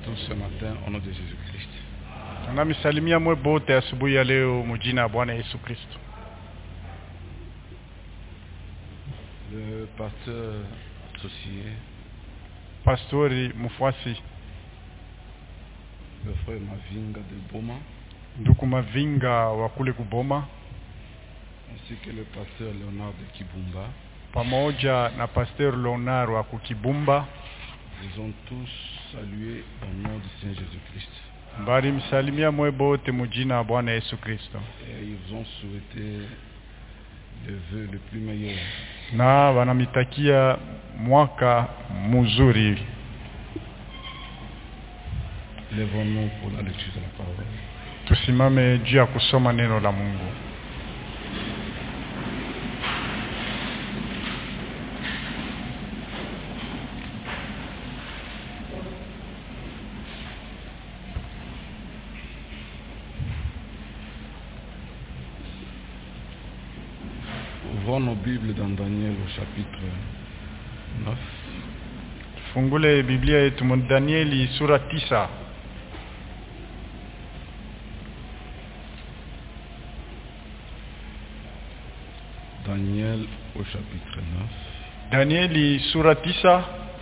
tous ce matin au nom de Jésus-Christ. Tunamisalimia mwe bote asubuhi ya leo mjina ya Bwana Yesu Kristo. Le pasteur associé, Pastori mfuasi le frère Mavinga de Boma, nduku Mavinga wa kule Kuboma, ainsi que le pasteur Léonard de Kibumba, pamoja na pasteur Léonard wa Kukibumba, ils ont tous salué au nom du Seigneur Jésus-Christ. Mbari msalimia mwe bote mjina ya Bwana Yesu Kristo. Et ils ont souhaité le vœu le plus meilleur. Na wanamitakia mwaka mzuri. Lèvons-nous pour la lecture de la parole. Tusimame juu ya kusoma neno la Mungu. Ouvrons nos Bibles dans Daniel au chapitre 9. Fungule Biblia yetu mu Danieli sura 9. Daniel au chapitre 9. Danieli sura 9.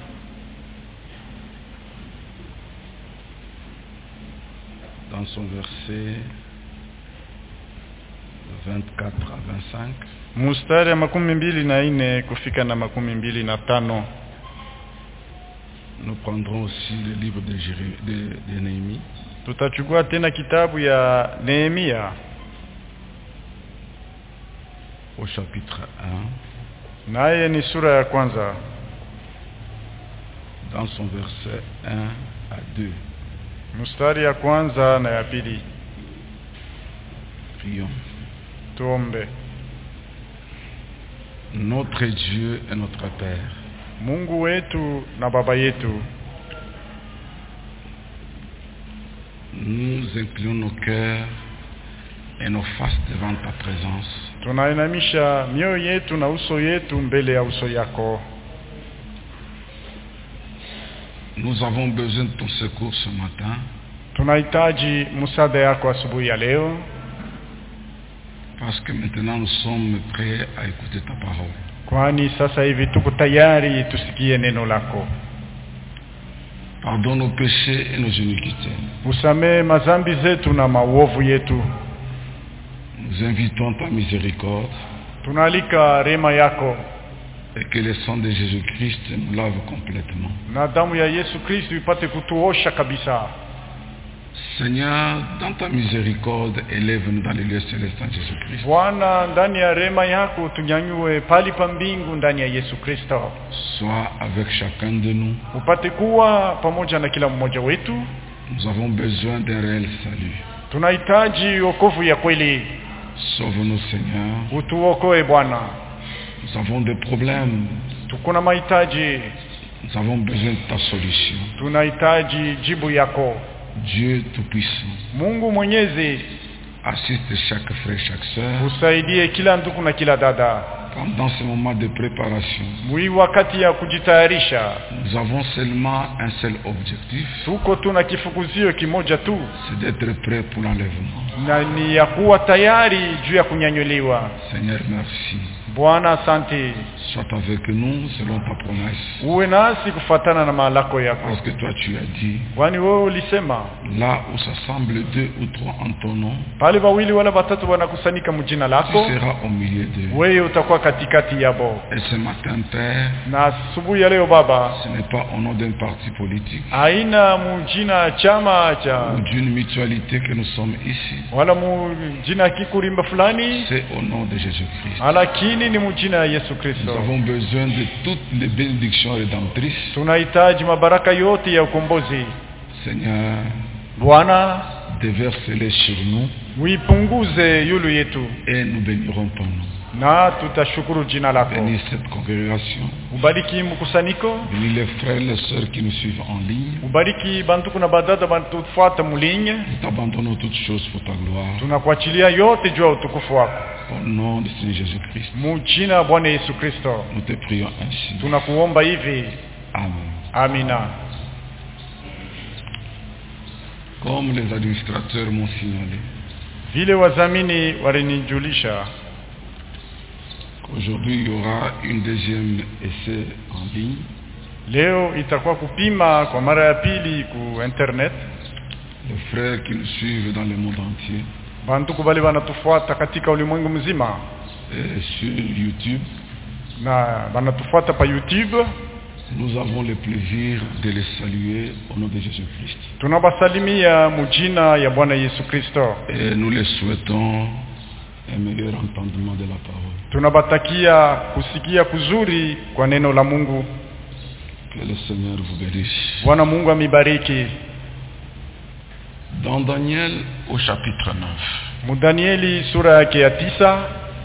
Dans son verset 24 à 25. Mstari ya 24 kufika na 25. Nous prendrons aussi le livre de Néhémie. Tutachukua tena kitabu ya Nehemia au chapitre 1. Naye ni sura ya kwanza. Dans son verset 1 à 2. Mstari ya kwanza na ya pili. Prions. Tuombe. Notre Dieu et notre Père, Mungu wetu na Baba yetu, nous inclinons nos cœurs et nos faces devant ta présence. Tunainamisha mioyo yetu na uso yetu mbele ya uso yako. Nous avons besoin de ton secours ce matin. Tunahitaji msaada yako asubuhi ya leo. Parce que maintenant nous sommes prêts à écouter ta parole. Kwani sasa hivi tuko tayari tusikie neno lako. Pardonne nos péchés et nos iniquités. Usamee mazambi zetu na maovu yetu. Nous invitons ta miséricorde. Tunalika rema yako. Et que le sang de Jésus-Christ nous lave complètement. Na damu ya Yesu Kristo ipate kutuosha kabisa. Seigneur, dans ta miséricorde, élève-nous dans les lieux célestes en Jésus-Christ. Bwana, ndani ya rema yako tunyanyue pali pa mbingu ndani ya Yesu Kristo. Sois avec chacun de nous. Upate kuwa pamoja na kila mmoja wetu. Nous avons besoin d'un réel salut. Tunahitaji wokovu ya kweli. Sauve-nous, Seigneur. Utuokoe Bwana. Nous avons des problèmes. Tukuna mahitaji. Nous avons besoin de ta solution. Tunahitaji jibu yako. Dieu Tout-Puissant, Mungu Mwenyezi, assiste chaque frère, chaque sœur. Usaidie kila ndugu na kila dada. Pendant ce moment de préparation, Mwi wakati ya kujitayarisha, nous avons seulement un seul objectif. Tuko tuna kifukuzio kimoja tu. C'est d'être prêt pour l'enlèvement. Na ni ya kuwa tayari juu ya kunyanyuliwa. Seigneur, merci. Bwana, asante. Sois avec nous selon ta promesse. Uwe nasi kufatana na malako yako. Parce que toi tu as dit, kwani wewe ulisema, là où s'assemblent 2 ou 3 en ton nom, pale wawili wala watatu wanakusanyika mjina lako, tu seras au milieu d'eux. Wewe utakuwa katikati yabo. Et ce matin, Père, na asubuhi ya leo Baba, ce n'est pas au nom d'un parti politique, haina mjina chama cha ou d'une mutualité que nous sommes ici. wala mjina kikurimba fulani, c'est au nom de Jésus-Christ. Lakini ni mjina ya Yesu Nous Kristo. avons besoin de toutes les bénédictions rédemptrices. Tunahitaji mabaraka yote ya ukombozi. Seigneur, Bwana, déverse-les sur nous. Uipunguze yulu yetu. Et nous bénirons ton nom. Na tutashukuru jina lako. Bénis cette congrégation. Ubariki mkusanyiko. Bénis les frères et les sœurs qui nous suivent en ligne. Ubariki bantuku na badada bantufuata muligne. Nous t'abandonnons toutes choses pour ta gloire. Tunakuachilia yote juu ya utukufu wako. Au nom de Seigneur Jésus-Christ. Mujina ya Bwana Yesu Kristo. Nous te prions ainsi. Tunakuomba hivi. Amen. Amina. Comme les administrateurs m'ont signalé, vile wazamini walinijulisha, aujourd'hui il y aura une deuxième essai en ligne. leo itakuwa kupima kwa mara ya pili ku internet. Les frères qui nous suivent dans le monde entier, Bantu kubali wanatufuata katika ulimwengu mzima, et sur YouTube, na wanatufuata pa YouTube. nous avons le plaisir de les saluer au nom de Jésus-Christ. Tunabasalimia mujina ya Bwana Yesu Kristo. Et nous les souhaitons un meilleur entendement de la parole. Tunabatakia kusikia kuzuri kwa neno la Mungu. Que le Seigneur vous bénisse. Bwana Mungu amibariki. Dans Daniel au chapitre 9, Mudanieli sura yake ya 9,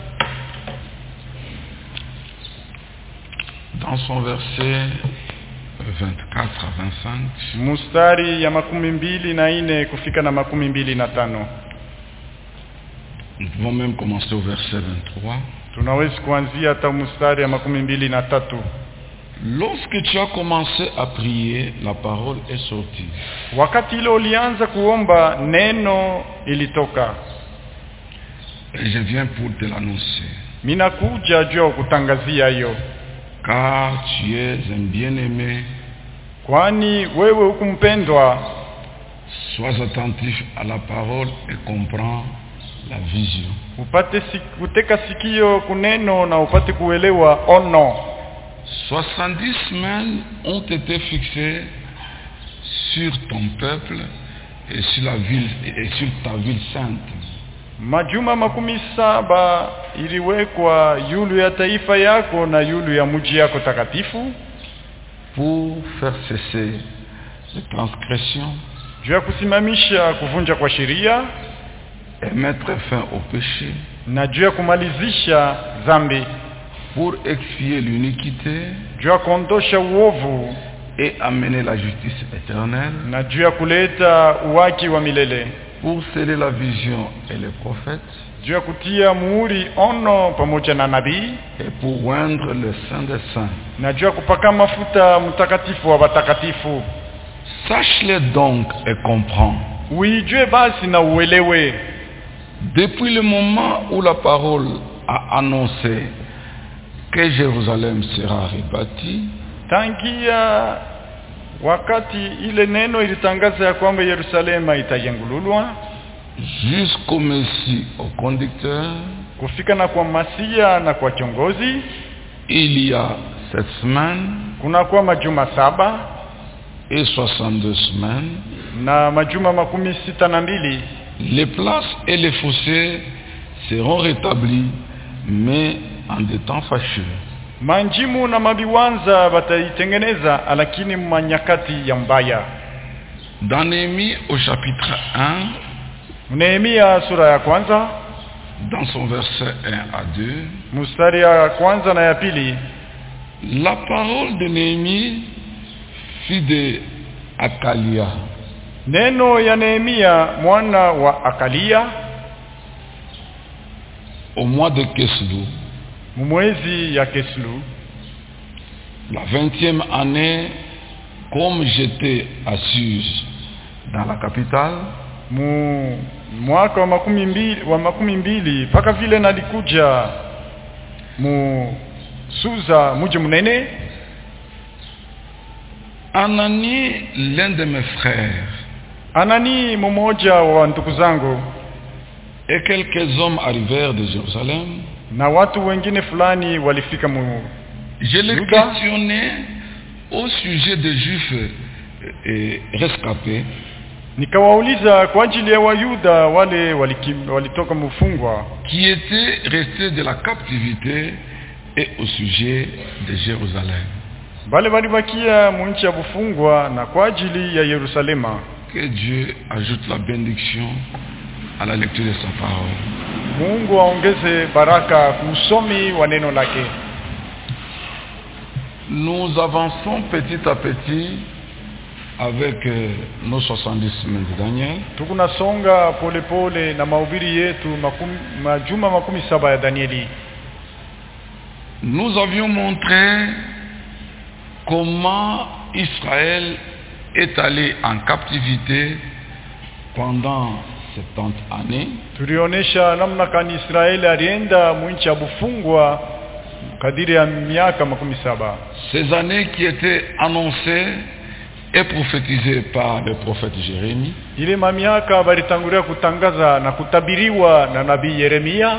dans son verset 24 à 25, mustari ya 24 kufika na 25. nous pouvons même commencer au verset 23. Tunaweza kuanzia hata mustari ya 23. Lorsque tu as commencé à prier, la parole est sortie. Wakati ile ulianza kuomba, neno ilitoka. Et je viens pour te l'annoncer. Minakuja juu kutangazia hiyo. Car tu es un bien-aimé. Kwani wewe ukumpendwa. Sois attentif à la parole et comprends la vision. Upate uteka sikio kuneno na upate kuelewa ono. 70 semaines ont été fixées sur ton peuple et sur la ville et sur ta ville sainte. Majuma 17 iliwekwa yulu ya taifa yako na yulu ya mji yako takatifu, pour faire cesser les transgressions, juu ya kusimamisha kuvunja kwa sheria et mettre fin au péché, na juu ya kumalizisha dhambi, pour expier l'iniquité juu ya kuondosha uovu et amener la justice éternelle, na juu ya kuleta uwaki wa milele, pour sceller la vision et les prophètes, juu ya kutia muhuri ono pamoja na nabii, et pour oindre le Saint des Saints. na juu ya kupaka mafuta mtakatifu wa watakatifu. Sache-le donc et comprends. Uijue basi na uelewe. Depuis le moment où la parole a annoncé que Jérusalem sera rebâtie, tangia wakati ile neno ilitangaza ya kwamba Yerusalema itajengululwa, jusqu'au Messie, au conducteur, kufika na kwa Masia na kwa kiongozi, il y a 7 semaines kuna kwa majuma 7 et 62 semaines, na majuma 62. les places et les fossés seront rétablis, mais en des temps fâcheux. Manjimu na mabiwanza bataitengeneza, lakini manyakati ya mbaya. Dans Néhémie au chapitre 1, Nehemia sura ya kwanza, dans son verset 1 à 2, mstari ya kwanza na ya pili, la parole de Néhémie fut de Akalia. neno ya Nehemia mwana wa Akalia, au mois de Keslu, mwezi ya Keslu, la 20e année, comme j'étais à Suse, dans la capitale, mwaka wa 12 paka vile nalikuja mu Suza mji mnene. Anani, l'un de mes frères, Anani mmoja wa ndugu zangu, et quelques hommes arrivèrent de Jérusalem. na watu wengine fulani walifika Je les questionnais au sujet des Juifs rescapés, nikawauliza kwa ajili ya Wayuda wale walitoka mfungwa qui étaient restés de la captivité, et au sujet de Jérusalem. bale walibakia mu nchi ya bufungwa na kwa ajili ya Yerusalema. Que Dieu ajoute la bénédiction à la lecture de sa parole. Mungu aongeze baraka kusomi wa neno lake. Nous avançons petit à petit avec nos 70 semaines de Daniel. Tukunasonga pole pole na mahubiri yetu majuma 17 ya Danieli. Nous avions montré comment Israël est allé en captivité pendant 70 années. Tulionesha namna kani Israeli alienda mwinchi bufungwa kadiri ya miaka 17. Ces années qui étaient annoncées et prophétisées par le prophète Jérémie. Ile miaka balitangulia kutangaza na kutabiriwa na nabii Yeremia.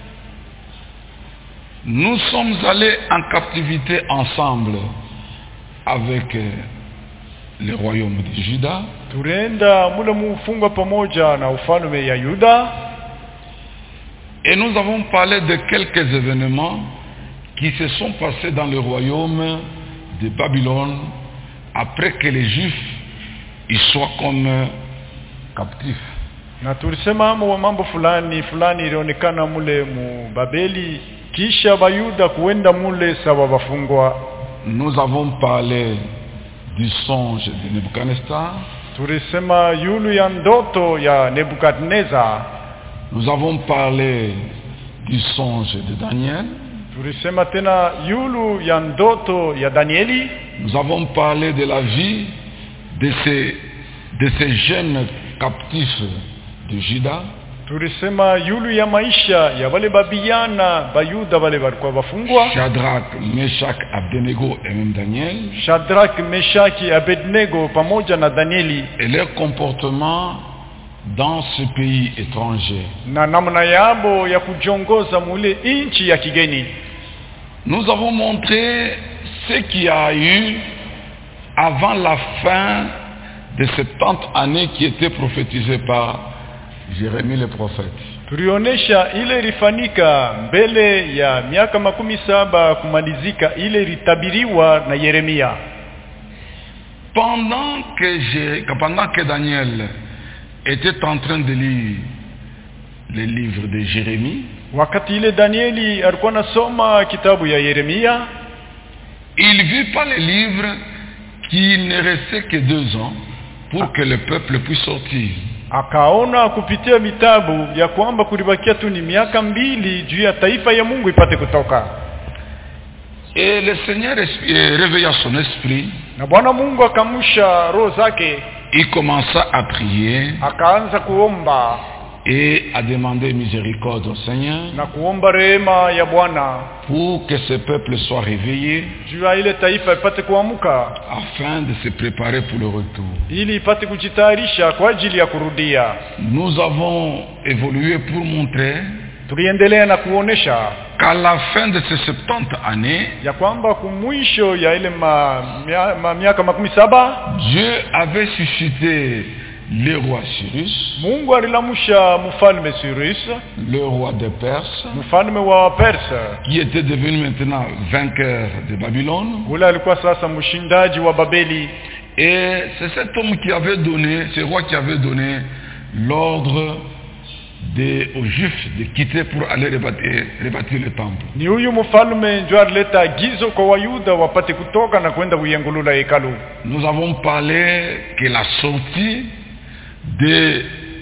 Nous sommes allés en captivité ensemble avec le royaume de Juda. Tulienda mule mufungwa pamoja na ufalme ya Yuda. Et nous avons parlé de quelques événements qui se sont passés dans le royaume de Babylone après que les Juifs ils soient comme captifs. Na tulisema mambo fulani ilionekana mule mu Babeli kisha Bayuda kuenda mule sawa wafungwa. Nous avons parlé du songe de Nebuchadnezzar. Tulisema yulu ya ndoto ya Nebukadnezar. Nous avons parlé du songe de Daniel. Tulisema tena yulu ya ndoto ya Danieli. Nous avons parlé de la vie de ces jeunes captifs de Juda. Tulisema yulu ya maisha ya wale babiana Bayuda wale walikuwa wafungwa. Shadrach, Meshach, Abednego et même Daniel. Shadrach, Meshach, Abednego pamoja na Danieli. Et leur comportement dans ce pays étranger. Na namna yabo ya kujongoza mule inchi ya kigeni. Nous avons montré ce qu'il y a eu avant la fin de 70 années qui étaient prophétisées par Jérémie le prophète. Tulionesha ile ilifanyika mbele ya miaka 17 kumalizika ile ilitabiriwa na Yeremia. Pendant que Daniel était en train de lire le livre de Jérémie, wakati ile Danieli alikuwa nasoma kitabu ya Yeremia, il vit pas le livre qu'il ne restait que 2 ans pour que le peuple puisse sortir. Akaona kupitia vitabu ya kwamba kulibakia tu ni miaka 2 juu ya taifa ya Mungu ipate kutoka. Et le Seigneur réveilla son esprit. Na Bwana Mungu akamusha roho zake. Il commença à prier. Akaanza kuomba et à demander miséricorde au Seigneur na kuomba rehema ya Bwana pour que ce peuple soit réveillé juu ya ile taifa ipate kuamka afin de se préparer pour le retour. Ili ipate kujitayarisha kwa ajili ya kurudia. Nous avons évolué pour montrer tuliendelea na kuonesha qu'à la fin de ces 70 années ya kwamba kumwisho ya ile miaka 17 Dieu avait suscité le roi Cyrus, Mungu alilamusha mfalme Cyrus, le roi de Perse, mfalme wa Perse, qui était devenu maintenant vainqueur de Babylone. Ule alikuwa sasa mshindaji wa Babeli. Et c'est cet homme qui avait donné, ce roi qui avait donné l'ordre aux Juifs de quitter pour aller rebâtir le temple. Ni huyu mfalme ndio alileta agizo kwa Wayuda wapate kutoka na kwenda kuyengulula hekalu. Nous avons parlé que la sortie des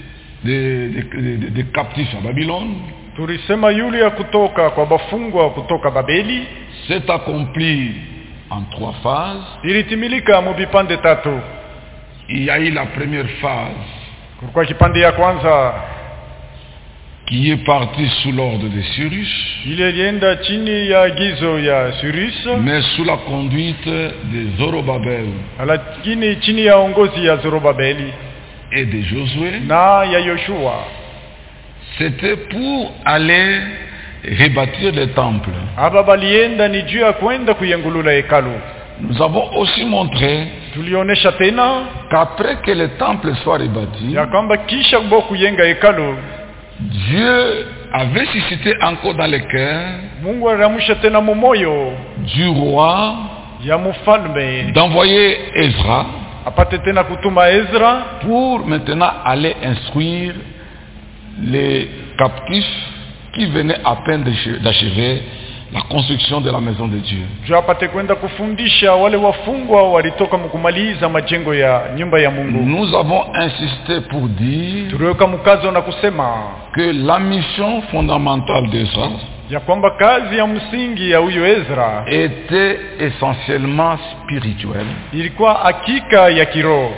captifs à Babylone, tulisema yule ya kutoka kwa bafungwa kutoka Babeli, s'est accompli en 3 phases. Ilitimilika mu vipande 3. Il y a eu la première phase, kulikuwa kipande ya kwanza qui est parti sous l'ordre de Cyrus, ile ilienda chini ya agizo ya Cyrus, mais sous la conduite de Zorobabel, lakini chini ya ongozi ya Zorobabeli et de Josué, na ya Yoshua. C'était pour aller rebâtir le temple. Aba balienda ni juu ya kwenda kuyengulula hekalu. Nous avons aussi montré tulionesha tena qu'après que le temple soit rebâti, ya kwamba kisha kuyenga hekalu, Dieu avait suscité encore dans le cœur Mungu aliamsha tena moyo du roi ya mfalme d'envoyer Ezra apate tena kutuma Ezra pour maintenant aller instruire les captifs qui venaient à peine d'achever la construction de la maison de Dieu. Juu apate kwenda kufundisha wale wafungwa walitoka mkumaliza majengo ya nyumba ya Mungu. Nous avons insisté pour dire tuliweka mkazo na kusema que la mission fondamentale d'Ezra, ya kwamba kazi ya msingi ya huyo Ezra était essentiellement spirituelle, ilikuwa hakika ya kiroho,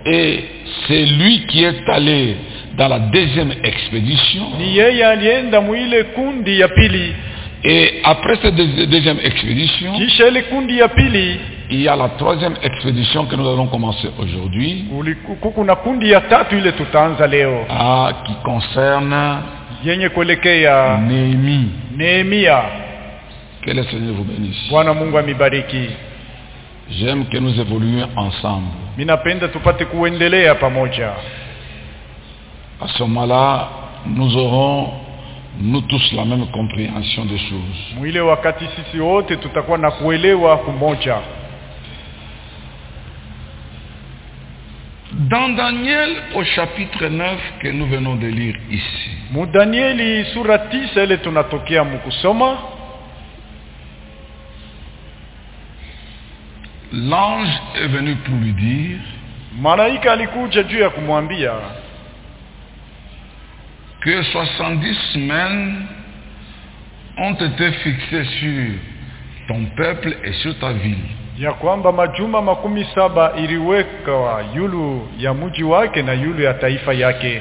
Et c'est lui qui est allé dans la deuxième expédition. Ni yeye alienda mwile kundi ya pili. Et après cette deuxième expédition, Kisha ile kundi ya pili, il y a la troisième expédition que nous allons commencer aujourd'hui. Kuna kundi ya tatu ile tutaanza leo. Qui concerne yenye kuelekea Nehemia. Que le Seigneur vous bénisse. Bwana Mungu amibariki. J'aime que nous évoluions ensemble. Minapenda tupate kuendelea pamoja. À ce moment-là, nous aurons nous tous la même compréhension des choses. Mwile wakati sisi wote tutakuwa na kuelewa kumoja. Dans Daniel au chapitre 9 que nous venons de lire ici. Mu Danieli sura 9 ile tunatokea mkusoma. L'ange est venu pour lui dire, malaika alikuja juu ya kumwambia que 70 semaines ont été fixées sur ton peuple et sur ta ville. Ya kwamba majuma 17 iliwekwa yulu ya mji wake na yulu ya taifa yake.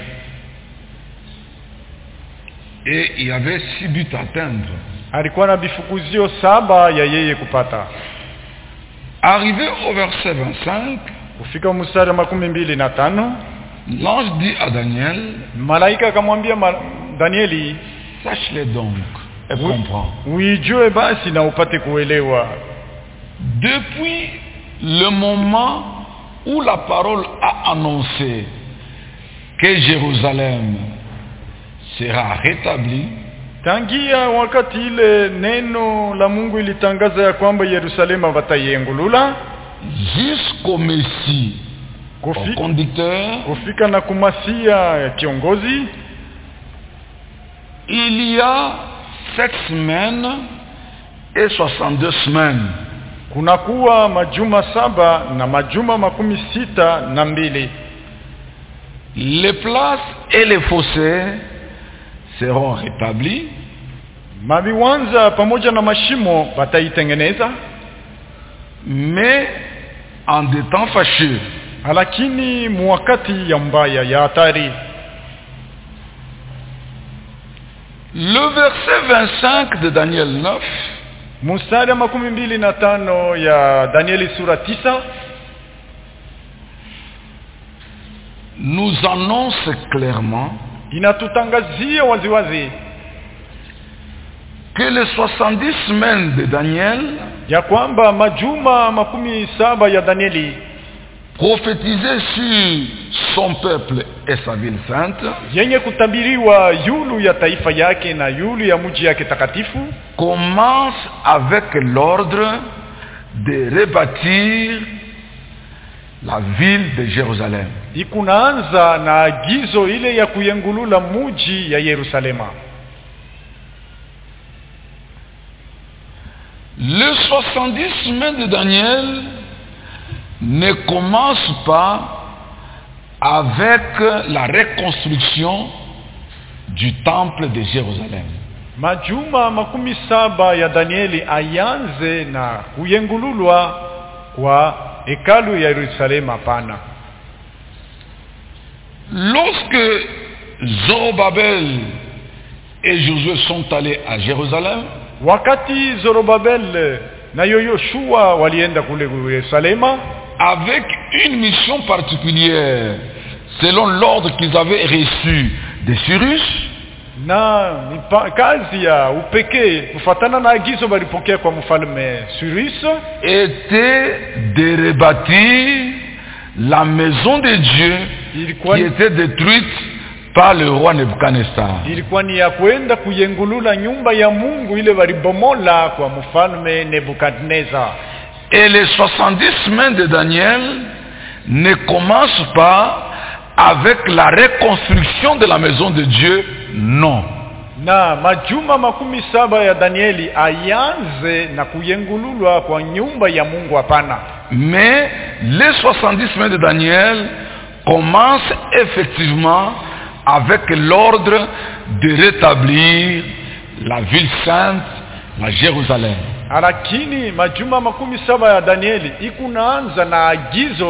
Et il y avait 6 buts à atteindre. Alikuwa na bifukuzio 7 ya yeye kupata. Arrivé au verset 25, kufika mstari 25, l'ange dit à Daniel, malaika akamwambia Danieli, sache-le donc et comprends. Uijue basi na upate kuelewa. Depuis le moment où la parole a annoncé que Jérusalem sera rétablie, tangia wakati ile neno la Mungu ilitangaza ya kwamba Yerusalema wataiengulula, jusqu'au Messie, au conducteur, kufika na kumasia kiongozi, il y a 7 semaines et 62 semaines. Kunakuwa majuma 7 na majuma 62. Les places et les fossés seront rétablis. Maviwanza pamoja na mashimo wataitengeneza, mais en des temps fâcheux. Lakini mwakati ya mbaya ya hatari. Le verset 25 de Daniel 9, mstari 25 ya Danieli sura 9, nous annonce clairement inatutangazia waziwazi que les 70 semaines de Daniel, ya kwamba majuma 17 ya Danieli, prophétisé sur son peuple et sa ville sainte, yenye kutabiriwa yulu ya taifa yake na yulu ya mji yake takatifu, commence avec l'ordre de rebâtir la ville de Jérusalem. Ikunaanza na agizo ile ya kuyengulula mji ya Yerusalema. Les 70 semaines de Daniel ne commence pas avec la reconstruction du temple de Jérusalem. Majuma 17 ya Danieli ayanze na kuyengululwa kwa hekalu ya Yerusalemu hapana. Lorsque Zorobabel et Josué sont allés à Jérusalem, wakati Zorobabel na Yoshua walienda kule Yerusalemu avec une mission particulière selon l'ordre qu'ils avaient reçu de Cyrus, na kazi ya upekee kufuatana na agizo walipokea kwa mfalme Cyrus, était de rebâtir la maison de Dieu qui était détruite par le roi Nebuchadnezzar. Ilikuwa ni ya kwenda kuyengulula nyumba ya Mungu ile walibomola kwa mfalme Nebuchadnezzar. Et les 70 semaines de Daniel ne commencent pas avec la reconstruction de la maison de Dieu, non. Na majuma 17 ya Danieli ayanze na kuyengululwa kwa nyumba ya Mungu hapana. Mais les 70 semaines de Daniel commencent effectivement avec l'ordre de rétablir la ville sainte, la Jérusalem. Lakini majuma 17 ya Danieli ikunaanza na agizo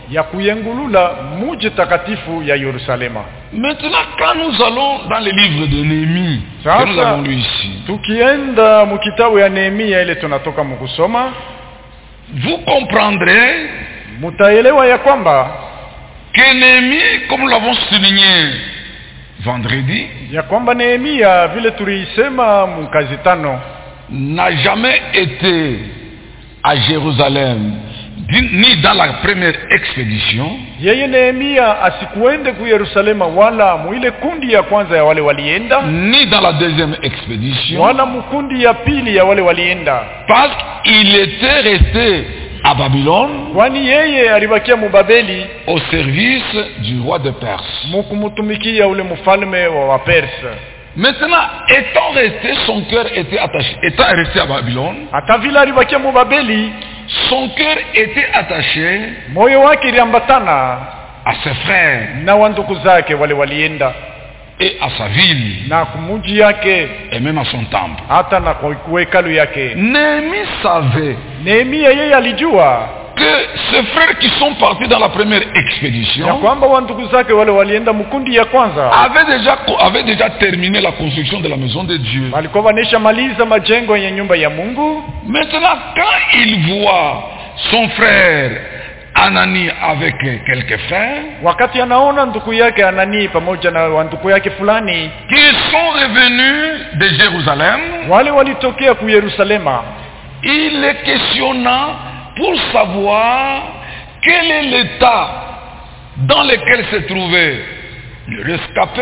ya kuyengulula mji takatifu ya Yerusalema. Maintenant, quand nous allons dans le livre de Néhémie, que nous avons lu ici, tukienda mukitabu ya Nehemia ile tunatoka mkusoma, vous comprendrez mutaelewa ya kwamba que Néhémie, comme nous l'avons souligné vendredi, ya kwamba Nehemia vile tuliisema mkazi tano n'a jamais été à Jérusalem ni dans la première expédition, yeye Nehemia asikuende ku Yerusalema wala muile kundi ya kwanza ya wale walienda, ni dans la deuxième expédition, wala mukundi ya pili ya wale walienda, parce qu'il était resté à Babylone, kwani yeye alibakia mubabeli au service du roi de Perse, mukumutumikia ule mfalme wa Perse. Maintenant, étant resté, son cœur était attaché. Étant resté à Babylone, hata vile alibakia mubabeli, son cœur était attaché moyo wake iliambatana à ses frères na wandugu zake wale walienda, et à sa ville, na kumuji yake, et même à son temple. hata na kuhekalu yake. Néhémie savait Nehemia yeye alijua que ces frères qui sont partis dans la première ya expédition kwamba wandugu zake wale walienda mkundi ya kwanza avaient déjà terminé la construction de la maison de Dieu. walikuwa wanesha maliza majengo ya nyumba ya Mungu. Maintenant, quand il voit son frère Anani avec quelques frères Wakati anaona ndugu yake Anani pamoja na wandugu yake fulani qui sont revenus de Jérusalem, wale walitokea ku Yerusalema, il les questionna pour savoir quel est l'état dans lequel se trouvait le rescapé.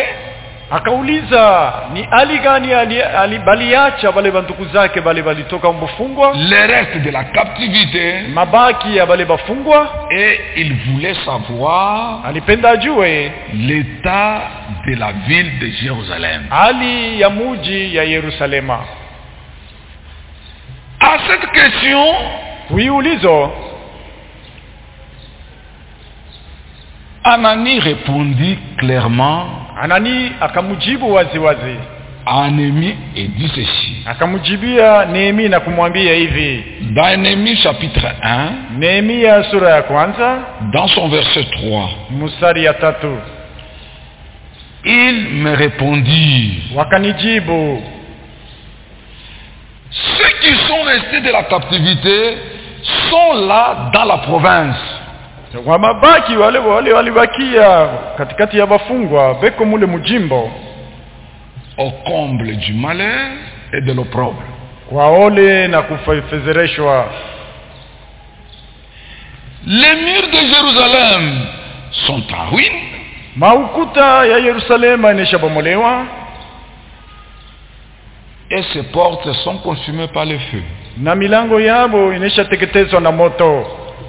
akauliza ni hali gani baliacha wale bandugu zake bale balitoka mbufungwa, les restes de la captivité, mabaki ya bale bafungwa, et il voulait savoir alipenda ajue l'état de la ville de Jérusalem. hali ya muji ya Yerusalema. À cette question, Kuiulizo Anani répondit clairement Anani akamujibu waziwazi, à Néhémie et dit ceci. akamujibia Nehemia na kumwambia hivi, Dans Néhémie chapitre 1, Nehemia sura ya kwanza dans son verset 3, mstari ya 3, il me répondit, wakanijibu ceux qui sont restés de la captivité sont là dans la province. wa mabaki wale walibakia katikati ya bafungwa beko mule mujimbo, Au comble du malheur et de l'opprobre. kwa ole na kufezereshwa. Les murs de Jérusalem sont en ruine, Maukuta ya Yerusalema ineshabomolewa et ses portes sont consumées par le feu. na milango yabo ineshateketezwa na moto.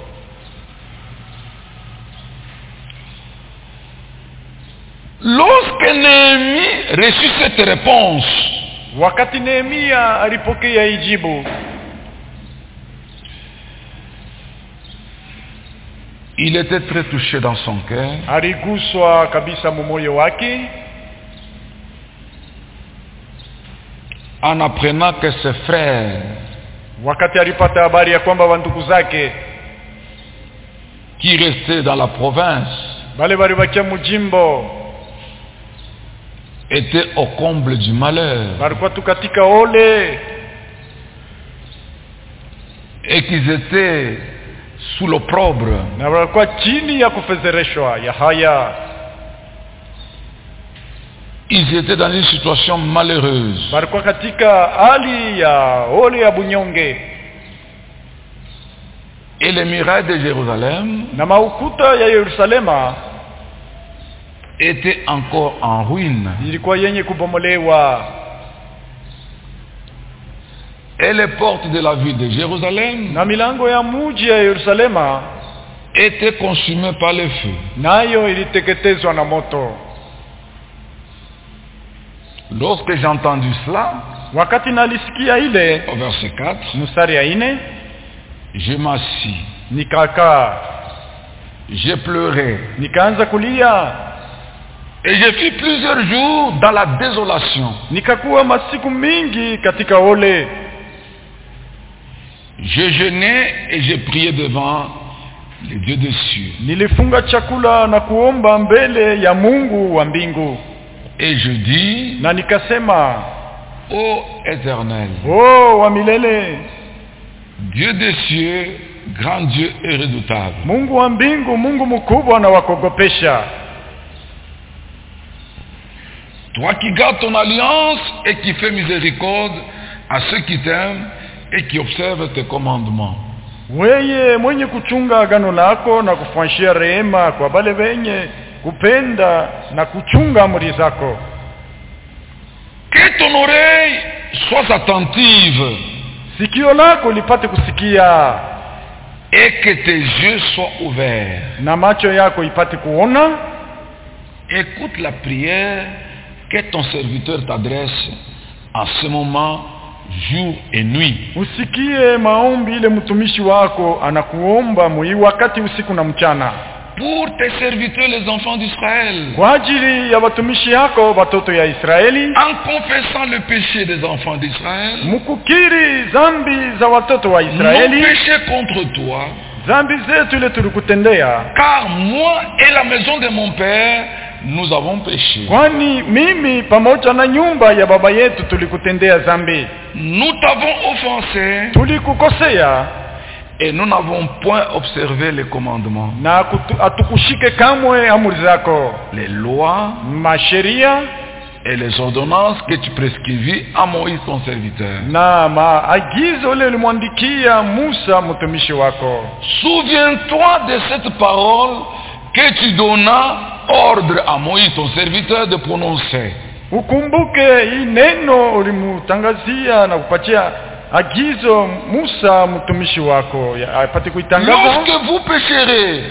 Lorsque Néhémie reçut cette réponse, Wakati Nehemia alipokea ijibu, il était très touché dans son cœur aliguswa kabisa mumoyo wake en apprenant que ses frères wakati alipata habari ya kwamba wandugu zake qui restaient dans la province bale balibakia mujimbo étaient au comble du malheur balikuwa tu katika ole et qu'ils étaient sous l'opprobre. na balikuwa chini ya kufezereshwa ya haya. Ils étaient dans une situation malheureuse. Balikuwa katika hali ya ole ya bunyonge, Et les murailles de Jérusalem na maukuta ya Yerusalema étaient encore en ruine. ilikuwa yenye kubomolewa, Et les portes de la ville de Jérusalem na milango ya muji ya Yerusalema étaient consumées par le feu. nayo iliteketezwa na moto. Lorsque j'ai entendu cela, Wakati nalisikia ile au verset 4, mstari ya 4, je m'assis, nikakaa j'ai pleuré, nikaanza kulia, et j'ai fait plusieurs jours dans la désolation. nikakuwa masiku mingi katika ole. Je jeûnais et j'ai prié devant le Dieu des cieux. Nilifunga chakula na kuomba mbele ya Mungu wa mbingu. Et je dis, Na nikasema, ô Éternel, wa milele, Dieu des cieux, grand Dieu et redoutable. Mungu wa mbingu, Mungu mkubwa na wakogopesha. Toi qui gardes ton alliance et qui fais miséricorde à ceux qui t'aiment et qui observent tes commandements. Weye mwenye kuchunga agano lako na kufanyia rehema kwa wale wenye kupenda na kuchunga amri zako. Que ton oreille soit attentive Sikio lako lipate kusikia et que tes yeux soient ouverts. na macho yako ipate kuona. Écoute la prière que ton serviteur t'adresse en ce moment, jour et nuit. Usikie maombi ile mtumishi wako anakuomba mwi wakati usiku na mchana. Pour tes serviteurs les enfants d'Israël, Kwa ajili ya watumishi yako watoto ya Israeli, en confessant le péché des enfants d'Israël, mukukiri zambi za watoto wa nos Israeli, péchés contre toi, zambi zetu ile tulikutendea. car moi et la maison de mon père, nous avons péché. Kwani mimi pamoja na nyumba ya baba yetu tulikutendea zambi. Nous t'avons offensé Tulikukosea et nous n'avons point observé les commandements, na atukushike kamwe amri zako, les lois masheria et les ordonnances que tu prescrivis à Moïse ton serviteur. na maagizo ile ulimwandikia Musa mtumishi wako. Souviens-toi de cette parole que tu donnas ordre à Moïse ton serviteur de prononcer. Ukumbuke hii neno ulimutangazia na kupatia agizo Musa mtumishi wako apate kuitangaza. Lorsque vous pécherez,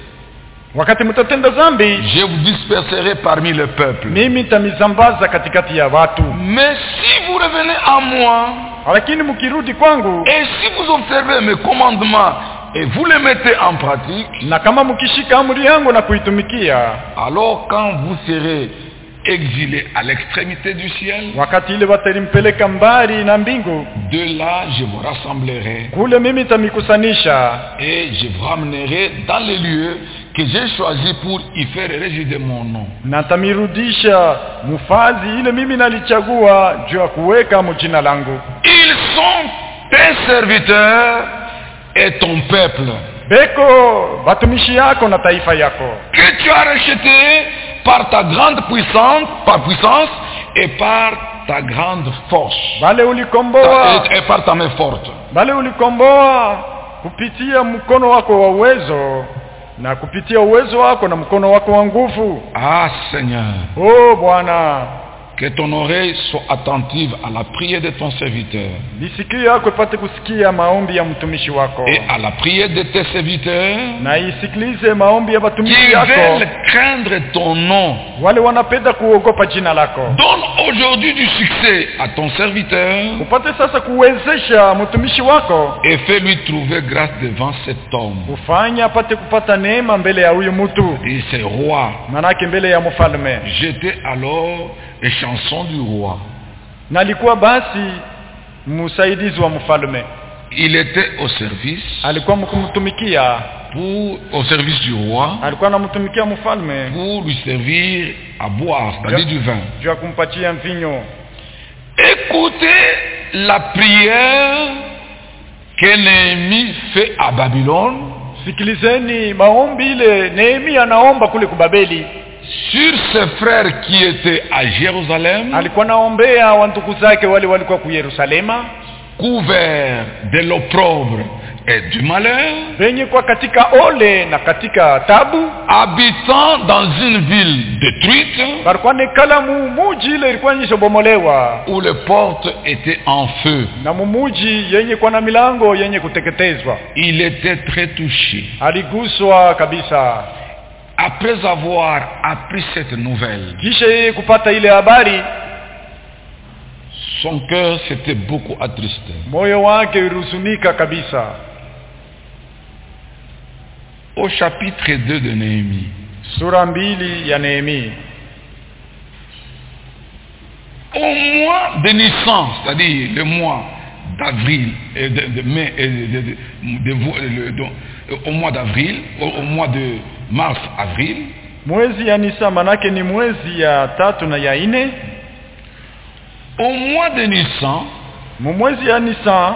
Wakati mtatenda zambi, je vous disperserai parmi le peuple. mimi nitamizambaza katikati ya watu. Mais si vous revenez à moi, Lakini mkirudi kwangu et si vous observez mes commandements et vous les mettez en pratique, na kama mkishika amri yangu na kuitumikia, alors quand vous serez exilés à l'extrémité du ciel, wakati ile watalimpeleka mbali na mbingu, de là je vous rassemblerai kule mimi nitamikusanisha et je vous ramènerai dans les lieux que j'ai choisis pour y faire résider mon nom. na tamirudisha mufazi ile mimi nalichagua juu ya kuweka mjina langu. Ils sont tes serviteurs et ton peuple, Beko batumishi yako na taifa yako, que tu as racheté par ta grande puissance et par ta grande force, bale ulikomboa, et par ta main forte. bale ulikomboa kupitia mkono wako wa uwezo na kupitia uwezo wako na mkono wako wa nguvu. Ah Seigneur, Bwana, que ton oreille soit attentive à la prière de ton serviteur lisikio yako ipate kusikia maombi ya mtumishi wako et à la prière de tes serviteurs na isikilize maombi ya qui watumishi yako veulent craindre ton nom. wale wanapenda kuogopa jina lako. Donne aujourd'hui du succès à ton serviteur Upate sasa kuwezesha mtumishi wako, et fais-lui trouver grâce devant cet homme. ufanye apate kupata neema mbele ya huyu mtu, Et c'est roi. manake mbele ya mfalme. J'étais alors les chansons du roi. Na alikuwa basi msaidizi wa mfalme, Il était au service, alikuwa mkumtumikia, au service du roi, alikuwa anamtumikia mfalme pour lui servir à boire, c'est-à-dire du vin. juu ya kumpatia mvinyo. Écoutez la prière que Néhémie fait à Babylone Sikilizeni maombi ile Nehemia anaomba kule kubabeli. sur ses frères qui étaient à Jérusalem, Alikuwa naombea wandugu zake wale walikuwa ku Yerusalema, couverts de l'opprobre et du malheur, wenye kwa katika ole na katika tabu, habitant dans une ville détruite walikuwa nekala muji ile ilikuwa nishobomolewa, où les portes étaient en feu. na mumuji yenye kwa na milango yenye kuteketezwa. Il était très touché. Aliguswa kabisa. Après avoir appris cette nouvelle, Kisha yeye kupata ile habari, son cœur s'était beaucoup attristé. moyo wake ulihuzunika kabisa. Au chapitre 2 de Néhémie, Sura 2 ya Nehemia, au mois de Nissan, c'est-à-dire le mois d'avril, de mai, au mois d'avril, au mois de mars-avril. Mwezi ya Nisan manake ni mwezi ya 3 na ya 4. Au mois de Nisan, mwezi ya Nisan,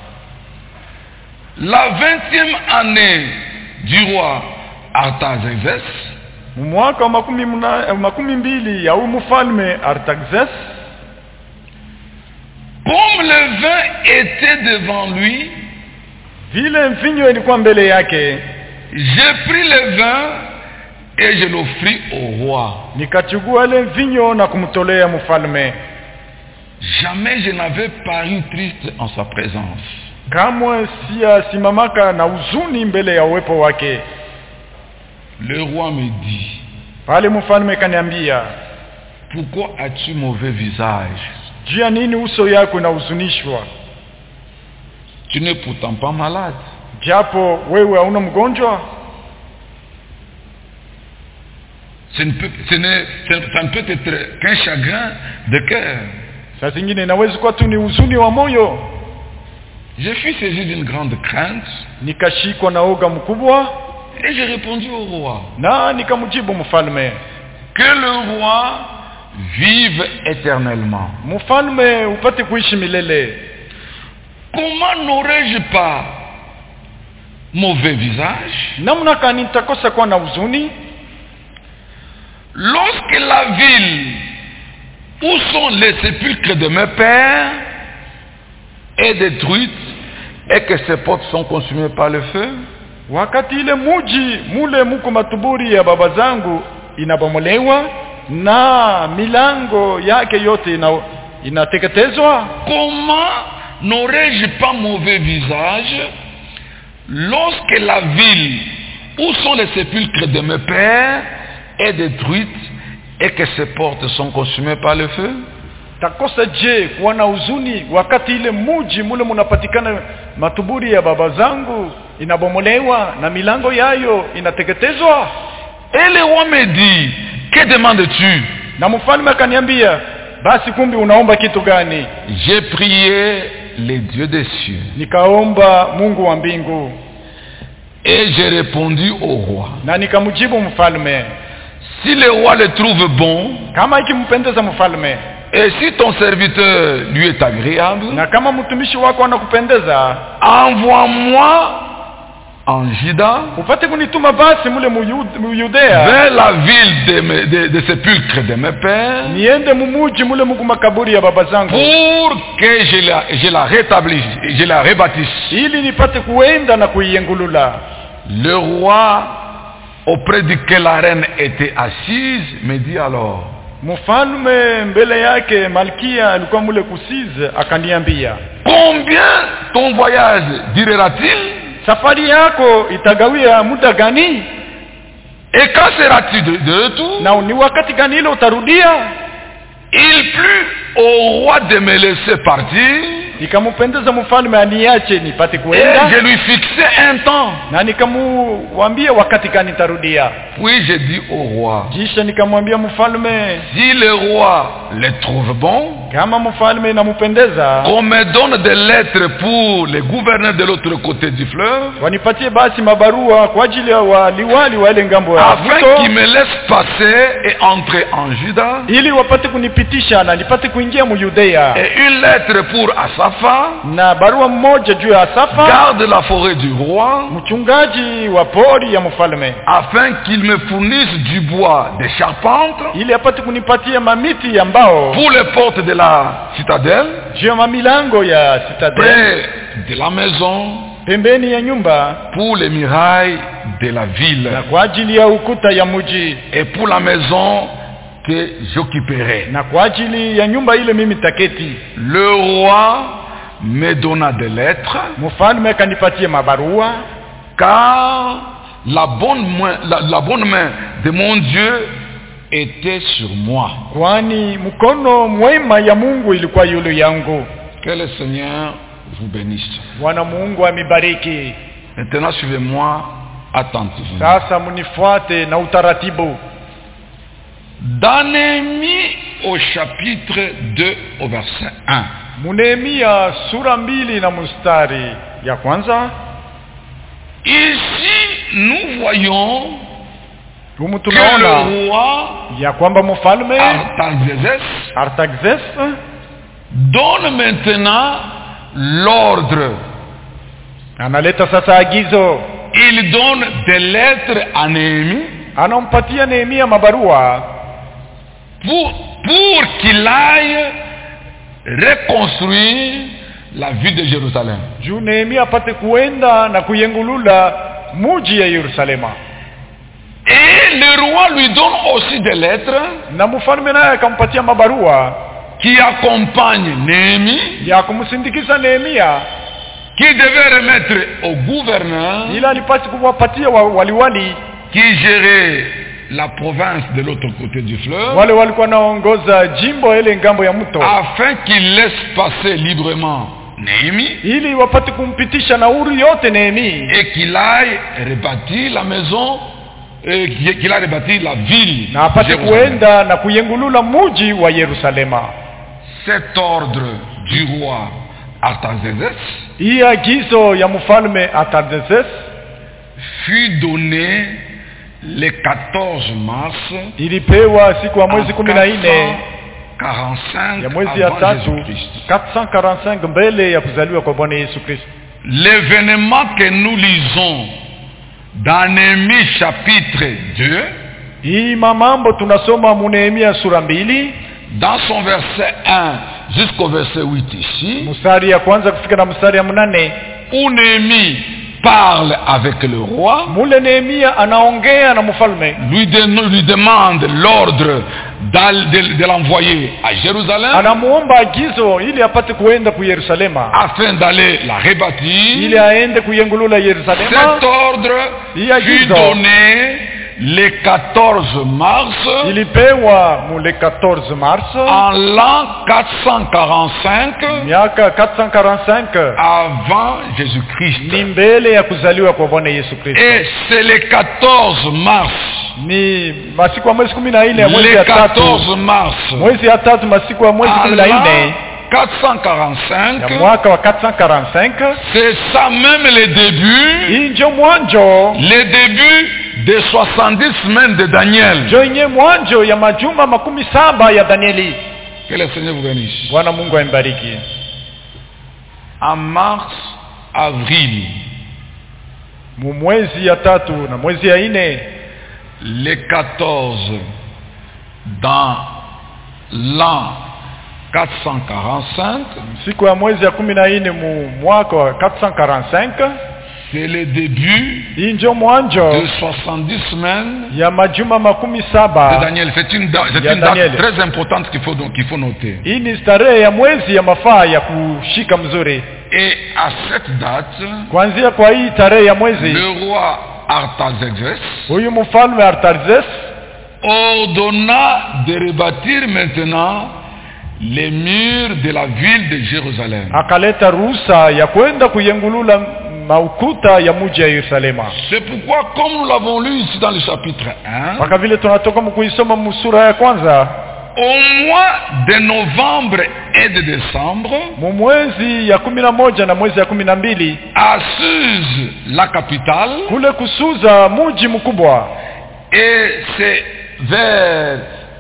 la 20e année du roi Artaxerxès, mwaka wa 12 ya mfalme Artaxerxès, comme le vin était devant lui, vile mvinyo ilikuwa mbele yake, j'ai pris le vin et je l'offris au roi. Nikachukua ile mvinyo na kumtolea mfalme. Jamais je n'avais paru triste en sa présence. Kamwe simamaka na huzuni mbele ya uwepo wake. Le roi me dit, pale mfalme kaniambia, pourquoi as-tu mauvais visage? Jia nini uso yako unahuzunishwa? Tu n'es pourtant pas malade. Japo wewe hauna mgonjwa. Ça ne peut être qu'un chagrin de cœur. Saa zingine inaweza kuwa tu ni huzuni wa moyo. Je fus saisi d'une grande crainte. Nikashikwa na oga mkubwa. Et j'ai répondu au roi. Na nikamjibu mfalme. Que le roi vive éternellement. Mfalme upate kuishi milele. Comment n'aurais-je pas mauvais visage? Namna gani nitakosa kuwa na huzuni? Lorsque la ville où sont les sépulcres de mes pères est détruite et que ses portes sont consumées par le feu, wakati ile muji mule muko matuburi ya baba zangu inabomolewa na milango yake yote inateketezwa, comment n'aurais-je pas mauvais visage lorsque la ville où sont les sépulcres de mes pères est détruite et que ses portes sont consumées par le feu? Takosa je kuwa na huzuni wakati ile muji mule munapatikana matuburi ya baba zangu inabomolewa na milango yayo inateketezwa? Et le roi me dit, que demandes-tu? Na mfalme akaniambia, basi kumbi unaomba kitu gani? J'ai prié les dieux des cieux. Nikaomba Mungu wa mbingu. Et j'ai répondu au roi. Na nikamjibu mfalme. Si le roi le trouve bon, kama ikimpendeza mfalme, et si ton serviteur lui est agréable, na kama mtumishi wako anakupendeza, envoie-moi en Juda, upate kunituma basi mule Yudea, vers la ville de sépulcre de mes pères, niende mumuji mule muku makaburi ya baba zangu, pour que je la rétablisse, je la rebâtisse, ili nipate kuenda na kuiengulula. Le roi auprès duquel la reine était assise me dit alors, mfalme mbele yake malkia alikuwa mule kusize, akaniambia, combien ton voyage durera-t-il? Safari yako itagawia muda gani? Et quand seras-tu de retour? Na ni wakati gani ile utarudia? Il plut au roi de me laisser partir. Nikampendeza mfalme aniache nipate kuenda. Et je lui fixais un temps. Na nikamwambia wakati gani tarudia. Puis j'ai dit au roi, kisha nikamwambia mfalme, si le roi le trouve bon, kama mfalme inampendeza, qu'on me donne des lettres pour les gouverneurs de l'autre côté du fleuve, wanipatie basi mabarua kwa ajili ya waliwali wa ile ngambo ya afin qu'ils me laissent passer et entrer en Juda, ili wapate kunipitisha na nipate kuingia mu Yudea. Et une lettre pour Asafa, na barua mmoja juu ya Asafa, garde la forêt du roi, mchungaji wa pori ya mfalme, afin qu'il me fournisse du bois de charpente, ili apate kunipatia mamiti ya mbao pour les portes de la citadelle, juu ya milango ya citadelle, près de la maison, pembeni ya nyumba, pour les murailles de la ville, na kwa ajili ya ukuta ya mji, et pour la maison que j'occuperai, na kwa ajili ya nyumba ile mimi taketi. Le roi me donna des lettres, mfalme kanipatia mabarua, car la bonne main de mon Dieu était sur moi. Kwani mkono mwema ya Mungu ilikuwa yule yangu. Que le Seigneur vous bénisse. Bwana Mungu amibariki. Maintenant suivez-moi attentivement. Sasa munifuate na utaratibu. Dans Néhémie au chapitre 2 au verset 1. Nehemia sura 2 na mstari ya kwanza. Ici nous voyons Humu que tunaona le roi ya kwamba mfalme Artaxerxes donne maintenant l'ordre. analeta sasa agizo. Il donne des lettres à Néhémie Anampatia Nehemia mabarua pour qu'il aille reconstruire la ville de Jérusalem. juu Nehemia apate kuenda na kuyengulula muji ya Yerusalema. Et le roi lui donne aussi des lettres Na mfalme naye akampatia mabarua qui accompagnent Néhémie, ya kumsindikiza Nehemia, qui devait remettre au gouverneur ila alipasi kuwapatia waliwali qui gérait la province de l'autre côté du fleuve, wale walikuwa naongoza jimbo ile ngambo ya mto, afin qu'il laisse passer librement Néhémie ili wapate kumpitisha na uri yote Nehemia, et qu'il aille rebâtir la maison, qu'il aille rebâtir la ville na de apate Jérusalem. kuenda na kuyengulula muji wa Yerusalema. Cet ordre du roi Artaxerxes Hii agizo ya mfalme Artaxerxes fut donné le 14 mars ilipewa siku ya mwezi 14 445 ya mwezi ya avant tatu Jésus-Christ. 445 mbele ya kuzaliwa kwa Bwana Yesu Kristo. L'événement que nous lisons dans Néhémie chapitre 2, Hii mambo tunasoma Nehemia sura 2 dans son verset 1 jusqu'au verset 8 ici, mstari ya kwanza kufika na mstari ya 8, où Néhémie parle avec le roi, mule Nehemia anaongea na mfalme, lui demande l'ordre de l'envoyer à Jérusalem anamuomba agizo ili apate kuenda ku Yerusalema, afin d'aller la rebâtir. ili aende kuyengulula Yerusalema. Cet ordre fut donné le 14 mars Ilipewa mule 14 mars en l'an 445 miaka 445 avant Jésus-Christ. ni mbele ya kuzaliwa kwa Bwana Yesu Kristo. Et c'est le 14 mars, Ni masiku ya mwezi 14 ya mwezi le ya tatu, 14 mars mwezi ya tatu masiku ya mwezi en 14 l'an ya 445, mwaka wa 445. c'est ça même le début, Hii ndio mwanzo, le début des 70 semaines de Daniel. ndio yenye mwanzo ya majuma 17 ya Danieli. Que le Seigneur vous bénisse. Bwana Mungu ambariki. En mars, avril, Mwezi ya tatu na mwezi ya 4, le 14 dans l'an 445, siku ya mwezi ya 14 mu mwaka wa 445, c'est le début hii ndio mwanzo de 70 semaines ya majuma de 17 Daniel. C'est une date Daniel. très importante qu'il faut noter. Hii ni starehe ya mwezi ya mafaa ya kushika mzuri. Et à cette date, Kuanzia kwa hii tarehe ya mwezi, le roi Artaxerxes huyu mfalme Artaxerxes ordonna de rebâtir maintenant les murs de la ville de Jérusalem. akaleta ruhusa ya kwenda kuyengulula maukuta ya mji ya Yerusalema. C'est pourquoi, comme nous l'avons lu ici dans le chapitre 1, Mpaka vile tunatoka mkuisoma msura ya kwanza, au mois de novembre et de décembre, mwezi ya 11 na mwezi ya 12, à Suse, la capitale, kule kusuza mji mkubwa, et c'est vers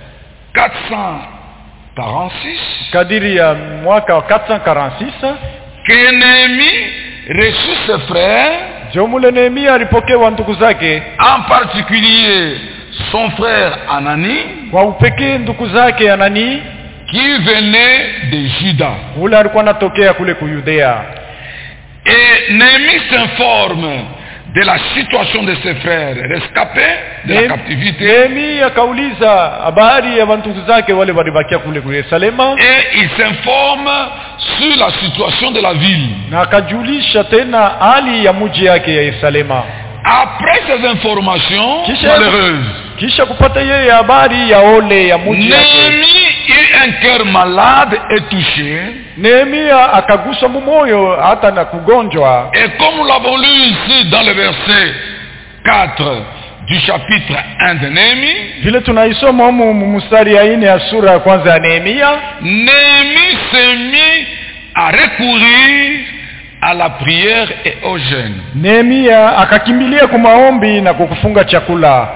446 kadiri ya mwaka wa 446, que Néhémie reçut ses frères, Jomule Nehemia alipokewa ndugu zake, en particulier son frère Anani, kwa upekee ndugu zake Anani, qui venait de Juda. ule alikuwa anatokea kule kuyudea. Et Néhémie s'informe de la situation de ses frères rescapés de la captivité. Nehemia akauliza habari ya ndugu zake wale walibakia kule Yerusalema, Et il s'informe sur la situation de la ville. na akajulisha tena hali ya mji yake ya Yerusalema. Après ces informations Kisha- malheureuses, Kisha kupata yeye habari ya ole ya mji yake, Néhémie eut un cœur malade et touché. Nehemia akaguswa mumoyo hata na kugonjwa. Et comme nous l'avons lu ici dans le verset 4 du chapitre 1 de Néhémie, Vile tunaisoma humu mstari ya 4 ya sura ya kwanza ya Nehemia, Néhémie s'est mis à recourir à la prière et au jeûne. Nehemia akakimbilia kwa maombi na kukufunga chakula.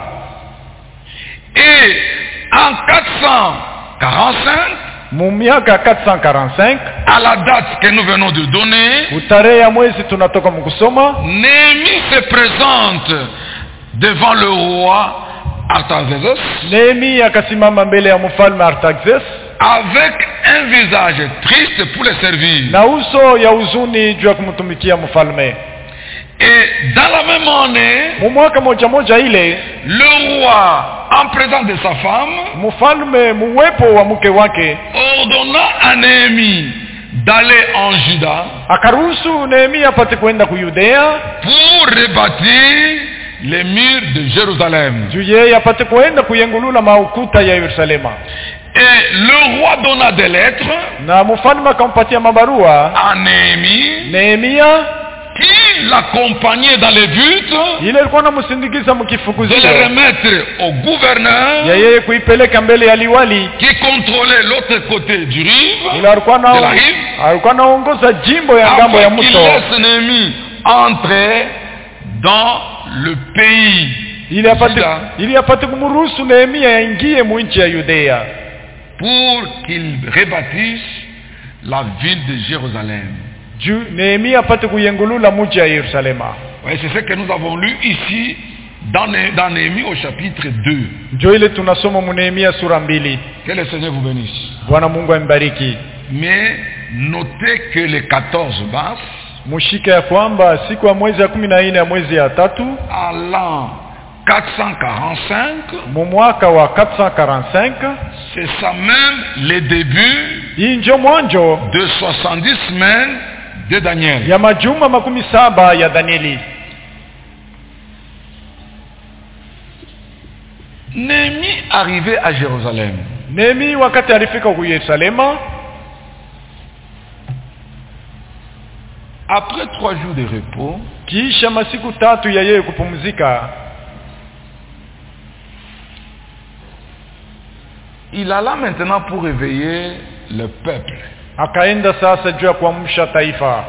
Et en 445, mu miaka 445, à la date que nous venons de donner, utarehe ya mwezi tunatoka mkusoma, Néhémie se présente devant le roi Artaxerxès Nehemia akasimama mbele ya mfalme Artaxerxes avec un visage triste pour le servir. na uso ya huzuni juu ya kumtumikia mfalme. Et dans la même année, Mu mwaka moja ile, le roi, en présence de sa femme, mfalme muwepo wa mke wake ordonna à Néhémie d'aller en Juda akaruhusu Nehemia apate kwenda kuyudea pour rebâtir les murs de Jérusalem. juu yeye apate kwenda kuyengulula maukuta ya Yerusalema. Et le roi donna des lettres Na mfalme akampatia mabarua à Néhémie Nehemia, qui l'accompagnait dans les buts ile alikuwa anamsindikiza de le mkifukuzio remettre au gouverneur ya yeye kuipeleka mbele ya liwali. qui contrôlait l'autre côté du rive, Ile alikuwa anaongoza jimbo ya ngambo ya afin qu'il mto, laisse Néhémie entrer dans le pays. ili apate kumruhusu Nehemia aingie mu nchi ya Yudea Pour qu'il rebâtisse la ville de Jérusalem. juu Nehemia apate kuyengulula mji ya Yerusalema. Ouais, c'est ce que nous avons lu ici dans Néhémie au chapitre 2. Ndio ile tunasoma mu Nehemia sura 2. Que le Seigneur vous bénisse. Bwana Mungu ambariki. Mais notez que le 14 mars, Mushika ya kwamba siku ya mwezi ya 14 ya mwezi ya 3 à l'an 445, mu mwaka wa 445, c'est ça même le début hii ndio mwanzo de 70 semaines de Daniel. ya majuma 17 ya Danieli. Néhémie arrivé à Jérusalem. Nehemia wakati alifika ku Yerusalema, après 3 jours de repos, kisha masiku 3 ya yeye kupumzika, il alla maintenant pour réveiller le peuple. akaenda sasa juu ya kuamsha taifa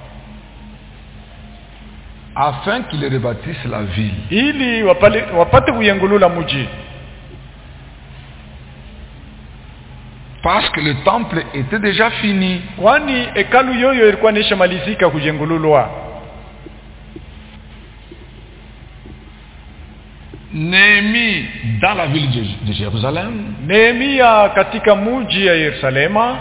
afin qu'il rebâtisse la ville. ili wapate kuyengulula mji, Parce que le temple était déjà fini. kwani hekalu yoyo ilikuwa nishamalizika kujengululwa. Néhémie dans la ville de Jérusalem, Nehemia katika mji ya Yerusalema,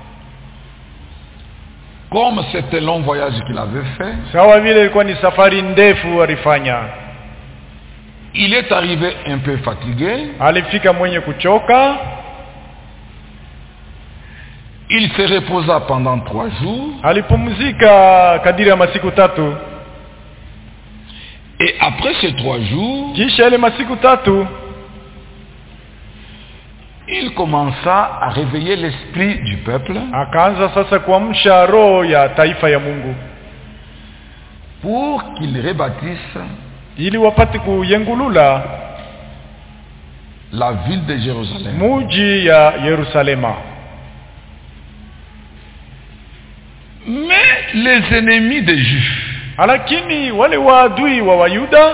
comme c'était un long voyage qu'il avait fait, sawa vile ilikuwa ni safari ndefu alifanya, il est arrivé un peu fatigué. alifika mwenye kuchoka, Il se reposa pendant 3 jours. alipumzika kadiri ya masiku 3. Et après ces 3 jours, Kisha ile masiku 3 il commença à réveiller l'esprit du peuple akaanza sasa kuamsha roho ya taifa ya Mungu pour qu'il rebâtisse ili wapate kuyengulula la ville de Jérusalem. mji ya Yerusalema. Mais les ennemis des Juifs, Lakini wale waadui wa Wayuda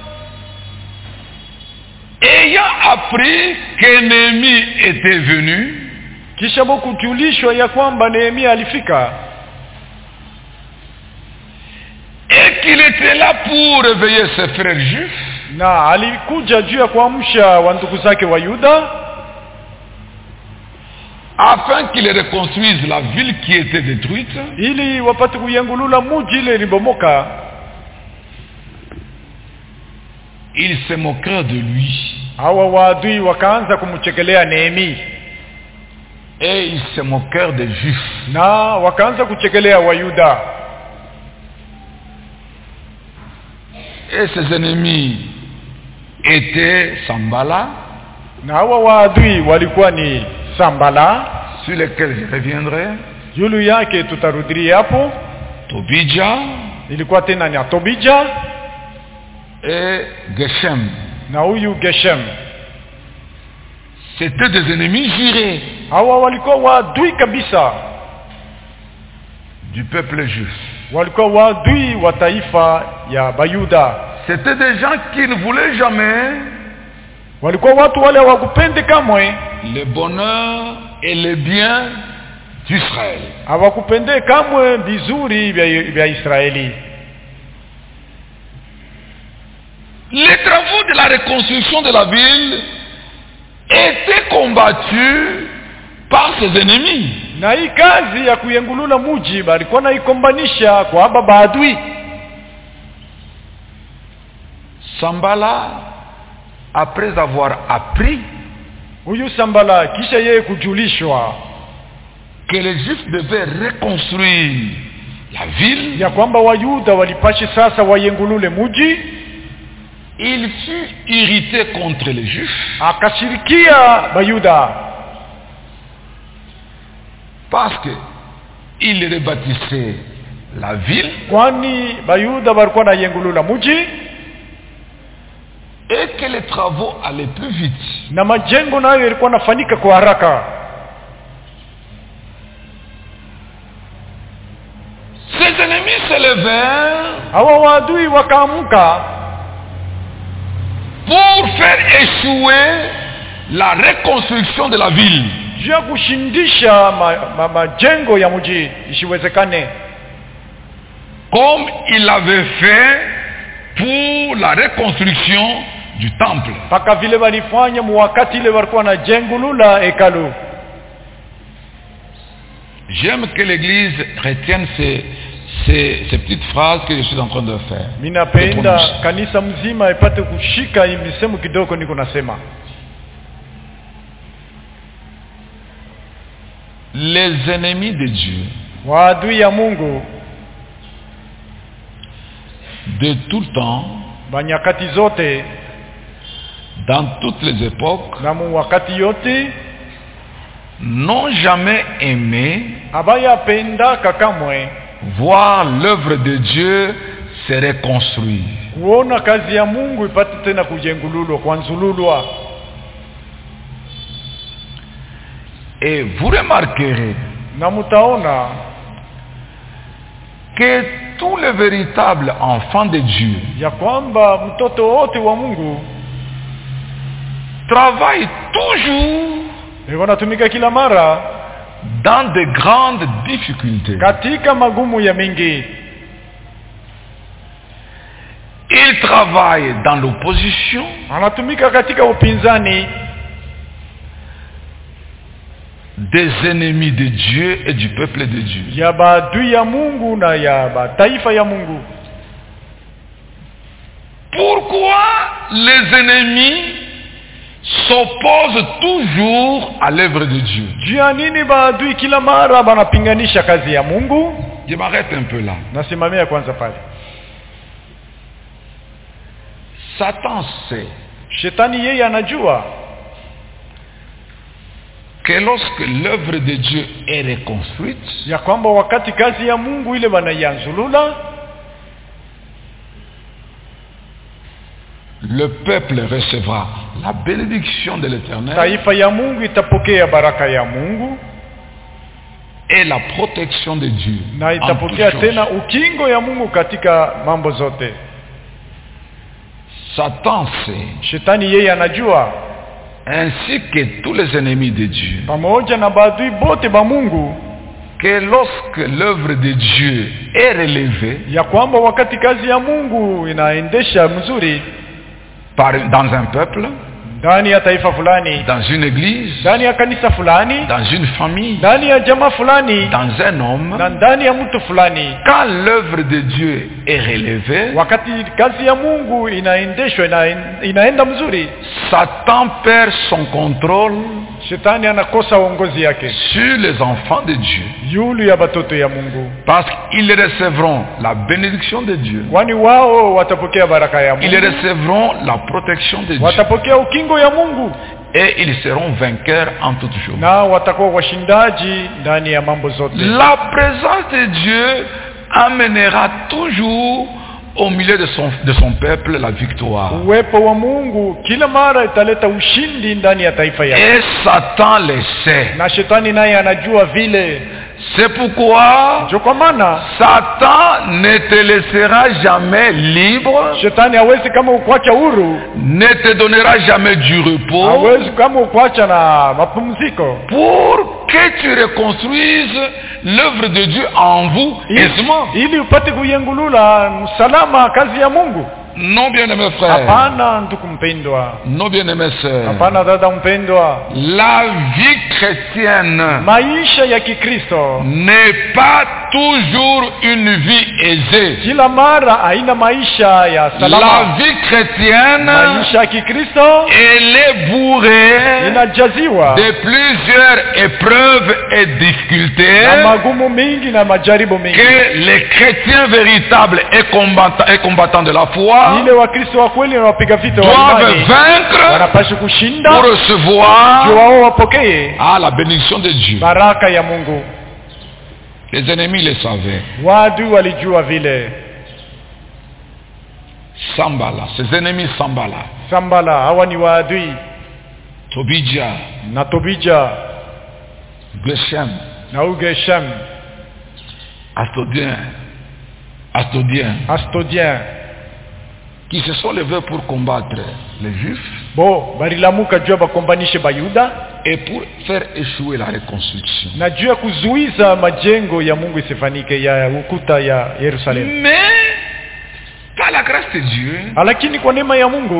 ayant appris que Néhémie était venu, kisha kujulishwa ya kwamba Nehemia alifika et qu'il était là pour réveiller ses frères juifs, na alikuja juu ya kuamsha wa ndugu zake Wayuda afin qu'il reconstruise la ville qui était détruite, ili wapate kuyengulula mji ile ilibomoka, ils se moquèrent de lui. hawa waadui wakaanza kumchekelea Nehemia Et ils se moquèrent des Juifs. na wakaanza kuchekelea Wayuda. Et ses ennemis étaient Sambala, Na hawa waadui walikuwa ni Sambala, sur lesquels je reviendrai, yulu yake tutarudilia hapo, Tobija ilikuwa tena ni Tobija et Geshem. na huyu Geshem. C'étaient des ennemis jurés. Hawa walikuwa waadui kabisa. du peuple juif. walikuwa wadui wa taifa ya Bayuda. C'était des gens qui ne voulaient jamais Walikuwa watu wale hawakupende kamwe le bonheur et le bien d'Israël. hawakupende kamwe vizuri vya Israeli. Les travaux de la reconstruction de la ville étaient combattus par ses ennemis. Na hii kazi ya kuyengulula mji balikuwa naikombanisha kwa haba baadui. Sambala, après avoir appris Huyu Sambala kisha yeye kujulishwa que les Juifs devaient reconstruire la ville, ya kwamba Wayuda walipashi sasa wayengulule mji, il fut irrité contre les Juifs akashirikia Bayuda parce que il rebâtissait la ville kwani Bayuda walikuwa na yengulula mji et que les travaux allaient plus vite. na majengo nayo yalikuwa nafanyika kwa haraka. Ses ennemis se levèrent Hawa waadui wakaamka pour faire échouer la reconstruction de la ville. juu ya kushindisha majengo ya mji isiwezekane, Comme il l'avait fait pour la reconstruction du temple. paka vile walifanya wakati ile walikuwa na jengulula hekalu. J'aime que l'Église retienne ces petites phrases que je suis en train de faire. Minapenda kanisa mzima ipate kushika hii misemo kidogo niko nasema. Les ennemis de Dieu Waadui ya Mungu de tout le temps, banyakati zote dans toutes les époques, na wakati yote n'ont jamais aimé abayapenda kakamwe voir l'œuvre de Dieu se reconstruire. kuona kazi ya Mungu ipate tena kujengululwa kwanzululwa. Et vous remarquerez Na mutaona que tous les véritables enfants de Dieu ya kwamba mtoto wote wa Mungu travaillent toujours wanatumika kila mara dans de grandes difficultés. katika magumu ya mingi. Ils travaillent dans l'opposition, Anatumika katika upinzani des ennemis de Dieu et du peuple de Dieu. ya baadui ya Mungu na ya taifa ya Mungu. Pourquoi les ennemis s'opposent toujours à l'œuvre de Dieu? Juu ya nini baadui kila mara banapinganisha kazi ya Mungu? Je m'arrête un peu là. Nasimamia kwanza pale. Satan sait Shetani yeye anajua que lorsque l'œuvre de Dieu est reconstruite, ya kwamba wakati kazi ya Mungu ile wanaianzulula, le peuple recevra la bénédiction de l'Éternel taifa ya Mungu itapokea baraka ya Mungu et la protection de Dieu na en itapokea toutes choses. tena ukingo ya Mungu katika mambo zote. Satan sait, Shetani yeye anajua ainsi que tous les ennemis de Dieu, pamoja na baadui bote ba Mungu que lorsque l'œuvre de Dieu est relevée ya kwamba wakati kazi ya Mungu inaendesha mzuri dans un peuple, ndani ya taifa fulani, dans une église, ndani ya kanisa fulani, dans une famille, ndani ya jamaa fulani, dans un homme, na ndani ya mtu fulani, quand l'œuvre de Dieu est relevée, wakati kazi ya Mungu inaendeshwa inaenda mzuri, Satan perd son contrôle Shetani anakosa uongozi yake sur les enfants de Dieu. yulu ya batoto ya Mungu, Parce qu'ils recevront la bénédiction de Dieu. kwani wao watapokea baraka ya Ils Mungu, recevront la protection de Dieu. watapokea ukingo ya Mungu Et ils seront vainqueurs en toutes choses. na watakuwa washindaji ndani ya mambo zote. La présence de Dieu amènera toujours au milieu de son peuple la victoire. Uwepo wa Mungu kila mara italeta ushindi ndani ya taifa yake. Et Satan le sait. Na Shetani naye anajua vile. C'est pourquoi Ndio kwa maana Satan ne te laissera jamais libre, shetani hawezi kama ukuacha huru, ne te donnera jamais du repos, hawezi kama ukuacha na mapumziko, pour que tu reconstruises l'œuvre de Dieu en vous aisément. ili upate kuyengulula msalama kazi ya Mungu. Non, bien-aimés frères. Hapana ndugu mpendwa. Non, bien-aimés sœurs. Hapana dada mpendwa. La vie chrétienne Maisha ya Kikristo n'est pas toujours une vie aisée. kila mara haina maisha ya salama. La vie chrétienne, Maisha ya Kikristo elle est bourrée inajaziwa de plusieurs épreuves et difficultés na magumu mingi na majaribu mingi. que les chrétiens véritables et combattants de la foi Ile Wakristo wa kweli na wapiga vita wa doivent imani vaincre wanapaswa kushinda pour recevoir ndio wao wapokee la bénédiction de Dieu. baraka ya Mungu. Les ennemis le savaient. Wadu walijua vile. Sambala, ses ennemis Sambala, Sambala hawa ni waadui, Tobija, na Tobija Geshem, na Ugeshem, Astodien qui se sont levés pour combattre les Juifs balilamuka juu bakombanishe Bayuda et pour faire échouer la reconstruction. na juu ya kuzuiza majengo ya Mungu isifanike ya ukuta ya Yerusalemu. Mais par la grâce de Dieu, Lakini kwa neema ya Mungu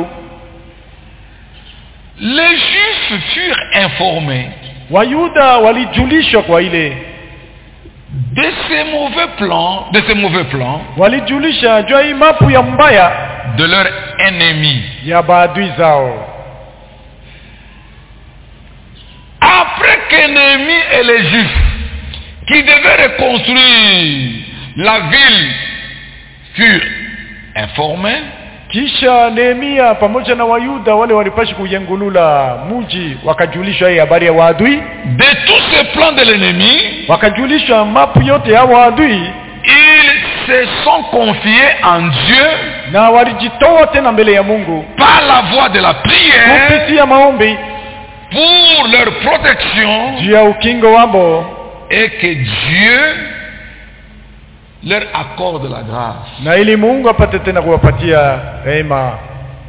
les Juifs furent informés Wayuda walijulishwa kwa ile de ces mauvais plans walijulisha juu ya mapu ya mbaya de leurs ennemis. ya baadui zao. Après que Néhémie et les Juifs qui devaient reconstruire la ville furent informés, Kisha Nehemia pamoja na Wayuda wale walipaswa kuyengulula muji, wakajulishwa hii habari ya waadui, de tous ces plans de l'ennemi, wakajulishwa mapu yote ya waadui, ils se sont confiés en Dieu na walijitoa tena mbele ya Mungu par la voie de la prière kupitia maombi pour leur protection juu ya ukingo wabo, et que Dieu leur accorde la grâce na ili Mungu apate tena kuwapatia rehema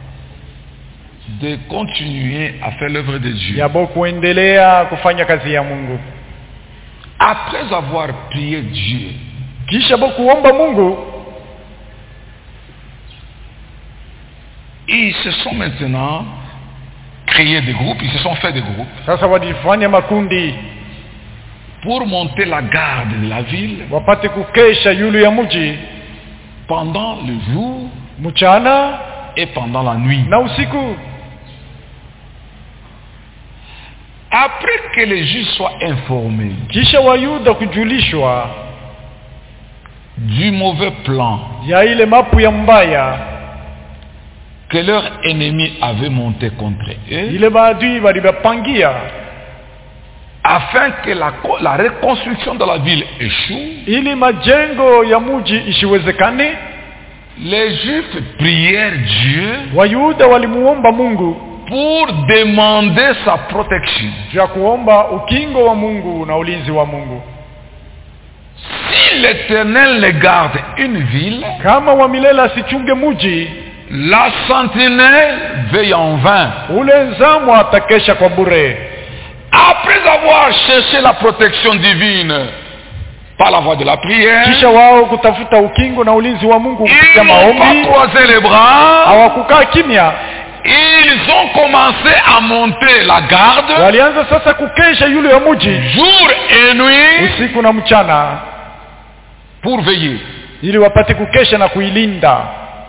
de continuer à faire l'œuvre de Dieu. yabo kuendelea kufanya kazi ya Mungu. Après avoir prié Dieu, Kisha bo kuomba Mungu, ils se sont maintenant créés des groupes, ils se sont fait des groupes sasa walifanya makundi pour monter la garde de la ville wapate kukesha yulu ya mji pendant le jour mchana et pendant la nuit. na usiku. Après que les Juifs soient informés Kisha Wayuda kujulishwa du mauvais plan ya ile mapu ya mbaya que leur ennemi avait monté contre eux, ile maadui walibapangia afin que la reconstruction de la ville échoue, ili majengo ya mji isiwezekane, les Juifs prièrent Dieu Wayuda walimuomba Mungu pour demander sa protection. ya kuomba ukingo wa Mungu na ulinzi wa Mungu. Si l'Éternel les garde une ville, Kama wa milele asichunge mji, la sentinelle veille en vain. ule nzamu atakesha kwa bure. Après avoir cherché la protection divine par la voie de la prière, Kisha wao kutafuta ukingo na ulinzi wa Mungu ils kupitia n'ont pas maombi, croisé les bras, hawakukaa kimya, ils ont commencé à monter la garde walianza sasa kukesha yule ya mji jour et nuit usiku na mchana, pour veiller. ili wapate kukesha na kuilinda.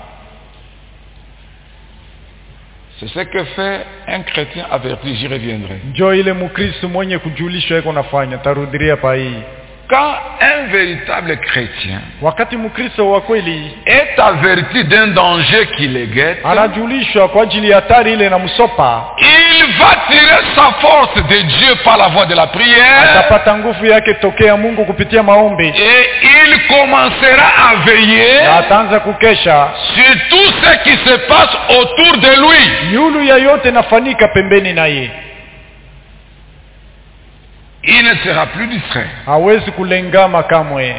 C'est ce que fait un chrétien averti, j'y reviendrai. Njoo ile Mkristo mwenye kujulishwa yako nafanya, tarudiria pa hii. Quand un véritable chrétien Wakati Mkristo wa kweli est averti d'un danger qui le guette, anajulishwa kwa ajili ya hatari ile na msopa, il va tirer sa force de Dieu par la voie de la prière atapata nguvu yake tokea Mungu kupitia maombi, et il commencera à veiller na ataanza kukesha sur tout ce qui se passe autour de lui. yulu ya yote nafanyika pembeni naye. il ne sera plus distrait. hawezi kulengama kamwe.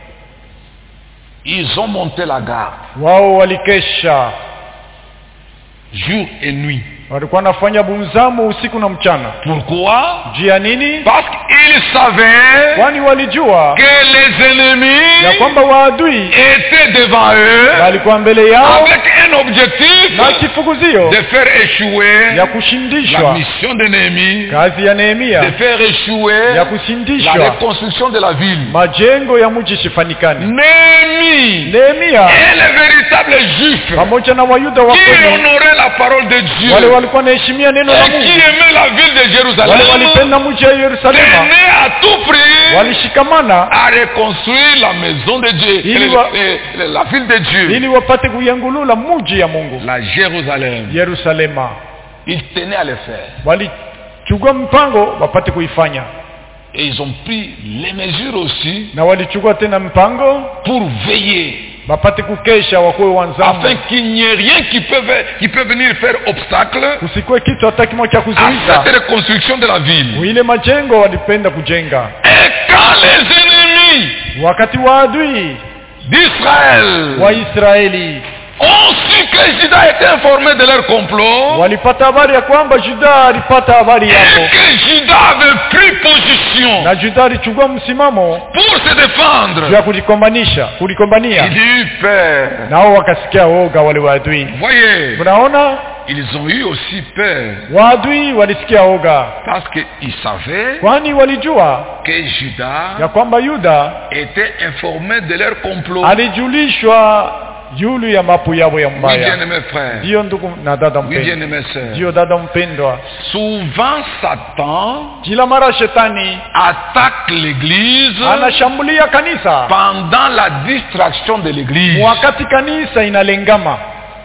Ils ont monté la garde Wao walikesha jour et nuit. walikuwa nafanya bunzamu usiku na mchana. Pourquoi? Jia nini? Parce qu'ils savaient Kwani walijua que les ennemis ya kwamba waadui étaient devant eux walikuwa mbele yao avec un objectif na kifukuzio de faire échouer ya la kushindishwa mission de Néhémie, kazi ya de Nehemia, faire échouer ya la kushindishwa reconstruction de la ville. majengo ya mji sifanikane. Néhémie Nehemia est le véritable juif pamoja na Wayuda wa qui kweli honorait la parole de Dieu wale walikuwa naheshimia neno la et qui Mungu, aimait la ville de wale Jérusalem, walipenda mji wa Yerusalema, tenait à tout prix walishikamana à reconstruire la maison de Dieu, la ville de Dieu, ili wapate kuyangulula mji ya Mungu, la Jérusalem. Yerusalema. Ils tenaient à le faire. Walichukua mpango wapate kuifanya, Et ils ont pris les mesures aussi na walichukua tena mpango pour veiller, wapate kukesha, wakuwe wanzamu, afin qu'il n'y ait rien qui peut venir faire obstacle kusikwe kitu hata kimoja cha à kuzuiza cette reconstruction de la ville. ile majengo walipenda kujenga. Et quand les ennemis Wakati wa adui d'Israël wa Israeli ont su que Juda était informé de leur complot walipata habari ya kwamba Juda alipata habari et yako, que Juda avait pris position na Juda alichukua msimamo pour se défendre, juu ya kulikombania, il y eut peur. nao wakasikia woga wale waadui. Voyez, Mnaona, ils ont eu aussi peur waadui walisikia woga, parce qu'ils savaient kwani walijua que Juda ya kwamba Yuda était informé de leur complot. alijulishwa yulu ya mapu yao ya Oui, mbaya. bien-aimés frères, Ndiyo ndugu na dada oui, mpendwa, bien-aimés sœurs, ndiyo dada mpendwa, souvent Satan kila mara shetani attaque l'église anashambulia kanisa pendant la distraction de l'église. wakati kanisa inalengama.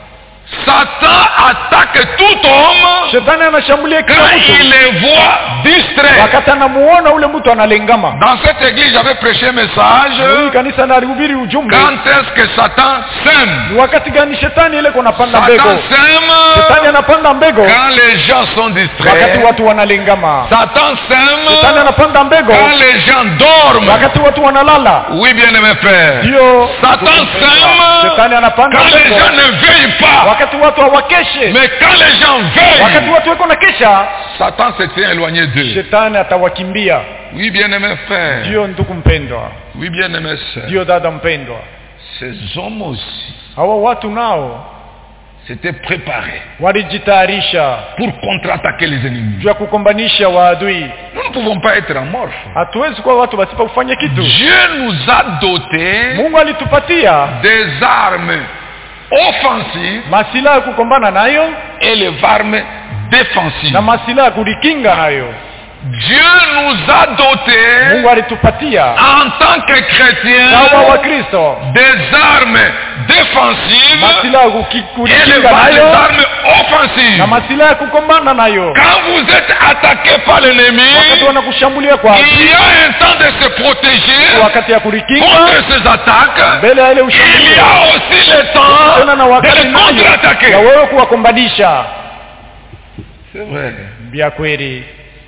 Satan attaque tout homme Shetani anashambulia kila quand mtu il les voit distraits. wakati anamuona ule mtu analengama. Dans cette église, j'avais prêché un message. Hii kanisa nalihubiri ujumbe. Quand est-ce que Satan sème? Ni wakati gani shetani ile kunapanda mbego? Satan sème Shetani anapanda mbego quand les gens sont wakati distraits. watu wanalengama. Satan Shetani sème anapanda mbego quand les gens dorment. wakati watu wanalala. Oui, bien-aimés frères. Ndio Satan sème shetani anapanda quand les mbego gens ne veillent pas. wakati watu hawakeshe. Mais quand les gens Wakati veillent, watu wako na kesha, Satan se tient éloigné d'eux. shetani atawakimbia. Oui, bien-aimés frères. Ndio ndugu mpendwa, Oui, bien-aimés sœurs. ndio dada mpendwa, Ces hommes aussi hawa watu nao s'étaient préparés walijitayarisha pour contre-attaquer les ennemis. juu ya kukombanisha waadui. Nous ne pouvons pas être amorphes. Hatuwezi kuwa watu basipa kufanya kitu. Dieu nous a dotés Mungu alitupatia des armes offensives masilaha ya kukombana nayo et les armes défensives. na masilaha ya kulikinga nayo. Dieu nous a dotés Mungu alitupatia en tant que chrétiens kama Wakristo des armes défensives masilaha ya et les kulikinga nayo armes offensives. na masilaha ya kukombana nayo. Quand vous êtes attaqué par l'ennemi, Wakati wanakushambulia kwa il adui, y a un temps de se protéger wakati ya kulikinga contre ces attaques. mbele ya ile Il y ushambulio, a aussi le temps tena na de wakati les nayo contre-attaquer. ya wewe kuwakombanisha. C'est vrai. Bia kweli,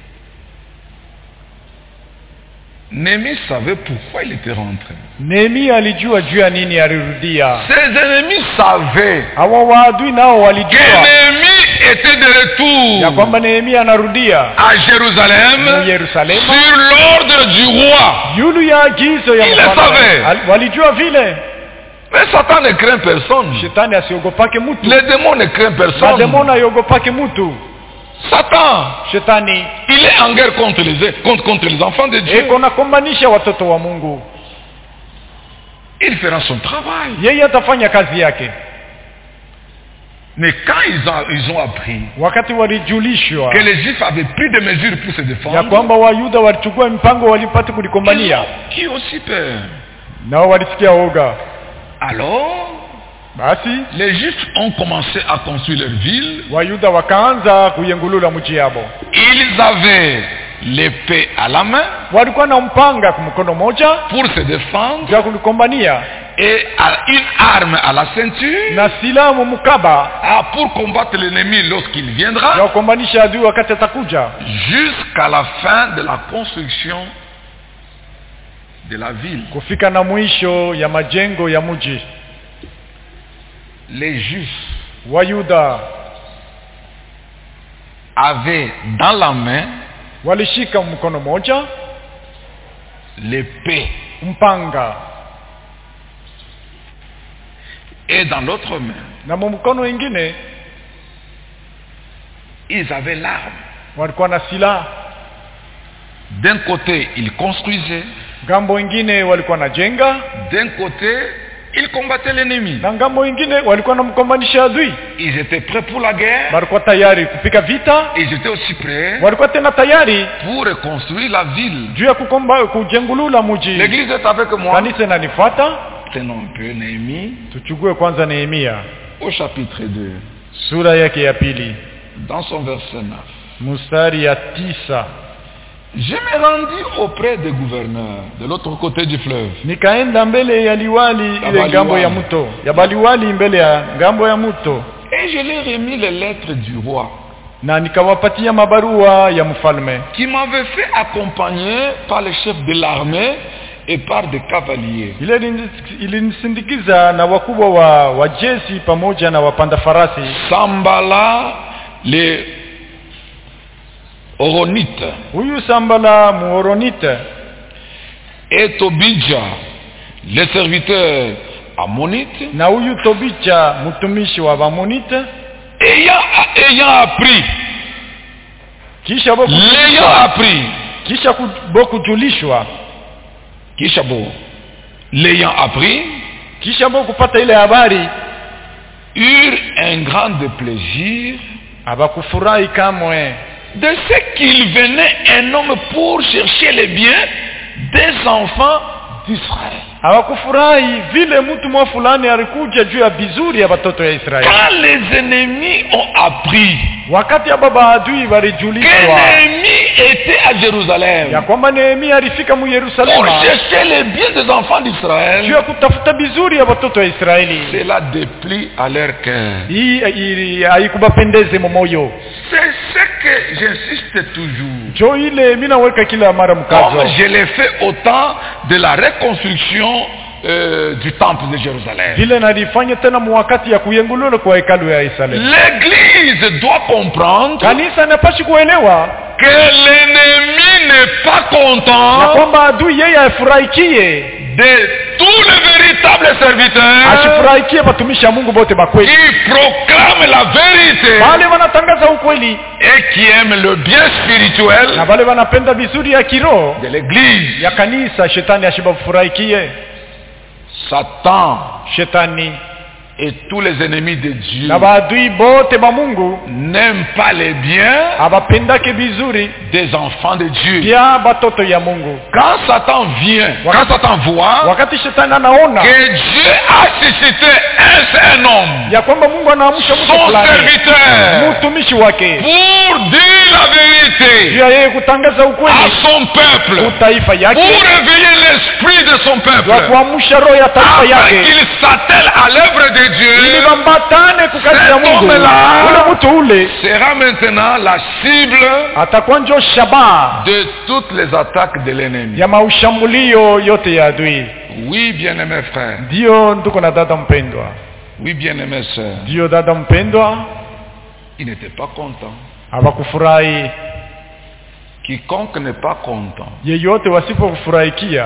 Néhémie savait pourquoi il était rentré. Nehemia alijua juu ya nini alirudia. Ses ennemis savaient Hawa waadui nao que walijua Néhémie était de ya retour kwamba Nehemia anarudia à Jérusalem Yerusalemu sur l'ordre du roi. yulu ya agizo ya Il mfalme. savait. Walijua vile. Mais Satan ne craint personne. Shetani asiogopake mtu, Les démons ne craignent personne. mademona aiogopake mtu. Satan, Shetani il est en guerre contre les enfants de Dieu. eko nakombanisha watoto wa Mungu. Il fera son travail. Yeye atafanya kazi yake. Mais quand ils ont appris Wakati walijulishwa que les Juifs avaient pris des mesures pour se ya défendre, kwamba Wayuda walichukua mpango walipata kulikombania, ils ont aussi peur. nao walisikia oga. Alors, Basi les Juifs ont commencé à construire leur ville. Wayuda wakaanza kuyengulula mji yabo. Ils avaient l'épée à la main Walikuwa na mpanga kwa mkono moja pour se défendre ya kulikombania, et a une arme à la ceinture na silaha mukaba pour combattre l'ennemi lorsqu'il viendra, ya kukombanisha adui wakati atakuja, jusqu'à la fin de la construction de la ville. kufika na mwisho ya majengo ya mji. Les Juifs Wayuda avaient dans la main walishika mkono moja l'épée mpanga, et dans l'autre main na mkono mwingine ils avaient l'arme. walikuwa na silaha. D'un côté ils construisaient, Ngambo wengine walikuwa na jenga, d'un côté ils combattaient l'ennemi. na ngambo wengine walikuwa na mkombanisha adui. Ils étaient prêts pour la guerre, Walikuwa tayari kupika vita, ils étaient aussi prêts walikuwa tena tayari pour reconstruire la ville. juu ya kujengulula mji. L'église est avec moi. Kanisa inanifuata. Tenons un peu Néhémie Tuchukue kwanza Nehemia au chapitre 2, sura yake ya pili dans son verset 9. mstari ya 9. Je me rendis auprès des gouverneurs de l'autre côté du fleuve. Nikaenda mbele ya liwali ile ngambo ya mto, ya baliwali mbele ya ngambo ya mto, Et je leur ai remis les lettres du roi, na nikawapatia mabarua ya mfalme, qui m'avait fait accompagner par le chef de l'armée et par des cavaliers. ile ilinisindikiza na wakubwa wa jeshi pamoja na wapanda farasi, Sambala les Horonites huyu Sambala Muhoronite et Tobija les serviteurs ammonites, na huyu Tobija mtumishi wa Amonite, ayant appris, kisha boku l'ayant appris, kisha boku julishwa, l'ayant appris, kisha boku pata ile habari, eurent un grand plaisir abakufurahi kamwe de ce qu'il venait un homme pour chercher les biens des enfants d'Israël. hawakufurahi vile mtu mwa fulani alikuja juu ya bizuri ya watoto ya Israeli. Quand les ennemis ont appris Wakati ya baba adui que walijulishwa Néhémie était à Jérusalem ya kwamba Nehemia alifika mu pour Yerusalemu chercher les biens des enfants juu d'Israël, ya kutafuta bizuri ya watoto ya Israeli, cela déplie à leur cœur. hii haikubapendeze moyo. C'est ce que j'insiste toujours. Jo ile mimi naweka kila mara mkazo, Comme je l'ai fait au temps de la reconstruction du temple de Jérusalem. vile nalifanya tena mwakati ya kuyengulula kwa hekalu ya Yerusalemu. L'Église doit comprendre Kanisa inapashi kuelewa que l'ennemi n'est pas ya content kwamba adui yeye afurahikie, de tous les véritables serviteurs asifurahikie watumishi wa Mungu bote bakweli, qui proclament la vérité wale wanatangaza ukweli et qui aiment le bien na spirituel wale wanapenda vizuri ya kiroho de l'Église. ya kanisa. Shetani ashibafurahikie. Satan Shetani et tous les ennemis de Dieu na baadui bote ba Mungu n'aiment pas les biens abapendake vizuri des enfants de Dieu. pia batoto ya Mungu. Quand Satan vient, quand Satan voit Wakati shetani anaona que Dieu a suscité un homme, ya kwamba Mungu anaamsha mtu son fulani, serviteur, mtumishi wake, pour dire la vérité juu ya yeye kutangaza à ukweli son peuple, utaifa pour yake, réveiller l'esprit de son ya peuple, kuamsha roho ya taifa afin yake, qu'il s'attelle à l'œuvre de ili Dieu. bambatane kukazi ya Cet Mungu. homme-là Ule mtu ule sera maintenant la cible atakuwa njo shabaha de toutes les attaques de l'ennemi. ya maushambulio yote ya adui. Oui, bien-aimés frères, Ndiyo ndugu na dada mpendwa, oui, bien-aimés sœurs, ndiyo dada mpendwa, il n'était pas content. hawakufurahi. Quiconque n'est pas content Yeyote wasipofurahikia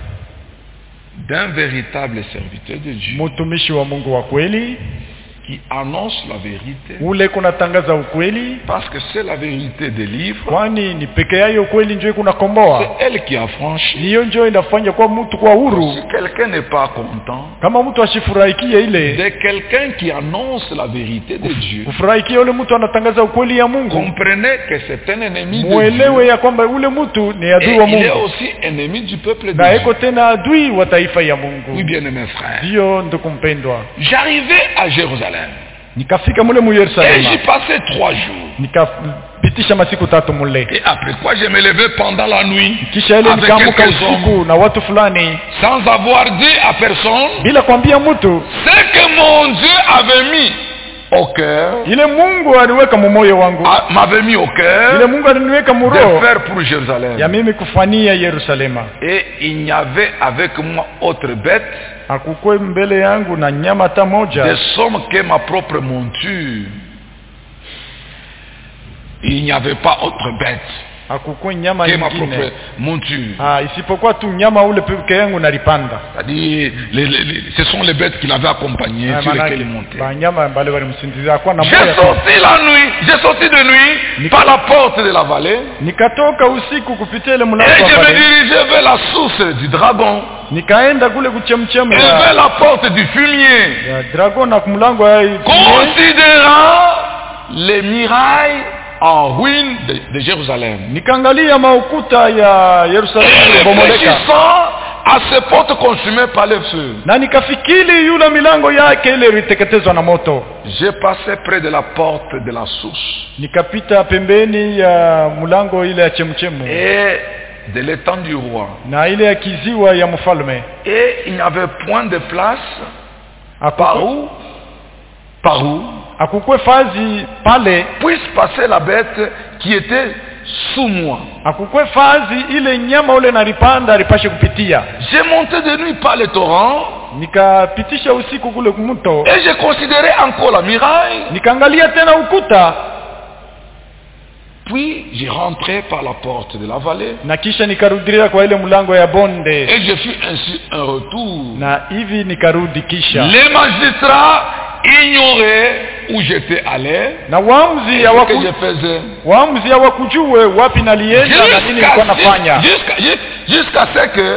d'un véritable serviteur de Dieu mtumishi wa Mungu wa kweli, qui annonce la vérité, ule kunatangaza ukweli, parce que c'est la vérité des livres, kwani ni peke yayo ukweli ndio kunakomboa. c'est elle qui a franchi. Hiyo ndio inafanya kwa mtu kwa huru. Si quelqu'un n'est pas content Kama mtu ashifurahikie ile, de quelqu'un qui annonce la vérité de Dieu, ufurahikie ule mtu anatangaza ukweli ya Mungu, comprenez que c'est un ennemi de muelewe Dieu ya kwamba ule mtu ni et adui wa il est Mungu aussi ennemi du peuple de na Dieu. iko tena adui wa taifa ya Oui, Mungu. bien aimés frères, Ndiyo ndugu mpendwa, j'arrivais à Jérusalem nikafika mule mu et j'y Yerusalemu passais 3 jours. nikapitisha masiku 3 mule. Et après quoi je me levais pendant la nuit Kisha ile avec nikaamka quelques hommes, usiku na watu fulani sans avoir dit à personne bila kwambia mtu ce que mon Dieu avait mis au cœur, ile Mungu aliweka moyo wangu, m'avait mis au ile cœur Mungu aliniweka de muroho faire pour Jérusalem. ya mimi kufania Yerusalema. Et il n'y avait avec moi autre bête Hakukwe mbele yangu na nyama hata de moja somme que ma propre monture. Il n'y avait pas autre bête hakukwe nyama que ma nyingine propre monture. isipokuwa tu nyama ule peke yangu nalipanda. C'est-à-dire, ce sont les bêtes qui l'avaient accompagné, sur lesquelles il montait. Banyama mbale walimsindiza kwa na J'ai moyo. sorti la nuit, j'ai sorti de nuit par la porte de la vallée Nikatoka usiku kupitia ile et mlango je wa me pale. dirigeais vers la source du dragon Nikaenda kule kuchemchemu et vers la porte du fumier, ya dragon na kumlango ya considérant les murailles en ruine de Jérusalem. nikaangalia maukuta ya Yerusalemu Et ilibomoleka réfléchissant à ces portes consumées par le feu, na nikafikiri yule milango yake ile iliteketezwa na moto. j'ai passé près de la porte de la source Nikapita pembeni ya mlango ile ya chemchemu et de l'étang du roi. na ile ya kiziwa ya mfalme. Et il n'y avait point de place par où Hakukwe fazi pale, puisse passer la bête qui était sous moi. hakukwe fazi ile nyama ule nalipanda alipashe kupitia. J'ai monté de nuit par le torrent Nikapitisha usiku kule kumuto, et j'ai considéré encore la muraille. nikaangalia tena ukuta, Puis j'ai rentré par la porte de la vallée na kisha nikarudilia kwa ile mlango ya bonde, et je fis ainsi un retour. na hivi nikarudi. Kisha Les magistrats ignoraient où j'étais allé na waamuzi et ce que je faisais. hawakujue wapi nalienda na nini nilikuwa nafanya. Jusqu'à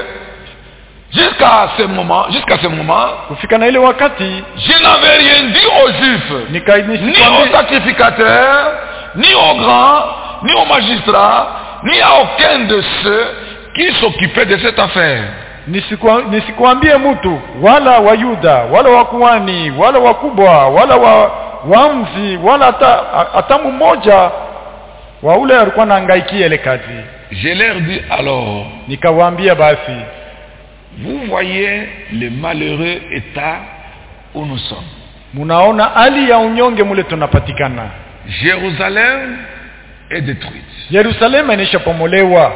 ce moment, Kufika na ile wakati je n'avais rien dit aux Juifs, ni aux nisikwambie sacrificateurs, ni aux grands, ni aux magistrats, ni à aucun de ceux qui s'occupaient de cette affaire. nisikuambie mtu wala Wayuda wala wakuhani wala wakubwa wala waamuzi wala hata mmoja wa ule alikuwa anaangaikia ile kazi. Je leur dis alors, Nikawaambia basi, vous voyez le malheureux état où nous sommes. munaona hali ya unyonge mule tunapatikana. Jérusalem est détruite. Yerusalemu inishapomolewa,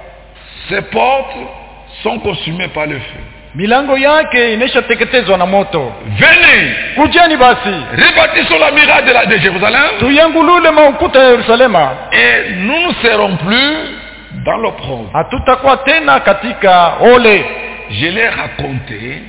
Ses portes sont consumées par le feu. milango yake inishateketezwa na moto. Venez, Kujeni basi rebâtissons la muraille de Jérusalem tuyangulule maukuta ya Yerusalema, et nous ne serons plus dans l'opprobre. hatutakuwa tena katika ole. Je l'ai raconté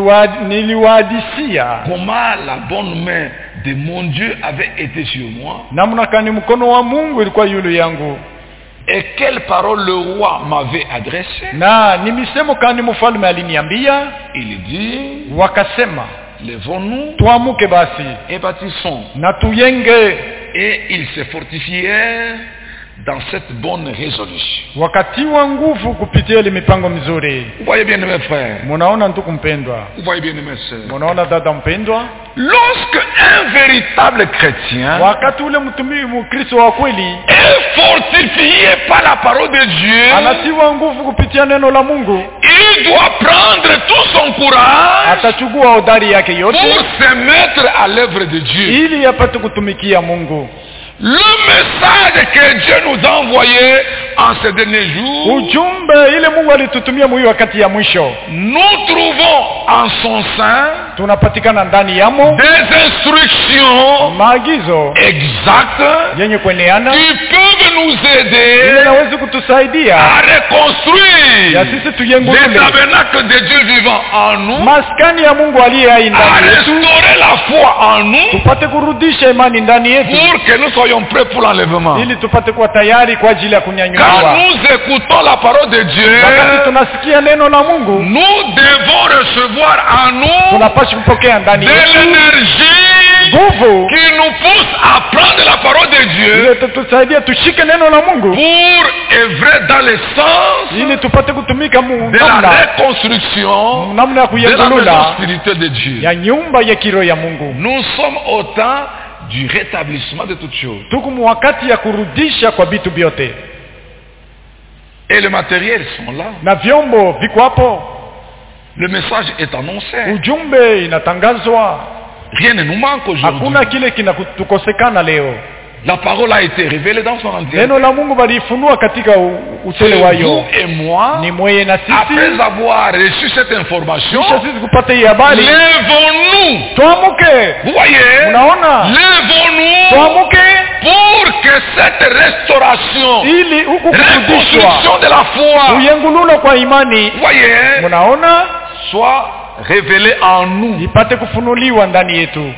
Niliwahadisia comment la bonne main de mon Dieu avait été sur moi namna kani mkono wa Mungu ilikuwa yule yangu, et quelle parole le roi m'avait adressée. na ni misemo kani mfalme aliniambia. Il dit, Wakasema levons-nous tuamuke basi et bâtissons. na tuyenge. Et ils se fortifièrent dans cette bonne résolution. Wakatiwa nguvu kupitia ile mipango mizuri. Vous voyez bien mes frères, Munaona ndugu mpendwa, vous voyez bien mes sœurs. munaona dada mpendwa, Lorsque un véritable chrétien wakati ule mtumii Mkristo wa kweli est fortifié par la parole de Dieu, anatiwa nguvu kupitia neno la Mungu, il doit prendre tout son courage atachukua hodari yake pour yote se mettre à l'œuvre de Dieu. ili apate kutumikia Mungu. Le message que Dieu nous a envoyé en ces derniers jours, Ujumbe ile Mungu alitutumia mwi wakati ya mwisho, nous trouvons en son sein tunapatikana ndani yamo des instructions maagizo exactes yenye kueneana qui peuvent nous ile aider naweza kutusaidia à reconstruire ya sisi le tuyengulule tabernacle de Dieu vivant en nous, maskani ya Mungu aliye hai à ndani yetu, restaurer la foi en nous tupate kurudisha imani ndani yetu pour que nous soyons prêts pour l'enlèvement. ili tupate kuwa tayari kwa ajili ya Quand kunyanyuliwa. nous écoutons la parole de Dieu, Wakati tunasikia neno la Mungu, nous devons recevoir en nous tunapaswa kupokea ndani de yetu l'énergie nguvu qui nous pousse à prendre la parole de Dieu ili tutusaidia tushike neno la Mungu pour œuvrer dans le sens ili tupate kutumika de la reconstruction namna ya de la maison kuyengulula spirituelle de Dieu. ya nyumba ya kiroho ya Mungu. Nous sommes au temps du rétablissement de toutes choses. tuko wakati ya kurudisha kwa vitu vyote, Et les matériels sont là. na vyombo viko hapo, Le message est annoncé. ujumbe inatangazwa, Rien ne nous manque aujourd'hui. hakuna kile kinatukosekana leo. La parole a été révélée dans son entier. Neno la Mungu balifunua katika utele C'est wayo. vous et moi, Ni mweye na après sisi, avoir reçu cette information, kisha sisi kupata hii habari, lèvons-nous. tuamuke. Vous voyez? Unaona, Lèvons-nous tuamuke pour que cette restauration, ili huku kurudishwa, reconstruction de la foi, uyengululo kwa imani, vous voyez, munaona, soit révélée en nous. ipate kufunuliwa ndani yetu.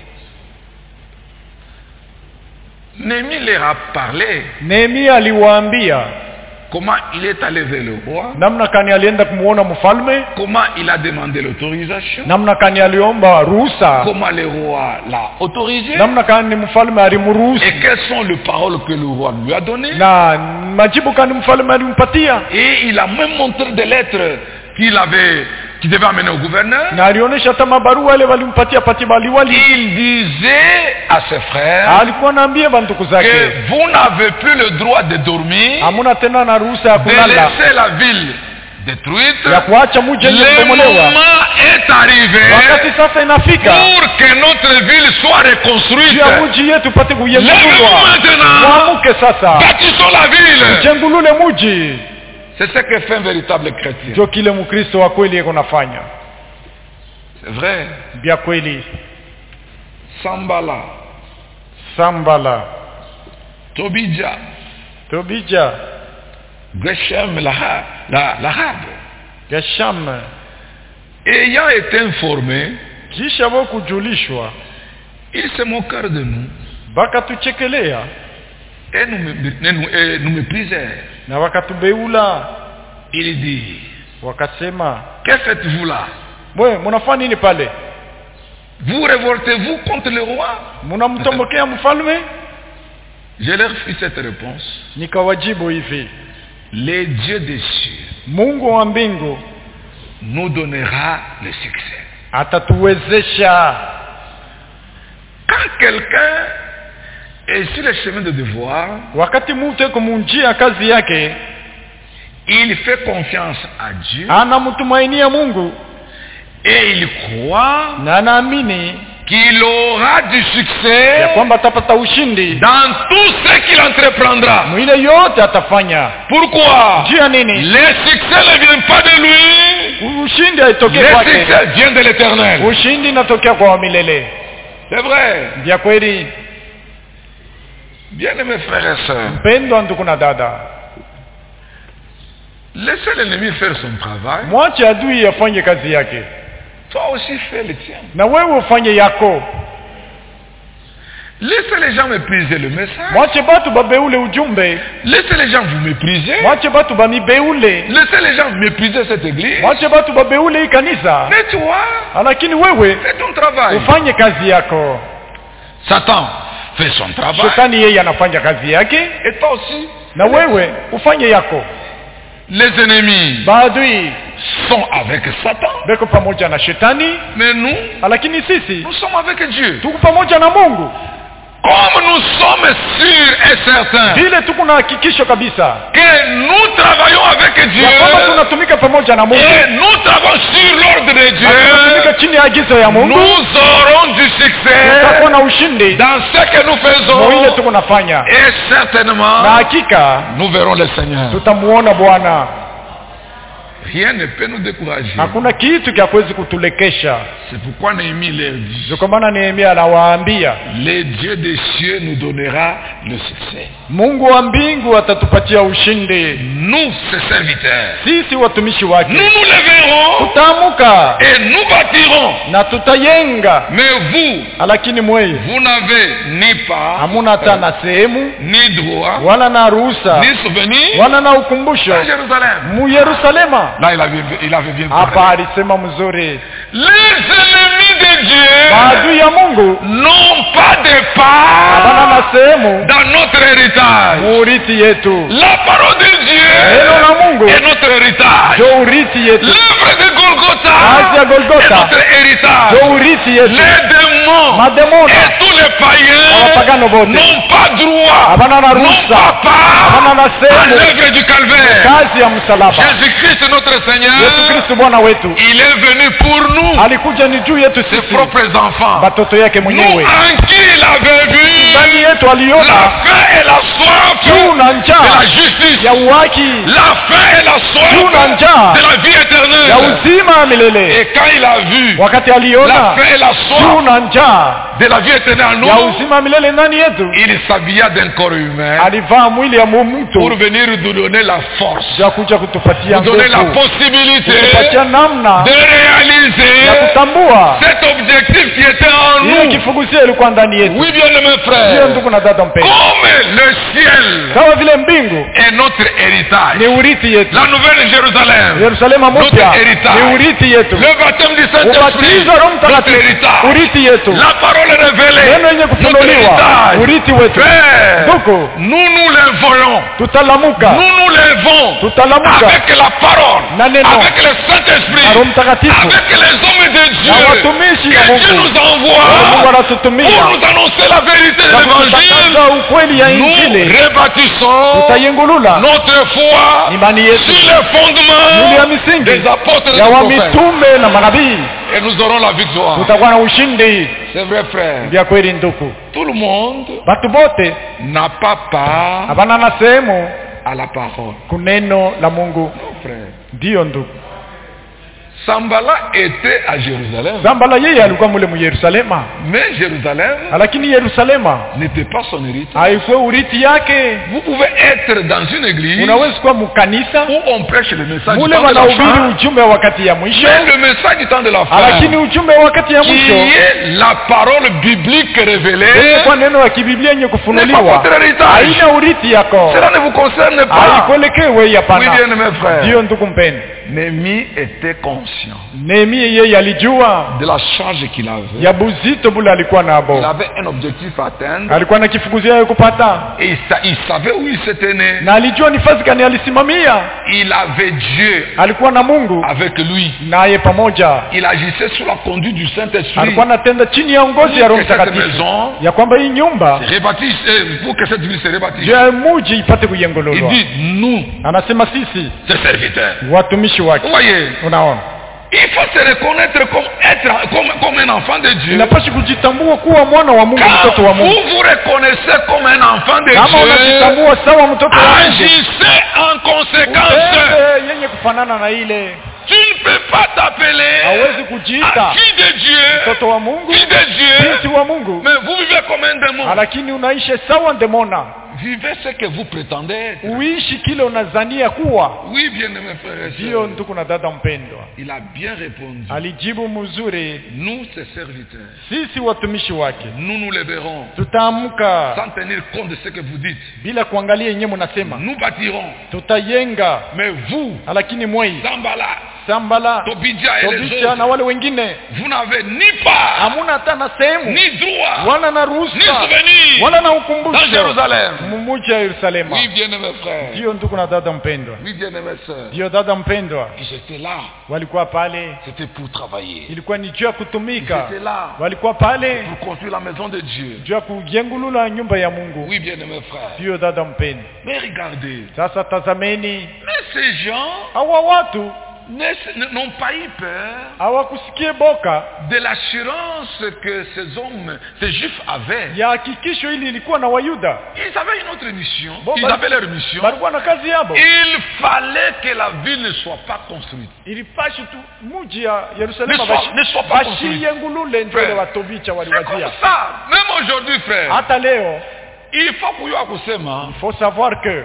Néhémie leur a parlé Nehemia aliwaambia comment il est allé vers le roi, namna kani alienda kumuona mfalme, comment il a demandé l'autorisation, namna kani aliomba ruhusa, comment le roi l'a autorisé, namna kani mfalme alimruhusu, et quelles sont les paroles que le roi lui a données. na majibu kani mfalme alimpatia, Et il a même montré des lettres qu'il devait amener au gouverneur. na alionyesha hata mabarua ile walimpatia pati baliwali. Il disait à ses frères Alikuwa naambia banduku que zake, vous n'avez plus le droit de dormir, hamuna tena na ruhusa ya de kulala, laisser la ville détruite. ya kuacha mji yenye Le kubomolewa. moment est arrivé Wakati sasa inafika pour que notre ville soit juu reconstruite. ya mji yetu pate Lèvez-vous kuyengululwa. maintenant, Mwamuke sasa, bâtissons la ville. jengulule mji. C'est ce que fait un véritable chrétien. Ndio kile Mkristo wa kweli yeko nafanya. C'est vrai. Bia kweli. Sambala, Sambala, Tobija, Tobija, Geshem, l'Arabe, Gesham, ayant été informé, kisha wao kujulishwa, ils se moquèrent de nous bakatuchekelea et nous méprisèrent. na wakatubeula, Il dit, wakasema, que faites-vous là? mwe mnafanya nini pale? Vous révoltez-vous contre le roi? Mnamtombokea mfalme? Je leur fis cette réponse. Nikawajibu hivi, Les dieux des cieux Mungu wa mbingu nous donnera le succès. atatuwezesha. Quand quelqu'un est sur le chemin de devoir, Wakati mtu yuko munjia kazi yake, il fait confiance à Dieu anamtumainia Mungu et il croit na anaamini qu'il aura du ya succès kwamba atapata ushindi dans tout ce qu'il entreprendra. mwile yote atafanya. Pourquoi? Juu ya nini? Le succès ne vient pas de lui. Ushindi haitokee Le kwake, succès vient de l'Éternel. ushindi inatokea kwa milele. C'est vrai. Vya kweli, Bien-aimés frères et sœurs, mpendwa ndugu na dada, laissez l'ennemi faire son travail. mwache adui afanye kazi yake Toi aussi fais le tien. na wewe ufanye yako. Laissez les gens mépriser le message. Mwache batu babeule ujumbe, Laissez les gens vous mépriser. mwache batu bamibeule, Laissez les gens mépriser cette église. mwache batu babeule hii kanisa, Mais toi, lakini wewe fais ton travail. ufanye kazi yako. Satan fait son travail. Shetani yeye anafanya kazi yake Et toi aussi. na wewe ufanye yako. Les ennemis Maadui sont avec Satan. beko pamoja na shetani, Mais nous, lakini sisi nous sommes avec Dieu. tuko pamoja na Mungu. Comme nous sommes sûrs et certains Vile tuko na hakikisho kabisa que nous travaillons avec Dieu ya kwamba tunatumika pamoja na Mungu, et nous travaillons sur l'ordre de na tunatumika Dieu, chini ya agizo ya Mungu, nous aurons du tutakuwa succès na ushindi dans ce que nous mwile faisons tuko nafanya, et na certainement hakika nous verrons le Seigneur. tutamuona Bwana. Rien ne peut nous décourager. Hakuna kitu kya kuwezi kutulekesha. C'est pourquoi Néhémie leur dit, Ndio kwa maana Nehemia anawaambia, le Dieu des cieux nous donnera le succès. Mungu wa mbingu atatupatia ushindi. Nous, ses serviteurs, Sisi watumishi nous wake nous lèverons tutaamuka et nous bâtirons. na tutayenga, Mais vous, lakini mweye vous n'avez ni part, hamuna hata na sehemu ni droit, wala na ruhusa ni souvenir wala na ukumbusho à Jérusalem. mu Yerusalema. Là, il avait bien Hapa parlé. alisema mzuri, Les ennemis de Dieu maadui ya Mungu n'ont pas de habana part na sehemu dans notre héritage. urithi yetu. La parole de Neno la Dieu Mungu est notre héritage. ndio urithi yetu. L'œuvre de Golgotha Kazi ya est Golgotha notre héritage. ndio urithi yetu. Les démons Mademona et tous les païens wapagano wote n'ont pas droit, habana na n'ont ruhusa, pas part habana na à sehemu l'œuvre du calvaire. kazi ya msalaba. Jésus-Christ, notre Yesu Seigneur, Kristo Bwana wetu il est venu pour nous, alikuja ni juu yetu ses sisi propres enfants. batoto yake Nous mwenyewe. en qui il avait vu Ndani yetu la aliona faim et la soif kiu na de la njaa justice, ya uwaki, la faim et la kiu na soif njaa de la vie ya éternelle. uzima milele. Et quand il a vu Wakati la aliona faim et la kiu soif na njaa de la vie éternelle en ya nous, uzima milele ndani yetu, il s'habilla d'un corps humain alivaa mwili ya pour mtu venir nous donner la force, ya kuja kutupatia nous donner la nguvu, possibilité kutupatia namna de réaliser ya kutambua cet objectif qui était en ile nous. kifuguzio ilikuwa ndani yetu. Oui, bien mes Hiyo frères, ndugu na dada mpendwa, comme le ciel kama vile mbingu est notre héritage, ni urithi yetu, la nouvelle Jérusalem, Yerusalema mpya notre héritage, ni urithi yetu, le baptême du Saint-Esprit, ubatizo wa Roho notre Mtakatifu héritage, urithi yetu, la parole révélée, neno yenye notre kufunuliwa héritage. urithi wetu. Frère, Ndugu, nous l'invoyons, tutalamuka nous l'élevons tutalamuka avec la parole, na neno avec le Saint-Esprit, na Roho Mtakatifu avec les hommes de Dieu na watumishi que wa Dieu Mungu nous Wale Mungu envoie anatutumia pour nous annoncer la vérité de na l'évangile. kutangaza ukweli ya Nous Injili. rebâtissons Tutayengulula notre foi imani sur yetu les juu ya fondements misingi des apôtres et ya des prophètes. wamitume na manabii, Et nous aurons la victoire. tutakuwa na ushindi. C'est vrai, frère. Vya kweli ndugu, Tout le monde batu bote n'a pas part habana na sehemu à la parole. kuneno la Mungu. Non, frère. Ndiyo ndugu, Sambala était à Jérusalem. Sambala yeye alikuwa mule mu Yerusalema, Mais Jérusalem lakini Yerusalema n'était pas son héritage. haikuwa urithi yake. Vous pouvez être dans une église Unaweza kuwa mukanisa où on prêche le message du mule temps de la wanahubiri fin, ujumbe wa wakati ya mwisho, mais le message du temps de la fin, lakini ujumbe wa wakati ya qui mwisho est la parole biblique révélée, kwa neno la kibiblia yenye n'est pas kufunuliwa votre héritage. haina urithi yako, Cela ne vous concerne pas. haikuelekee wewe. Oui, Hapana. bien mes frères. Ndiyo ndugu mpendwa, Néhémie était conscient Nehemia yeye alijua de la charge qu'il avait. ya buzito bule alikuwa Il nabo, avait un objectif à atteindre alikuwa na kifuguzio ya kupata, et il savait où il s'était né. na alijua nafasi gani alisimamia. Il avait Dieu Alikuwa na Mungu avec lui. naye pamoja, Il agissait sous la conduite du Saint-Esprit. alikuwa anatenda chini ya ongozi ya Roho Que cette Mtakatifu, maison ya kwamba hii nyumba se rebâtisse, pour que cette ville se rebâtisse. juu ya muji ipate Il kuyengololwa. dit, nous, Anasema sisi ses serviteurs. watumishi Vous wake. voyez, Unaona, il faut se reconnaître comme un enfant de Dieu. inapashi kujitambua kuwa mwana wa Mungu, Quand mtoto wa Mungu. vous vous reconnaissez comme un enfant de Kama Dieu, unajitambua sawa mtoto wa Mungu, agissez en conséquence. utende yenye kufanana na ile. Tu ne peux pas t'appeler Hawezi kujiita fille de Dieu, mtoto wa Mungu, fille de Dieu, binti wa Mungu, mais vous vivez comme un démon. lakini unaishi sawa ndemona. Vivez ce que vous prétendez être. Uishi kile unazania kuwa. Oui, bien aimé frère et Ndiyo sœur. ndugu na dada mpendwa, Il a bien répondu. alijibu mzuri. Nous, ses serviteurs, Sisi watumishi wake nous les verrons tutaamka sans tenir compte de ce que vous dites. bila kuangalia yenyewe mnasema, Nous bâtirons. tutayenga. Mais vous, Lakini mwei Zambala, Sambala, Tobidja et les Tobisha na autres, wale wengine vous n'avez ni part, hamuna hata na sehemu ni droit, wala na ni ruhusa souvenir wala na dans ukumbusho Jérusalem. mumuji ya Yerusalema. Oui, bien aimé frère. Ndiyo ndugu na dada mpendwa, Oui, bien aimé sœur. ndiyo dada mpendwa, Ils étaient là. walikuwa pale, C'était pour travailler. ilikuwa ni juu ya Ils kutumika. étaient là Walikuwa pale pour construire la maison de Dieu. juu ya kujengulula nyumba ya Mungu. Oui, bien aimé frère. Ndiyo dada mpendwa, Mais regardez, sasa tazameni, mais ces gens hawa watu n'ont pas eu peur hawakusikie boka de l'assurance que ces hommes, ces juifs avaient. ya hakikisho ili ilikuwa na Wayuda. Ils avaient une autre mission. Bon, Ils avaient leur mission. Balikuwa na kazi yabo, Il fallait que la ville ne soit pas construite. ilipashi tu muji ya Yerusalema Ne soit pas construite. bashiyengulule ndio Frère, watobicha C'est comme waliwazia. ça. Même aujourd'hui, frère. Hata leo Il faut kujua kusema il faut savoir que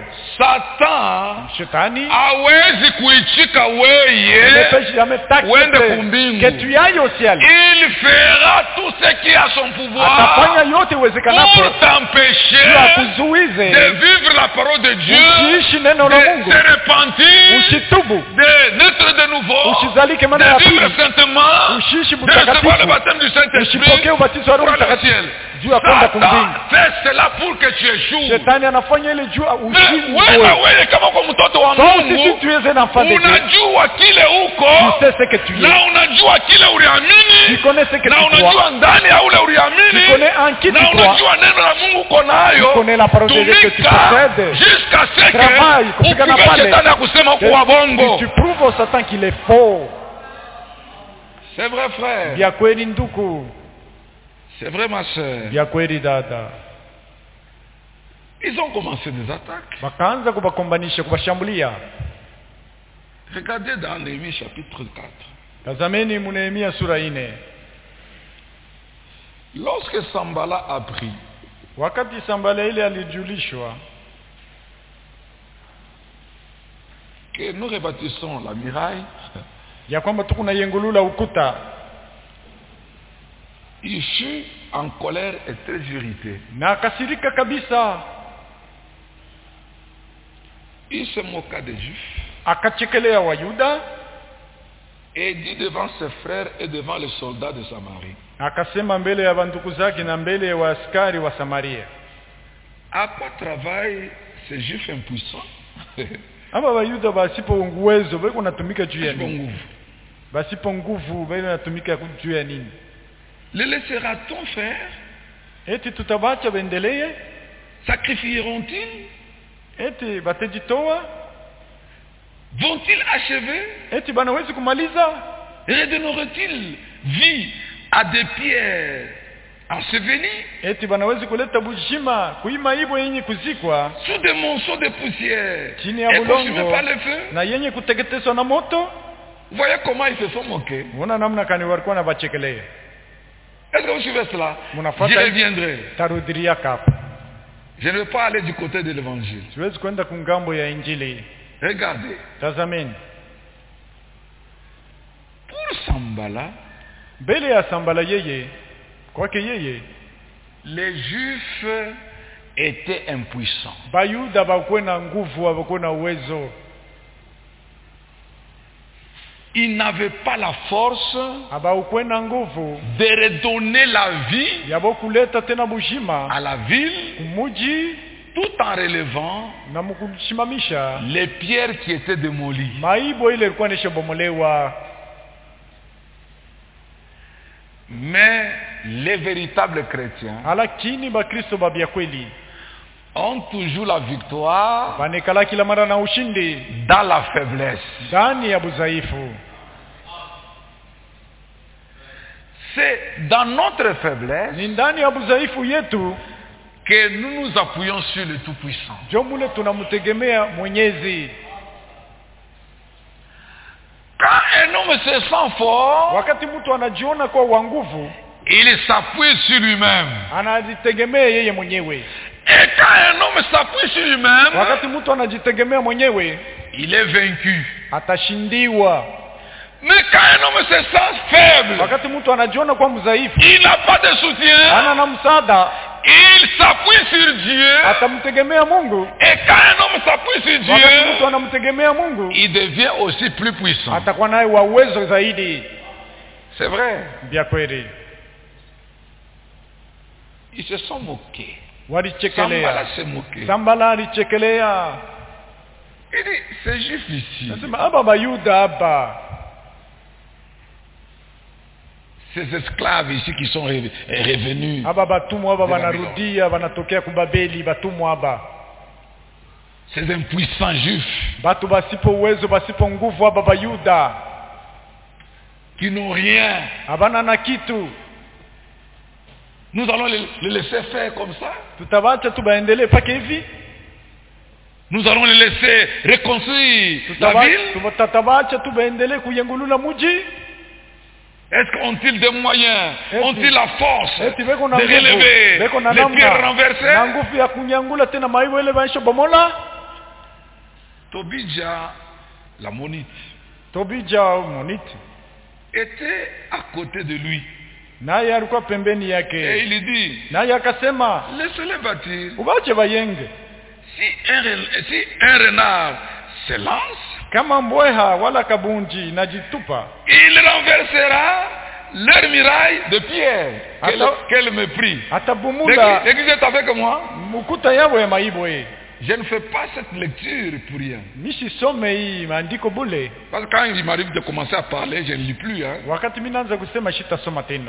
Satan shetani hawezi kuichika weye ametaka uende kumbingu. ketu yayo siali Il fera tout ce qui est à son pouvoir atafanya yote iwezekanapo pour t'empêcher ili akuzuize de vivre la parole de Dieu, usiishi neno la de Mungu, se repentir, usitubu, de naître de nouveau, usizalike mara ya de vivre pili, saintement, ushiishi de recevoir le mtakatifu, baptême du Saint-Esprit usipokee ubatizo wa pour Roho aller au Mtakatifu ciel. juu ya kwenda Satan kumbingu. fait cela pour que tu échoues. Shetani anafanya ile juu Mais ushindwe. wewe kama kwa mtoto wa Donc si Mungu tu es un enfant de Dieu, unajua kile uko tu sais ce que tu es. na unajua kile Tu uliamini connais ce que na tu unajua crois. ndani ya ule Tu uliamini connais en qui tu na crois. unajua neno la Mungu uko nayo. Tu connais la parole de Dieu que tu Tumika possèdes. jusqu'à ce Travaille, que kupigana upige pale. shetani akusema kuwa bongo. Tu prouves au Satan qu'il est faux. C'est vrai frère. Vya kweli ndugu. C'est vrai ma sœur. Vya kweli dada. Ils ont commencé des attaques. Wakaanza kubakombanisha, kubashambulia. Regardez dans Néhémie chapitre 4. Tazameni Nehemia sura 4. Lorsque Sambala a pris, Wakati Sambala ile alijulishwa que nous rebâtissons la muraille, ya kwamba tuko na yengulula ukuta, il fut en colère et très irrité. na akasirika kabisa, Il se moqua des Juifs akachekelea Wayuda, et dit devant ses frères et devant les soldats de Samarie, akasema mbele ya banduku zake na mbele ya askari wa Samaria, à quoi travaillent ces Juifs impuissants? aba Wayuda basipo uwezo beko natumika juu ya Basipo nini? nguvu. Basipo nguvu beko natumika juu ya nini? Les laissera-t-on faire? Eti tutabacha bendelee? Sacrifieront-ils? Eti batajitoa? Vont-ils achever? Eti banawezi kumaliza? Redonneront-ils vie à des pierres ensevelies Eti banawezi kuleta bujima kuima hivyo yenye kuzikwa sous des monceaux de poussière chini ya et consumés bulongo par le feu? na yenye kuteketezwa na moto? Vous voyez comment ils se sont moqués? Unaona namna kani walikuwa na bachekelea. Est-ce que vous suivez cela? Munafuata J'y reviendrai. tarudiria kapa. Je ne vais pas aller du côté de l'évangile. Siwezi kwenda kungambo ya injili. Regardez. Tazameni. Pour Sambala, Mbele ya Sambala yeye, kwake yeye, les Juifs étaient impuissants. Bayuda bakuwe na nguvu, bakuwe na uwezo. Ils n'avaient pas la force Abakuwe na nguvu de redonner la vie ya bokuleta tena bujima à la ville kumuji tout en relevant na mkushimamisha les pierres qui étaient démolies. maibo ile ilikuwa nishabomolewa. Mais les véritables chrétiens Lakini bakristo babia kweli ont toujours la victoire banekala kila mara na ushindi dans la faiblesse. ndani ya budhaifu. C'est dans notre faiblesse Ni ndani ya budhaifu yetu que nous nous appuyons sur le Tout-Puissant. ndio mule tunamtegemea Mwenyezi. Quand un homme se sent fort, Wakati mtu anajiona kwa wa nguvu, il s'appuie sur lui-même. anajitegemea yeye mwenyewe. Et quand un homme s'appuie sur lui-même, Wakati mtu anajitegemea mwenyewe, il est vaincu. atashindiwa. Mais quand un homme se sent faible, Wakati mtu anajiona kwa mdhaifu, il n'a pas de soutien, hana na msaada, il s'appuie sur Dieu. atamtegemea Mungu. Et quand un homme s'appuie sur Wakati mtu Dieu, anamtegemea Mungu, il devient aussi plus puissant. atakuwa naye wa uwezo zaidi. C'est vrai. Vya kweli. Ils se sont moqués. Walichekelea. Sambala s'est moqué. Sambala alichekelea. Il dit, ces juifs ici, Nasema aba Bayuda hapa, ces esclaves ici qui sont revenus, aba batumwa aba De Babylone. wanarudia wanatokea kubabeli, batumwa aba. ces impuissants juifs Batu basipo uwezo, basipo nguvu aba Bayuda, qui n'ont rien, abana na kitu. nous allons les laisser faire comme ça? Tutawacha tu baendelee pake hivi? Nous allons les laisser reconstruire la ville? Tutawacha tu baendelee kuyengulula muji? Est-ce qu'ont-ils des moyens? Eti- Ont-ils la force Eti de beko na nguvu, relever beko na les pierres namna, na renversées? nguvu ya kunyangula tena maibo ile baisho bomola? Tobija, la monite, Tobija moniti était à côté de lui. naye alikuwa pembeni Et yake, il lui dit, naye akasema laissez-les bâtir. ubache bayenge. Si un renard se lance, Kama mbweha wala kabunji najitupa, il renversera leur muraille de pierre. Quel mépris. Atabumula L'église est avec moi. mukuta yabo ya maibo Je ne fais pas cette lecture pour rien. nisisome hii maandiko bule. Parce que quand il m'arrive de commencer à parler, je ne lis plus. Wakati mimi naanza kusema sitasoma tena.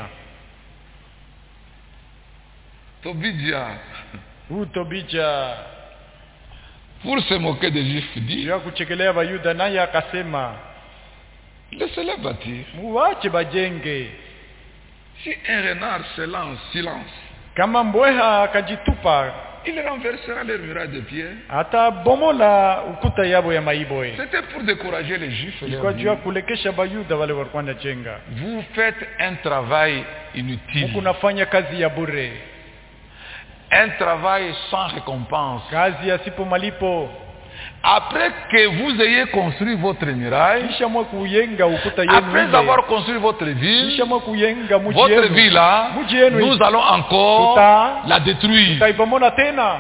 Tobidja. Utobija Pour se moquer des Juifs, dit, ya kuchekelea Bayuda naye akasema laissez-les bâtir. muwache bajenge. Si un renard se lance silence, Kama mbweha akajitupa il renversera les murailles de pierre. atabomola ukuta yabo ya maibo. C'était pour décourager les Juifs. Et leur Kwa juu ya dire, kulekesha Bayuda wale walikuwa wanajenga. vous faites un travail inutile, Mungu nafanya kazi ya bure, un travail sans récompense. kazi yasipo malipo. Après que vous ayez construit votre muraille, Kisha mwa kuyenga ukuta yenu après ile. avoir construit votre ville, Kisha mwa kuyenga muji votre yenu. ville là, Muji yenu nous allons encore la détruire. taibomola tena.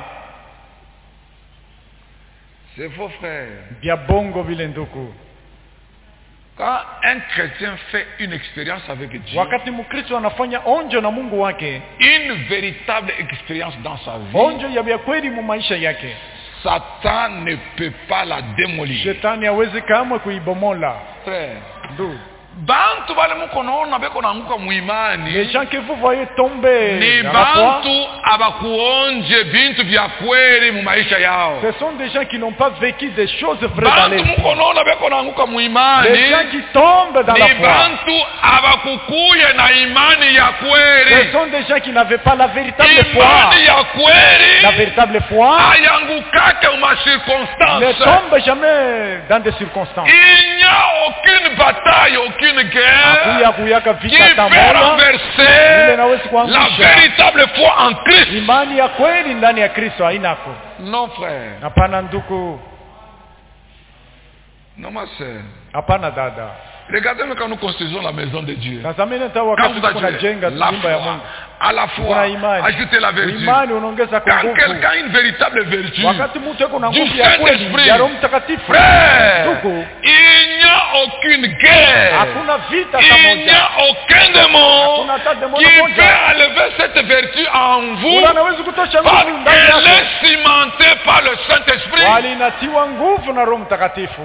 C'est faux, frère. Bia bongo vile nduku. Quand un chrétien fait une expérience avec Dieu, Wakati Mkristo anafanya onjo na Mungu wake, une véritable expérience dans sa vie, onjo ya vya kweli mu maisha yake, Satan ne peut pas la démolir. shetani hawezi kamwe kuibomola. Frère, Ndu bantu bale mukonaona beko naanguka muimani, les gens que vous voyez tomber ni dans la foi, bantu abakuonje bintu vya kweli mu maisha yao. ce sont des gens qui n'ont pas vécu des choses vraies dans Bantu les vie. mukonaona beko naanguka Les muimani, gens qui tombent dans la ni foi, bantu abakukuye na imani ya ce kweli. sont des gens qui n'avaient pas la véritable foi. Imani ya La kweli véritable foi ayangukake uma ne circonstance. tombe jamais dans des circonstances. Il n'y a aucune bataille, aucune guerre Akuya kuyaka qui vita fait tamola, ile renverser inaweza la kuangusha véritable foi en Christ. imani ya kweli ndani ya Kristo hainako. Non, frère. Hapana nduku, Non, ma soeur. hapana dada. Regardez-moi quand nous construisons la maison de Dieu. Tazameni hata Quand wakati vous ajoutez tunajenga la nyumba ya foi, Mungu, à la foi, kuna imani. ajoutez la vertu. Imani unaongeza kwa Quand nguvu. quelqu'un a une véritable vertu, Wakati mtu yuko na du nguvu ya kweli Saint-Esprit, ya Roho Mtakatifu, frère, ndugu, il n'y a aucune guerre. hakuna vita Il n'y pamoja. a aucun démon Hakuna hata demoni qui moja. peut enlever cette vertu en vous Ula anaweza kutosha parce nguvu ndani qu'elle yako. est cimentée par le Saint-Esprit. Bali inatiwa nguvu na Roho Mtakatifu.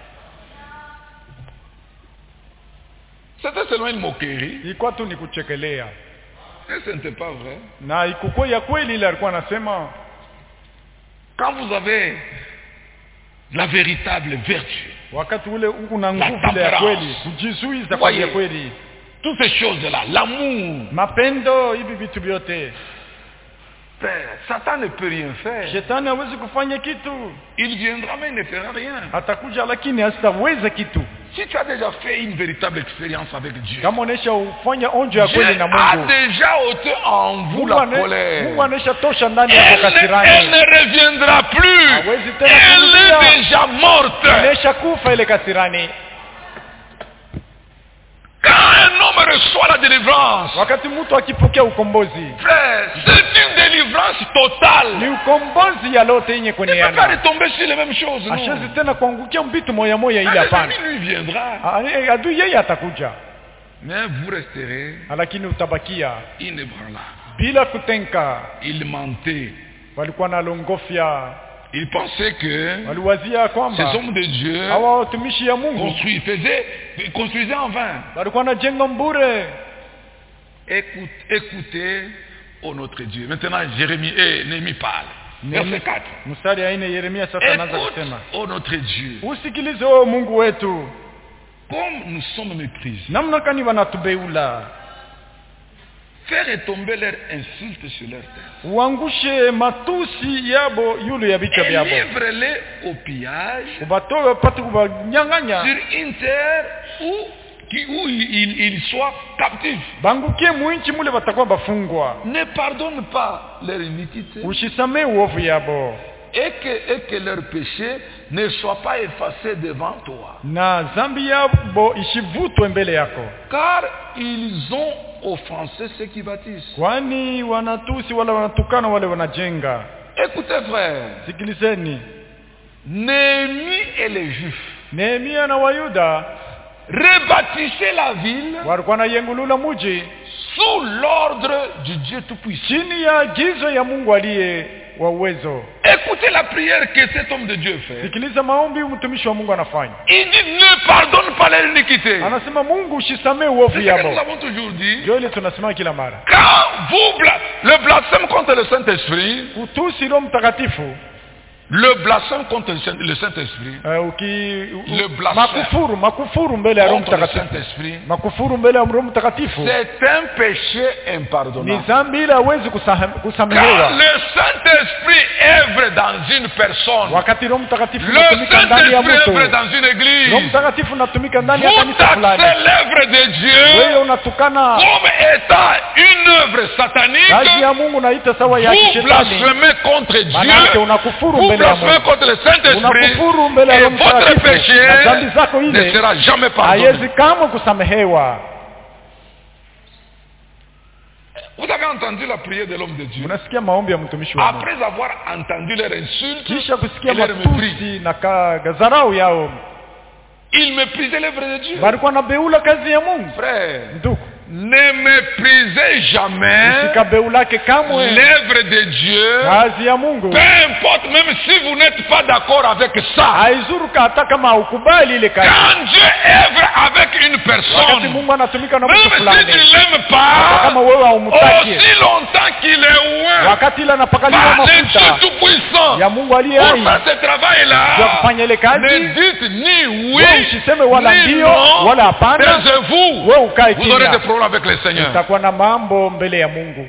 C'était seulement une moquerie. Ilikuwa tu ni kuchekelea. Et ce n'était pas vrai. Na ikukuwa ya kweli ile alikuwa anasema, Quand vous avez la véritable vertu, wakati ule una La nguvu ile ya temperance. kweli, kujizuiza kwa ya Voyez. kweli. toutes ces choses-là, l'amour, Mapendo hivi vitu vyote. Père, Satan ne peut rien faire. Shetani hawezi kufanya kitu. Il viendra mais il ne fera rien. Atakuja lakini hasitaweza kitu. Si tu as déjà fait une véritable expérience avec Dieu, Kama unaisha ufanya onjo ya Dieu kweli na a Mungu, déjà ôté en vous Mungu la ane- colère. Mungu anaisha tosha ndani yako Elle kasirani. ne reviendra plus. Hawezi tena Elle kurudia. est déjà morte. Anaisha kufa ile kasirani. Quand un homme reçoit la délivrance, Wakati mtu akipokea ukombozi, frère, c'est une délivrance ni totale. ukombozi ya lote yenye Il ne peut pas kuneana. retomber sur les mêmes choses. Ashezi Non. tena kuangukia mbitu moya moya ile hapana. L'ennemi lui viendra. Adui yeye atakuja, Mais vous resterez lakini utabakia inébranlable. bila kutenka. Il mentait. Walikuwa na longofya, Il pensait que waliwazia ces kwamba hommes de Dieu hawa watumishi ya Mungu construisaient en vain. walikuwa najenga mbure. Écoutez, oh notre Dieu. Maintenant, Néhémie parle. Verset 4. Mstari ya 4 Yeremia sasa anaanza Écoute, kusema, oh notre Dieu. usikilize wewe Mungu wetu, Comme nous sommes méprisés, namna kani wanatubeula, faire retomber leur insulte sur leur tête. uangushe matusi yabo yulu ya vichwa Et vyabo, livre-les au pillage ubatoe wapate kubanyang'anya, sur une terre où ils soient captifs. bangukie muinchi mule watakuwa bafungwa. Ne pardonne pas leur iniquité Ushisamee uovu yabo, et que leur péché ne soit pas effacé devant toi. na zambi yabo ishivutwe mbele yako, Car ils ont offensé ceux qui bâtissent. kwani wanatusi wala wanatukana wale wanajenga. Écoutez frère, Sikilizeni, Néhémie et les Juifs Nehemia na Wayuda rebâtissaient la ville walikuwa nayengulula mji sous l'ordre du Dieu Tout-Puissant. chini ya agizo ya Mungu aliye wa uwezo. Écoutez la prière que cet homme de Dieu fait. Sikiliza maombi mtumishi wa Mungu anafanya. Il dit ne pardonne pas les iniquités. Anasema Mungu usisamee uovu C'est ce que nous yao. avons toujours dit. Ndio ile tunasema kila mara. Quand vous le blasphème contre le Saint-Esprit, Utusi Roho Mtakatifu, le blasphème contre le Saint-Esprit, le blasphème makufuru mbele ya Roho contre le Mtakatifu. Saint-Esprit, Makufuru mbele ya Roho Mtakatifu c'est un péché ni impardonnable. dhambi ile hawezi Quand kusamehewa. le Saint-Esprit œuvre dans une personne, Wakati Roho Mtakatifu le anatumika ndani ya Saint-Esprit œuvre mtu, dans une église, Roho Mtakatifu anatumika ndani ya vous kanisa fulani, taxez l'œuvre de wewe Dieu unatukana comme étant une œuvre satanique. kazi ya Mungu naita sawa ya Vous kishetani. blasphémez contre Manake Dieu, unakufuru vous mbele ya blasphémez Mungu, contre le Saint-Esprit, unakufuru mbele ya et Roho votre Mtakatifu, péché na dhambi zako ne ile sera jamais pardonné. haiwezi kamwe kusamehewa. Vous avez entendu la prière de l'homme de Dieu. Unasikia maombi ya mtumishi wa Mungu, Après avoir entendu leur insulte kisha kusikia et leur mépris, matusi na dharau yao, ils méprisaient l'œuvre de Dieu. walikuwa nabeula kazi ya Mungu. Frère, Ndugu, ne méprisez jamais usikabeulake kamwe l'œuvre de Dieu. kazi ya Mungu. Peu importe, même si vous n'êtes pas d'accord avec ça. Haizuru hata kama ukubali ile kazi. Quand Dieu œuvre avec une Wakati personne, Mungu anatumika na même mtu si tu fulani, ne l'aimes hata kama pas, wewe haumtaki, aussi longtemps qu'il est loin, wakati ile anapakaliwa par le Dieu mafuta Tout-Puissant, ya Mungu aliye pour hai faire ce ya travail-là, kufanya ile ne kazi, dites ni wewe oui, usiseme wala ni ndio non, wala hapana, taisez-vous. wewe ukae Vous aurez des kimya, problèmes avec le Seigneur. utakuwa na mambo mbele ya Mungu.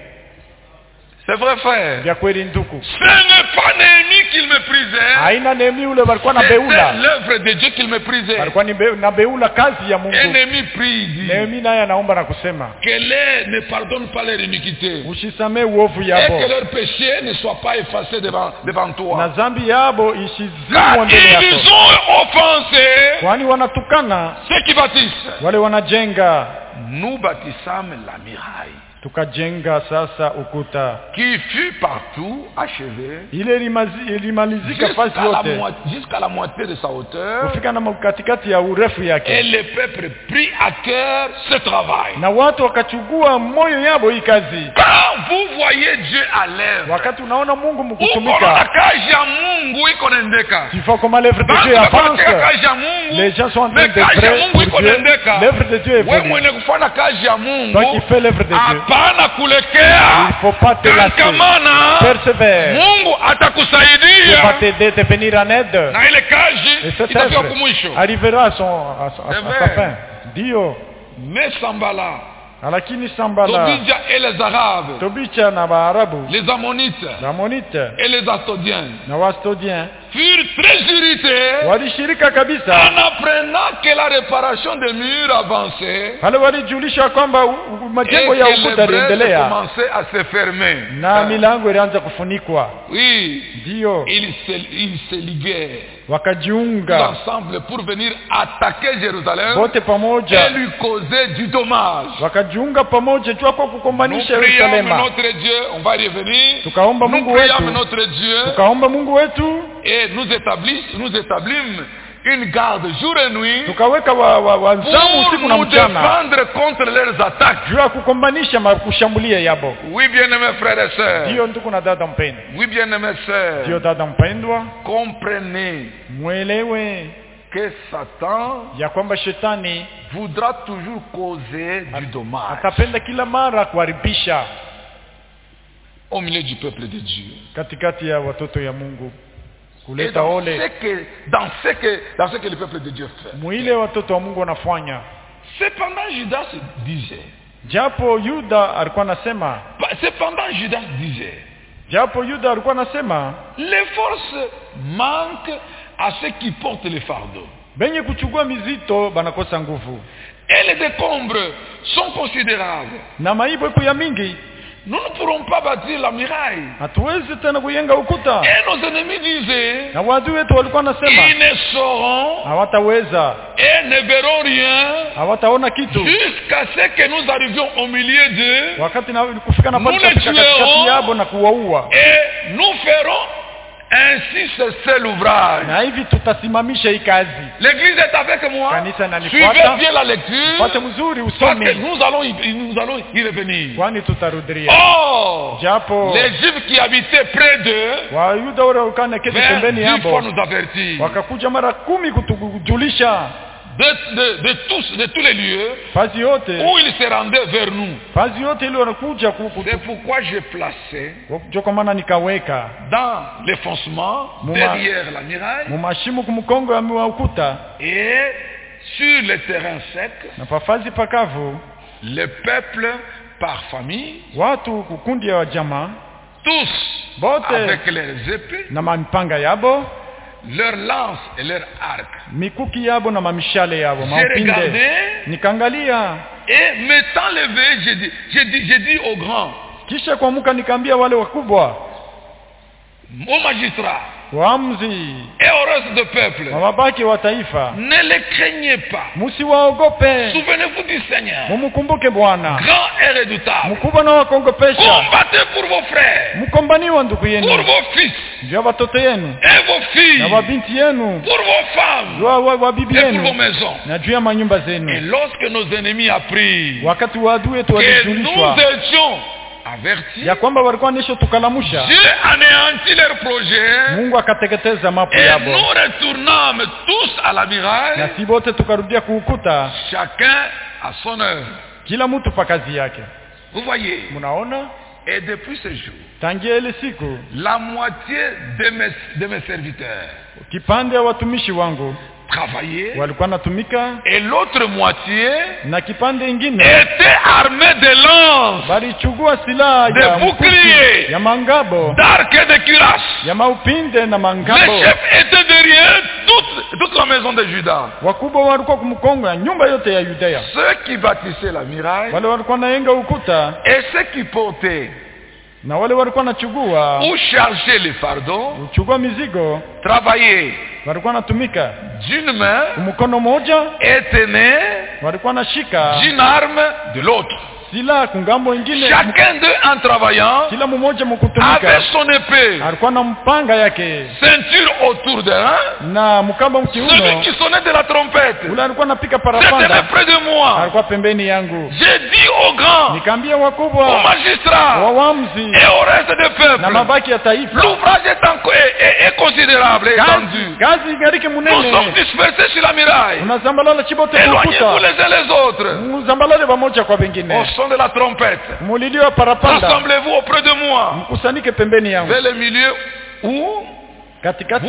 C'est vrai, frère. Vya kweli ndugu, Ce n'est pas Néhémie qu'il méprisait, haina Nehemia ule walikuwa na c'était beula, l'œuvre de Dieu qu'il méprisait. walikuwa na beula kazi ya Et Mungu. Néhémie prie, il dit Nehemia naye anaomba na kusema que les ne pardonne pas leur iniquité usisamee uovu et yabo que leur péché ne soit pas effacé devant na toi. dhambi yabo isizimwe Car mbele ils yako, ont offensé kwani wanatukana ceux qui bâtissent. wale wanajenga. Nous bâtissâmes la muraille Tukajenga sasa ukuta qui fut partout achevée ile ilimalizika fasi yote jusqu'à la moitié de sa hauteur, kufika na katikati ya urefu et yake, le peuple prit à cœur ce travail. na watu wakachukua moyo yabo hii kazi. Quand vous voyez Dieu à l'œuvre, Wakati unaona Mungu uko na mkutumika, kazi ya Mungu iko nendeka. il faut comme l'œuvre de Dieu Katika avance. kazi ya Mungu, Les gens sont en train mais de kazi ya prêcher Mungu iko pour Dieu. nendeka. L'œuvre de Dieu Wewe évolue. mwenye kufanya kazi ya Mungu, Toi qui fais l'œuvre de Dieu, hapana kulekea. il faut pas te lasser. Tangamana, Persévère. Mungu Dieu va atakusaidia t'aider, te venir en aide. na ile kazi Et cette itafika œuvre kumwisho. arrivera à sa fin. Dio. Mais Sambala, Lakini Sambala, Tobija et les Arabes, Tobicha na Baarabu, les Ammonites na Monite et les Astodiens na Wastodien furent très irrités walishirika kabisa en apprenant que la réparation des murs avançait wale walijulisha kwamba et majengo ya que ukuta les brèches yaliendelea commençaient à se fermer. na milango ilianza kufunikwa. Oui, Ndio ils se liguèrent wakajiunga ensemble pour venir attaquer Jérusalem wote et pamoja, lui causer du dommage. wakajiunga pamoja juu kwa Nous kukombanisha prions Yerusalema. notre Dieu, on va y revenir. Tukaomba Nous Mungu prions wetu, notre Dieu tukaomba Mungu wetu, et nous établîmes une garde jour et nuit tukaweka wanzamu pour usiku na nous mchana défendre contre leurs attaques. juu ya kukombanisha kushambulia yabo. Oui, bien-aimés frères et sœurs. Ndio ndugu na dada mpendwa, Oui, bien-aimés sœurs. ndio dada mpendwa, Comprenez mwelewe que Satan ya kwamba shetani voudra toujours causer du dommage atapenda kila mara kuharibisha au milieu du peuple de Dieu. katikati ya watoto ya Mungu, Et kuleta dans ole ce que le peuple de Dieu fait. mwile watoto wa Mungu wanafanya. Cependant, Judas disait, Japo Yuda alikuwa anasema, les forces manquent à ceux qui portent les fardeaux. benye kuchukua mizito banakosa nguvu Et les décombres sont considérables. na maibo iko ya mingi, Nous ne pourrons pas bâtir la muraille. hatuwezi tena kujenga ukuta. Et nos ennemis disaient, Na wadui wetu walikuwa nasema ils ne sauront hawataweza, et ne verront rien hawataona kitu jusqu'à ce que nous arrivions au milieu d'eux wakati na kufika na pale Nous les katikati tuerons. yabo na kuwaua, et nous ferons Ainsi c'est l'ouvrage. Na hivi tutasimamisha hii kazi. L'église est avec moi. Kanisa na Suivez nifuata. bien la lecture. Fuate mzuri Parce que usome. nous allons y revenir. Kwani tutarudia. Or, Japo les Juifs qui habitaient près d'eux Wayuda wale wakana keti pembeni 10 fois hapo nous avertir. wakakuja mara 10 kutujulisha De tous les lieux fazi yote où ils se rendaient vers nous. fazi yote ile wanakuja C'est pourquoi j'ai placé ndio kwa maana nikaweka dans l'enfoncement, derrière la muraille, mumashimu kumkongo ya ukuta et sur les terrains secs, na pafazi pakavu le peuple par famille, watu kukundi ya jamaa tous bote avec leurs épées, na mipanga yabo leurs lances et leurs arcs. mikuki yabo na mamishale yabo J'ai maupinde regardé nikaangalia et m'étant levé, j'ai dit aux grands, kisha kuamuka nikaambia wale wakubwa aux magistrats waamuzi et au reste du peuple, na mabaki wa taifa ne les craignez pas. msiwaogope Souvenez-vous du Seigneur, mumkumbuke Bwana grand et redoutable. mkubwa na wakongopesha Combattez pour vos frères, mkombaniwa ndugu pour yenu vos fils ndio watoto yenu et vos filles, na wabinti yenu pour vos femmes wa bibi et pour vos yenu maisons. na juu ya manyumba Et zenu lorsque nos ennemis apprirent wakati wa adui wetu que walijulishwa nous étions avertis, ya kwamba walikuwa nisho tukalamusha Dieu anéantit leur projet Mungu akateketeza mapo et yabo nous retournâmes tous à la na muraille, si bote tukarudia kuukuta chacun à son œuvre. kila mtu pa kazi yake. Vous voyez, Mnaona et depuis ce jour, tangia ile siku la moitié de mes serviteurs kipande ya watumishi wangu travaillaient walikuwa natumika et l'autre moitié na kipande ingine était armée de lances, balichugua silaha de ya boucliers, mkuki, ya mangabo d'arcs et de cuirasses. ya maupinde na Les mangabo. chefs étaient derrière toute la maison de Juda. Wakubwa walikuwa kumkongo ya nyumba yote ya Yudea, Ceux qui bâtissaient la muraille wale walikuwa naenga ukuta et ceux qui portaient na wale walikuwa nachugua ou chargeaient les fardeaux uchugua mizigo travaillaient walikuwa natumika d'une main mkono moja, et tenaient walikuwa nashika d'une arme de l'autre. silaha kungambo ingine. Chacun d'eux en travaillant Kila mmoja avait mkutumika son épée, alikuwa na mpanga yake ceinture autour d'un, na mkamba celui mkiuno. qui sonnait de la trompette. Ule alikuwa napika C'était parapanda, près de moi. alikuwa pembeni yangu. J'ai dit aux grands, Nikaambia aux wakubwa, magistrats wawamzi et au reste du na peuple, mabaki ya taifa, l'ouvrage est considérable et étendu. kazi igariki Nous sommes munene, dispersés sur la muraille. unazambalala chibote Éloignez-vous kukuta, les uns les autres. muzambalale pamoja kwa Au wengine. son de la trompette, Mulilio wa parapanda, rassemblez-vous auprès de moi, mkusanike pembeni yangu. vers le milieu où Katikati vous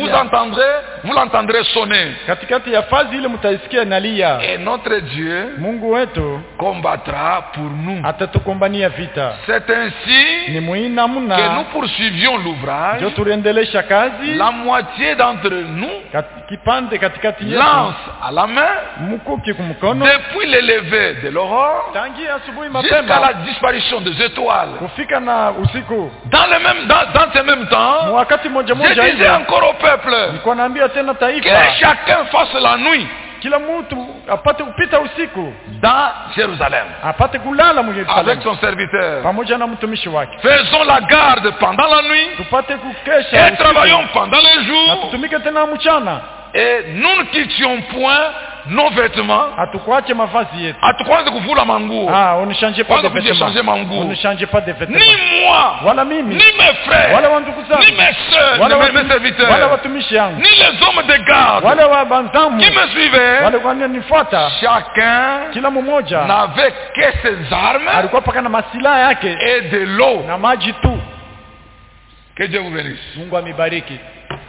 ya l'entendrez sonner. katikati ya fazi ile mtaisikia nalia. Et notre Dieu Mungu wetu combattra pour nous. atatukombania vita. C'est ainsi Ni muhimu que nous namna poursuivions l'ouvrage. ndio tuendelesha kazi. La moitié d'entre nous, Kipande katikati yetu, lance à la main, mkuki kumkono, depuis le lever de l'aurore tangia asubuhi jusqu'à mapema la disparition des étoiles. kufika na usiku. Dans ce même temps, Wakati moja je moja disais hivi encore au peuple nilikuwa naambia tena que taifa, chacun fasse la nuit kila mtu apate kupita usiku, dans Jérusalem apate kulala mu avec Yerusalemu son serviteur. pamoja na mtumishi wake. Faisons la garde pendant la nuit Tupate kukesha et usiku travaillons pendant le na jour, tutumike tena mchana, et nous ne quittions point nos vêtements. hatukuache mavazi yetu. Hatukuanza kuvula manguo, On ne change pas de kwanza kujichanger vêtements, manguo. on ne change pas de vêtements. Ni moi, Wala ni mimi, mes frères, wala wa ndugu zangu, ni mes soeurs, wala ni mes wala serviteurs, watumishi yangu, ni les hommes de garde wale wa banzamu, qui me suivaient. wale wanifuata. Chacun Kila mmoja n'avait que ses armes alikuwa paka na masilaha yake et de l'eau. na maji tu. Que Dieu vous bénisse. Mungu amibariki.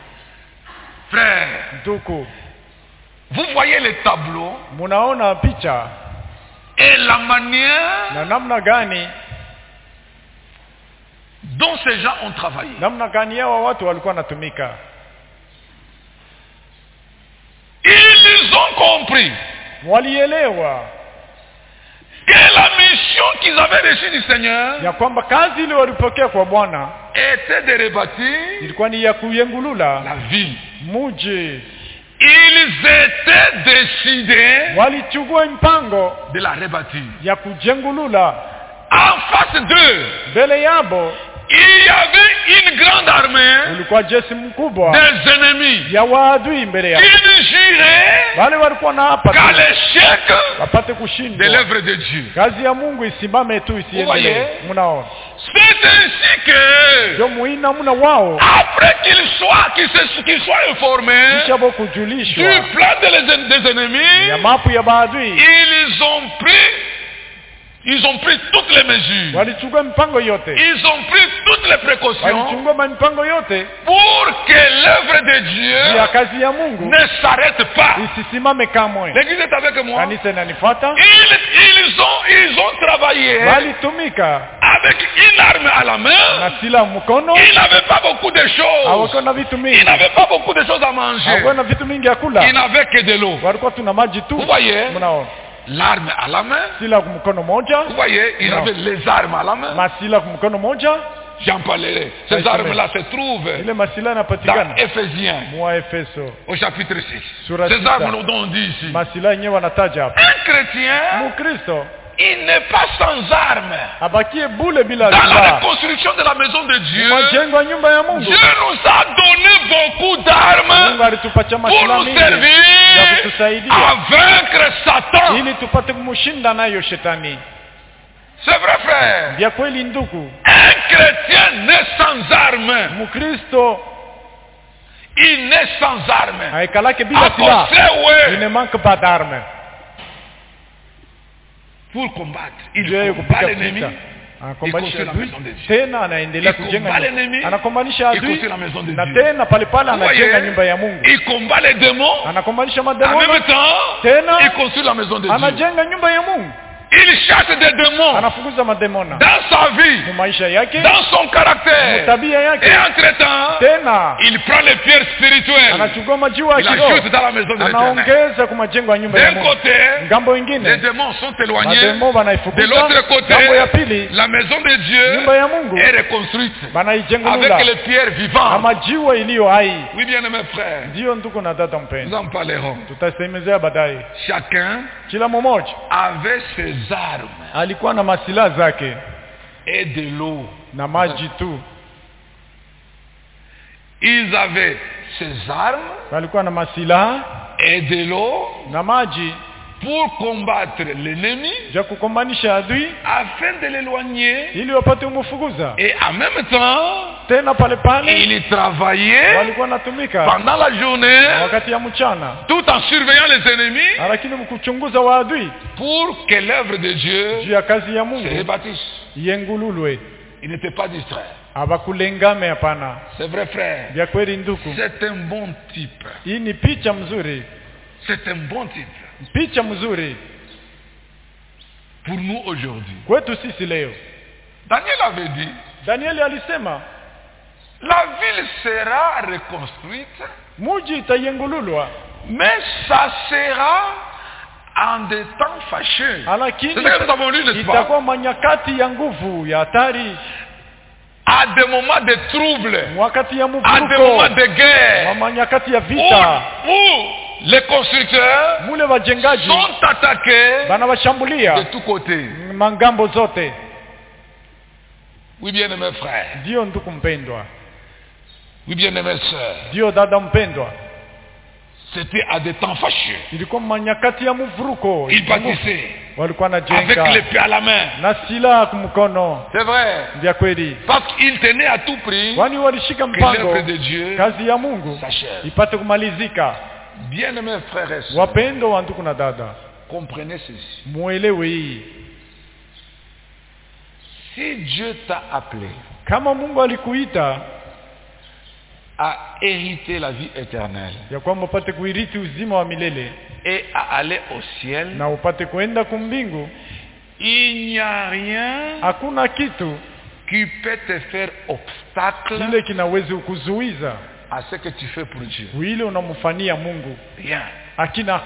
Frères, Ndugu, vous voyez les tableaux munaona picha et la manière na namna gani dont ces gens ont travaillé. namna gani hawa watu walikuwa natumika. Ils ont compris Walielewa que la mission qu'ils avaient reçue du Seigneur ya kwamba kazi ile walipokea kwa Bwana était de rebâtir ilikuwa ni ya kuyengulula la ville. mji. Ils étaient décidés Walichukua mpango de la rebâtir. ya kujengulula. En face d'eux, Mbele yabo il y avait une grande armée kulikuwa jeshi mkubwa des ennemis ya waadui mbele yao, qui juraient wale walikuwa na hapa qu'à l'échec wapate de kushindwa, l'œuvre de Dieu. kazi ya Mungu isimame tu isiendelee. Voyez? Mnaona C'est ainsi que, ndio muina muna wao après qu'ils soient informés kisha bo du kujulishwa plan des ennemis, ya mapu ya maadui, ils ont pris toutes les mesures. walichukua mipango yote, Ils ont pris toutes les précautions walichukua mipango yote pour que l'œuvre de Dieu ya kazi ya Mungu ne s'arrête pas. isisimame kamwe. L'église est avec moi. Kanisa inanifuata, Ils ont travaillé walitumika avec une arme à la main. na sila mkono, Ils n'avaient pas beaucoup de choses. hawakuwa na vitu Ils mingi, n'avaient pas beaucoup de choses à manger. hawakuwa na vitu mingi ya kula, Ils n'avaient que de l'eau. walikuwa tuna maji tu. Vous voyez, Mnaona l'arme à la main. sila mkono moja, Vous voyez, ils Non. avaient les armes à la main. masila mkono moja, J'en parlerai. Ces Oui, armes-là se trouvent ile masila dans yanapatikana Éphésiens mwa Efeso, au chapitre 6. Sura Ces sita. armes dont on dit ici. masila yenyewe wanataja hapa. Un chrétien, Mkristo il n'est pas sans armes. abakie bule bila Dans la silaha. reconstruction de la maison de Dieu, Majengo ya nyumba ya Mungu, Dieu nous a donné beaucoup d'armes Mungu alitupatia pour masila nous mingi ya servir kutusaidia à vaincre Satan. ili tupate kumshinda nayo shetani. C'est vrai, frère. Vya kweli ndugu, Un chrétien naît sans armes. Mkristo Il naît sans armes. haikalake À bila silaha, cause ouais, il ne manque pas d'armes. pour combattre. Ndio Il yeye combat kupiga l'ennemi. vita, Il anakombanisha construit la adui maison de Dieu. tena anaendelea Il kujenga combat nyumba. l'ennemi. Anakombanisha Il adui construit la maison de na Dieu. tena pale pale Vous anajenga voyez, nyumba ya Mungu, il combat les démons. anakombanisha En mademoni même temps, tena il construit la maison de Dieu. anajenga nyumba ya Mungu, Il chasse des démons anafukuza mademona dans sa vie, mu maisha yake, dans son mu caractère. tabia Et yake, entre-temps, tena il prend les pierres spirituelles. anachukua majiwa ya Il kiroho ajoute dans la maison de l'Éternel. anaongeza kwa majengo ya nyumba ya D'un Mungu. côté, Ngambo les ingine démons sont éloignés. mademo De banaifukuza, l'autre côté, ngambo ya pili la maison de Dieu nyumba ya Mungu est reconstruite banaijenga avec nula les pierres na vivantes. majiwa iliyo hai. Oui, bien aimés frères, Ndiyo ndugu na dada nous mpendwa, en parlerons. tutasemezea baadaye. Chacun Kila mmoja avait ses armes alikuwa na masilaha zake et de l'eau. na maji tu, Ils avaient ses armes walikuwa na masilaha et de l'eau na maji pour combattre l'ennemi ja kukombanisha adui afin de l'éloigner. ili wapate kumfukuza. Et en même temps, Tena pale pale il travaillait walikuwa natumika pendant la journée wakati ya mchana, tout en surveillant les ennemis lakini mkuchunguza wa adui pour que l'œuvre de Dieu juu ya kazi ya se Mungu rebâtisse. yengululwe, Il n'était pas distrait. abakulengame. Hapana, C'est vrai, frère. vya kweli ndugu, C'est un bon type. hii ni picha mzuri, C'est un bon type picha mzuri pour nous aujourd'hui. kwetu sisi leo. Daniel avait dit, Danieli alisema la ville sera reconstruite, muji itayengululwa, mais ça sera en des temps fâcheux. lakini C'est ce que nous avons lu, n'est-ce pas? itakuwa manyakati ya nguvu ya hatari, À des moments de trouble, wakati ya à des mvuruko, moments de guerre, manyakati ya où vita, les constructeurs mule wajengaji sont attaqués banawashambulia de tous côtés. mangambo zote. Oui, bien aimés frères. Ndio ndugu mpendwa, Oui, bien aimés sœurs. ndio dada mpendwa, C'était à des temps fâcheux. ilikuwa manyakati ya mvuruko, Ils bâtissaient walikuwa avec najenga l'épée à la main. na silaha kumkono. C'est vrai. Vya kweli, Parce qu'ils tenaient à tout prix kwani walishika que mpango l'œuvre de Dieu kazi ya Mungu s'achève. ipate kumalizika. Bien aimés frères et sœurs, Wapendo wa ndugu na dada, comprenez ceci. muelewe hii, Si Dieu t'a appelé kama Mungu alikuita à hériter la vie éternelle ya kwamba upate kuirithi uzima wa milele et à aller au ciel, na upate kuenda kumbingu, il n'y a rien hakuna kitu qui peut te faire obstacle kile kinawezi kukuzuiza à ce que tu fais pour Dieu. ile unamfanyia Mungu, Rien. hakina.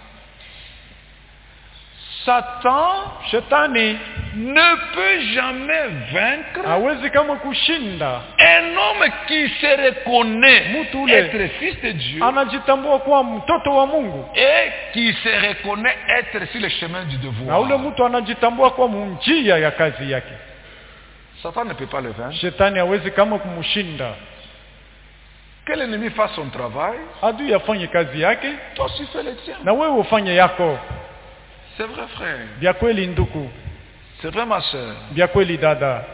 Satan Shetani ne peut jamais vaincre hawezi kama kushinda un homme qui se reconnaît Mtu ule être fils de Dieu anajitambua kuwa mtoto wa Mungu, et qui se reconnaît être sur le chemin du na devoir. ule mtu anajitambua kuwa njia ya kazi yake. Satan ne peut pas le vaincre. Shetani hawezi kama kumshinda. Que l'ennemi fasse son travail, adui afanye kazi yake, toi aussi fais le tien. na wewe ufanye yako. C'est vrai, frère. Vya kweli ndugu, C'est vrai, ma soeur. vya kweli dada.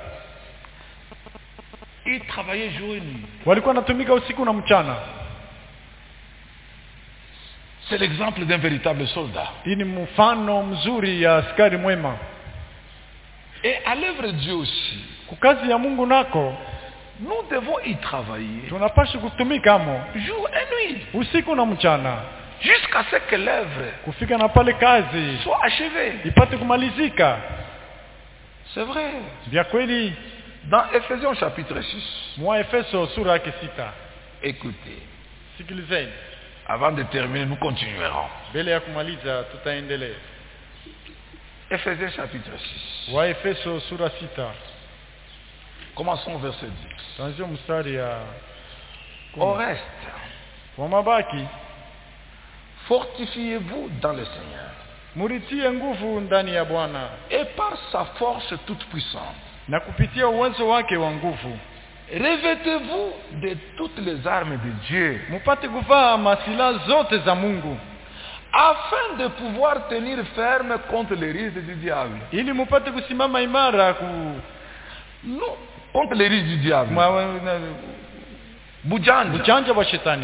Il travaillait jour et nuit. Walikuwa natumika usiku na mchana. C'est l'exemple d'un véritable soldat. Hii ni mfano mzuri ya askari mwema. Et à l'œuvre de Dieu aussi, Kukazi ya Mungu nako nous devons y travailler tunapaswa kutumika amo jour et nuit, usiku na mchana, jusqu'à ce que l'œuvre kufika na pale kazi soit achevée. ipate kumalizika. C'est vrai. Vya kweli. Dans Ephésiens chapitre 6, Mwa Efeso sura yake 6. écoutez, Sikilizeni. avant de terminer, nous continuerons. Mbele ya kumaliza tutaendelea. Ephésiens chapitre 6. Wa Efeso sura 6. Commençons au verset 10. Tuanzie mstari ya Au reste, kwa mabaki, fortifiez-vous dans le Seigneur muritie nguvu ndani ya Bwana et par sa force toute puissante. na kupitia uwezo wake wa nguvu Revêtez-vous de toutes les armes de Dieu mupate kuvaa masila zote za Mungu afin de pouvoir tenir ferme contre les risques du diable. ili mupate kusimama imara Non, contre les risques du diable. Bujanja. ujanja wa shetani,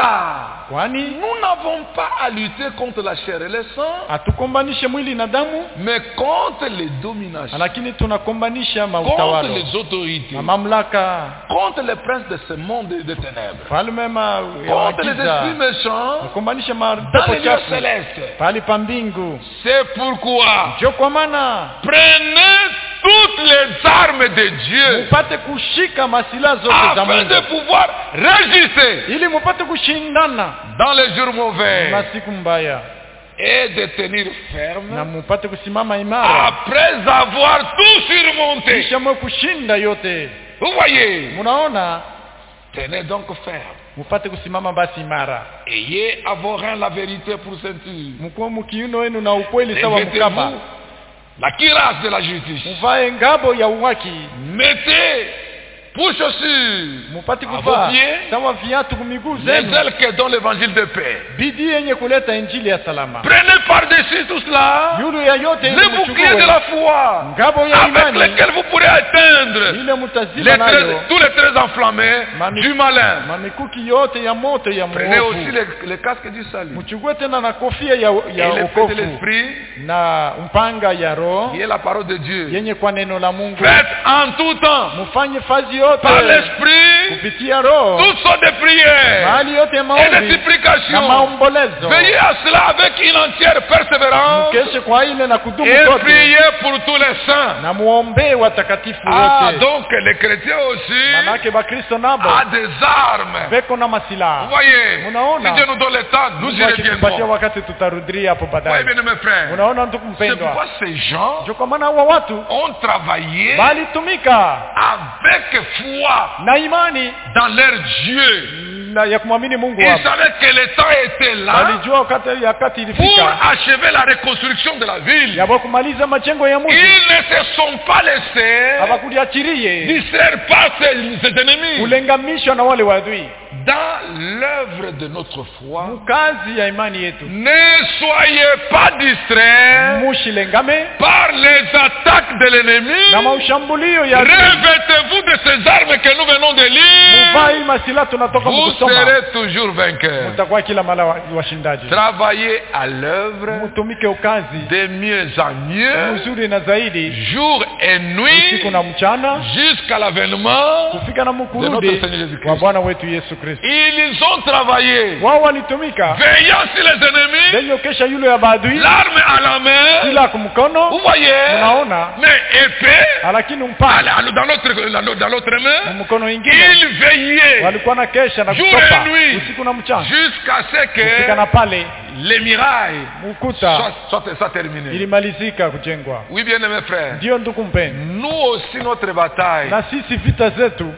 Car kwani nous n'avons pas à lutter contre la chair et le sang, hatukombanishe mwili na damu, mais contre les dominations, lakini tunakombanisha contre mautawala les autorités, na mamlaka, contre les princes de ce monde de ténèbres, falme ya contre les esprits giza, méchants nakombanisha dans mapepo les lieux chafu célestes. pali pa mbingu. C'est pourquoi Ndio kwa maana prenez toutes les armes de Dieu mupate kushika masila zote za afin de Mungu pouvoir résister ili mupate kushindana dans les jours mauvais masiku mbaya et de tenir na ferme mupate kusimama imara après avoir tout surmonté. kisha mwe kushinda yote. Vous voyez, Munaona, tenez donc ferme. mupate kusimama basi imara, Ayez à vos reins la vérité pour ceinture. mkuwa mukiuno wenu na ukweli sawa mkaba, Revêtez-vous la cuirasse de la justice. muvae ngabo ya uwaki, Mettez pour chaussures mupate à vos kuvaa pieds sawa viatu kumiguu les zenu, ailes que donne l'évangile de paix. bidii yenye kuleta injili ya salama. Prenez par-dessus tout cela Yulu ya yote ile le bouclier de mchukue la foi ngabo ya avec imani lequel vous pourrez atteindre ile mutaziba nayo tous les traits enflammés du malin. mamikuki yote ya moto ya Prenez aussi muovu. le casque du salut Mchukue tena na kofia ya et l'épée de wokovu l'esprit na mpanga ya roho qui est la parole de Dieu. yenye kwa neno la Mungu. Faites en tout temps Mufanye fazi yote par l'esprit kupitia roho toutes sortes de prières mahali yote ya et de maombi na supplications. maombolezo. Veillez à cela avec une entière persévérance Mkeshe kwa ile na kudumu et kote priez pour tous les saints. na muombe watakatifu Ah, wote. donc les chrétiens aussi Manake bakristo nabo ont des armes. beko na Vous masilaha. voyez, Munaona? si Dieu nous donne le temps, nous y Mungu akitupatia reviendrons. wakati tutarudia hapo Vous voyez baadaye. bien mes frères, Unaona ndugu c'est mpendwa, pourquoi ces gens ndio kwa maana hawa watu ont travaillé walitumika avec foi na imani dans leur Dieu. na ya kumwamini Mungu Ils wao. savaient que le temps était là Walijua wakati pour ilifika achever la reconstruction de la ville. ya kumaliza majengo ya Ils mji, ne se sont pas laissés hawakuliachirie distraire par ses ennemis. kulengamishwa na wale wadui. Dans l'œuvre de notre foi, Mkazi ya imani yetu ne soyez pas distraits mushilengame par les attaques de l'ennemi. na maushambulio ya adui. Revêtez-vous de ces armes que nous venons de lire. Muvai masila tunatoka Vous mkusoma, serez toujours vainqueurs. mtakuwa kila mara washindaji. Travaillez à l'œuvre Mutumike ukazi de mieux en mieux, mzuri na zaidi, jour et nuit, usiku na mchana, jusqu'à l'avènement. kufika na de notre mkurudi Seigneur Jésus-Christ. wa Bwana wetu Yesu Kristo. Ils ont travaillé, Wao walitumika veillant sur les ennemis, ndio kesha yule ya badui l'arme à la main. sila kumkono, Vous voyez, unaona, mais épée lakini mpaka dans l'autre main. mkono ingine Ils veillaient walikuwa na kesha na jour kutopa et nuit usiku na mchana jusqu'à ce kufika na que pale les mirailles ukuta soient terminés. ilimalizika kujengwa. Oui, bien mes frères. Ndio ndugu mpendwa, Nous aussi, notre bataille, na sisi vita zetu,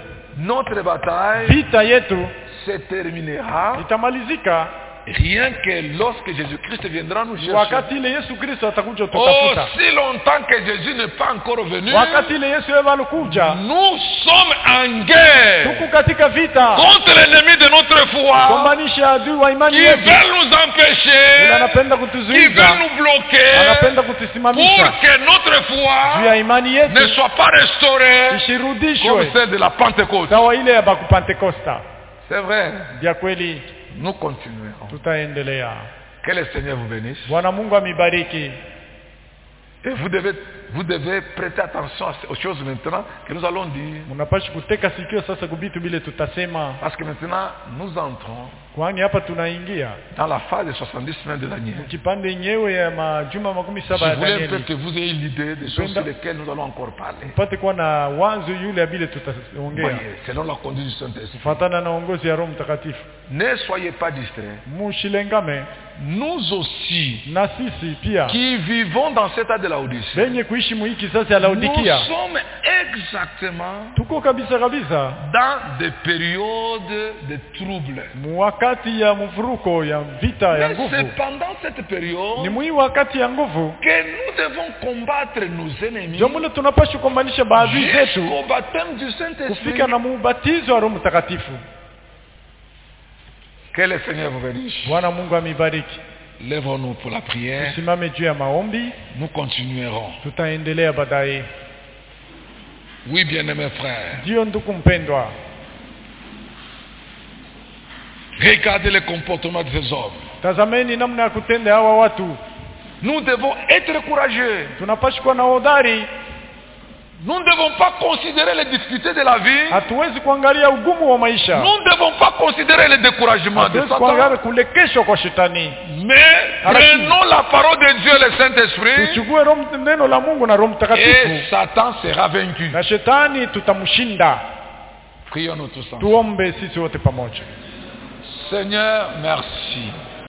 vita yetu se terminera itamalizika rien que lorsque Jésus-Christ viendra nous chercher. wakati ile Yesu Kristo atakuja tutafuta. Aussi longtemps que Jésus n'est pas encore venu, Wakati ile Yesu yeye alikuja, nous sommes en guerre tuko katika vita vita contre l'ennemi de notre foi, kumbanisha adui wa imani qui yetu veulent nous empêcher, anapenda qui kutuzuiza veulent nous bloquer, anapenda pour kutusimamisha que notre juu ya foi imani ne yetu soit pas restaurée comme ishirudishwe celle de la Pentecôte. sawa ile ya Pentekosta. C'est vrai. Vya kweli Nous continuerons. tutaendelea. Que le Seigneur vous bénisse. Bwana Mungu amibariki. Et vous devez prêter attention aux choses maintenant que nous allons dire. Mnapashi kuteka sikio sasa kubitu bile tutasema. Parce que maintenant, nous entrons Kwani hapa tunaingia dans la phase de 70 semaines de Daniel. kipande yenyewe ya majuma 17 Je ya voulais un peu Danieli. que vous ayez l'idée des choses sur lesquelles nous allons encore parler. Mpate kuwa na wazo yule ya bile tutaongea. Voyez, selon la conduite du Saint-Esprit. Kufatana na uongozi ya Roho Mtakatifu. Ne soyez pas distraits. Mushilengame Nous aussi, na sisi pia qui vivons dans cet âge de la Odyssée, benye kuishi muhiki sasa ya nous Laodikia. sommes exactement Tuko kabisa dans des périodes de troubles. wakati ya mvuruko ya vita ya Mais nguvu. c'est pendant cette période Ni muhimu wakati ya nguvu que nous devons combattre nos ennemis ndio mule tunapaswa kumaanisha baadhi zetu jusqu'au baptême du Saint-Esprit. kufika na mubatizo wa Roho Mtakatifu. Que le Seigneur vous bénisse. Bwana Mungu amibariki. Lèvons-nous pour la prière. Simame juu ya maombi, Nous continuerons. tutaendelea baadaye. Oui, bien-aimés frères. Ndio ndugu mpendwa, Regardez le comportement de ces hommes. tazameni namna ya kutenda hawa watu. Nous devons être courageux. Tunapaswa kuwa na hodari. Nous ne devons pas considérer les difficultés de la vie. Hatuwezi kuangalia ugumu wa maisha. Nous ne devons pas considérer le découragement de Hatuwezi Satan. kuangalia kulekeshwa kwa shetani. Mais prenons la parole de Dieu, le Saint-Esprit, Tuchukue neno la Mungu na Roho et Mtakatifu Satan sera vaincu. na shetani tutamshinda. Prions-nous tous ensemble. Tuombe sisi wote pamoja. Seigneur, merci.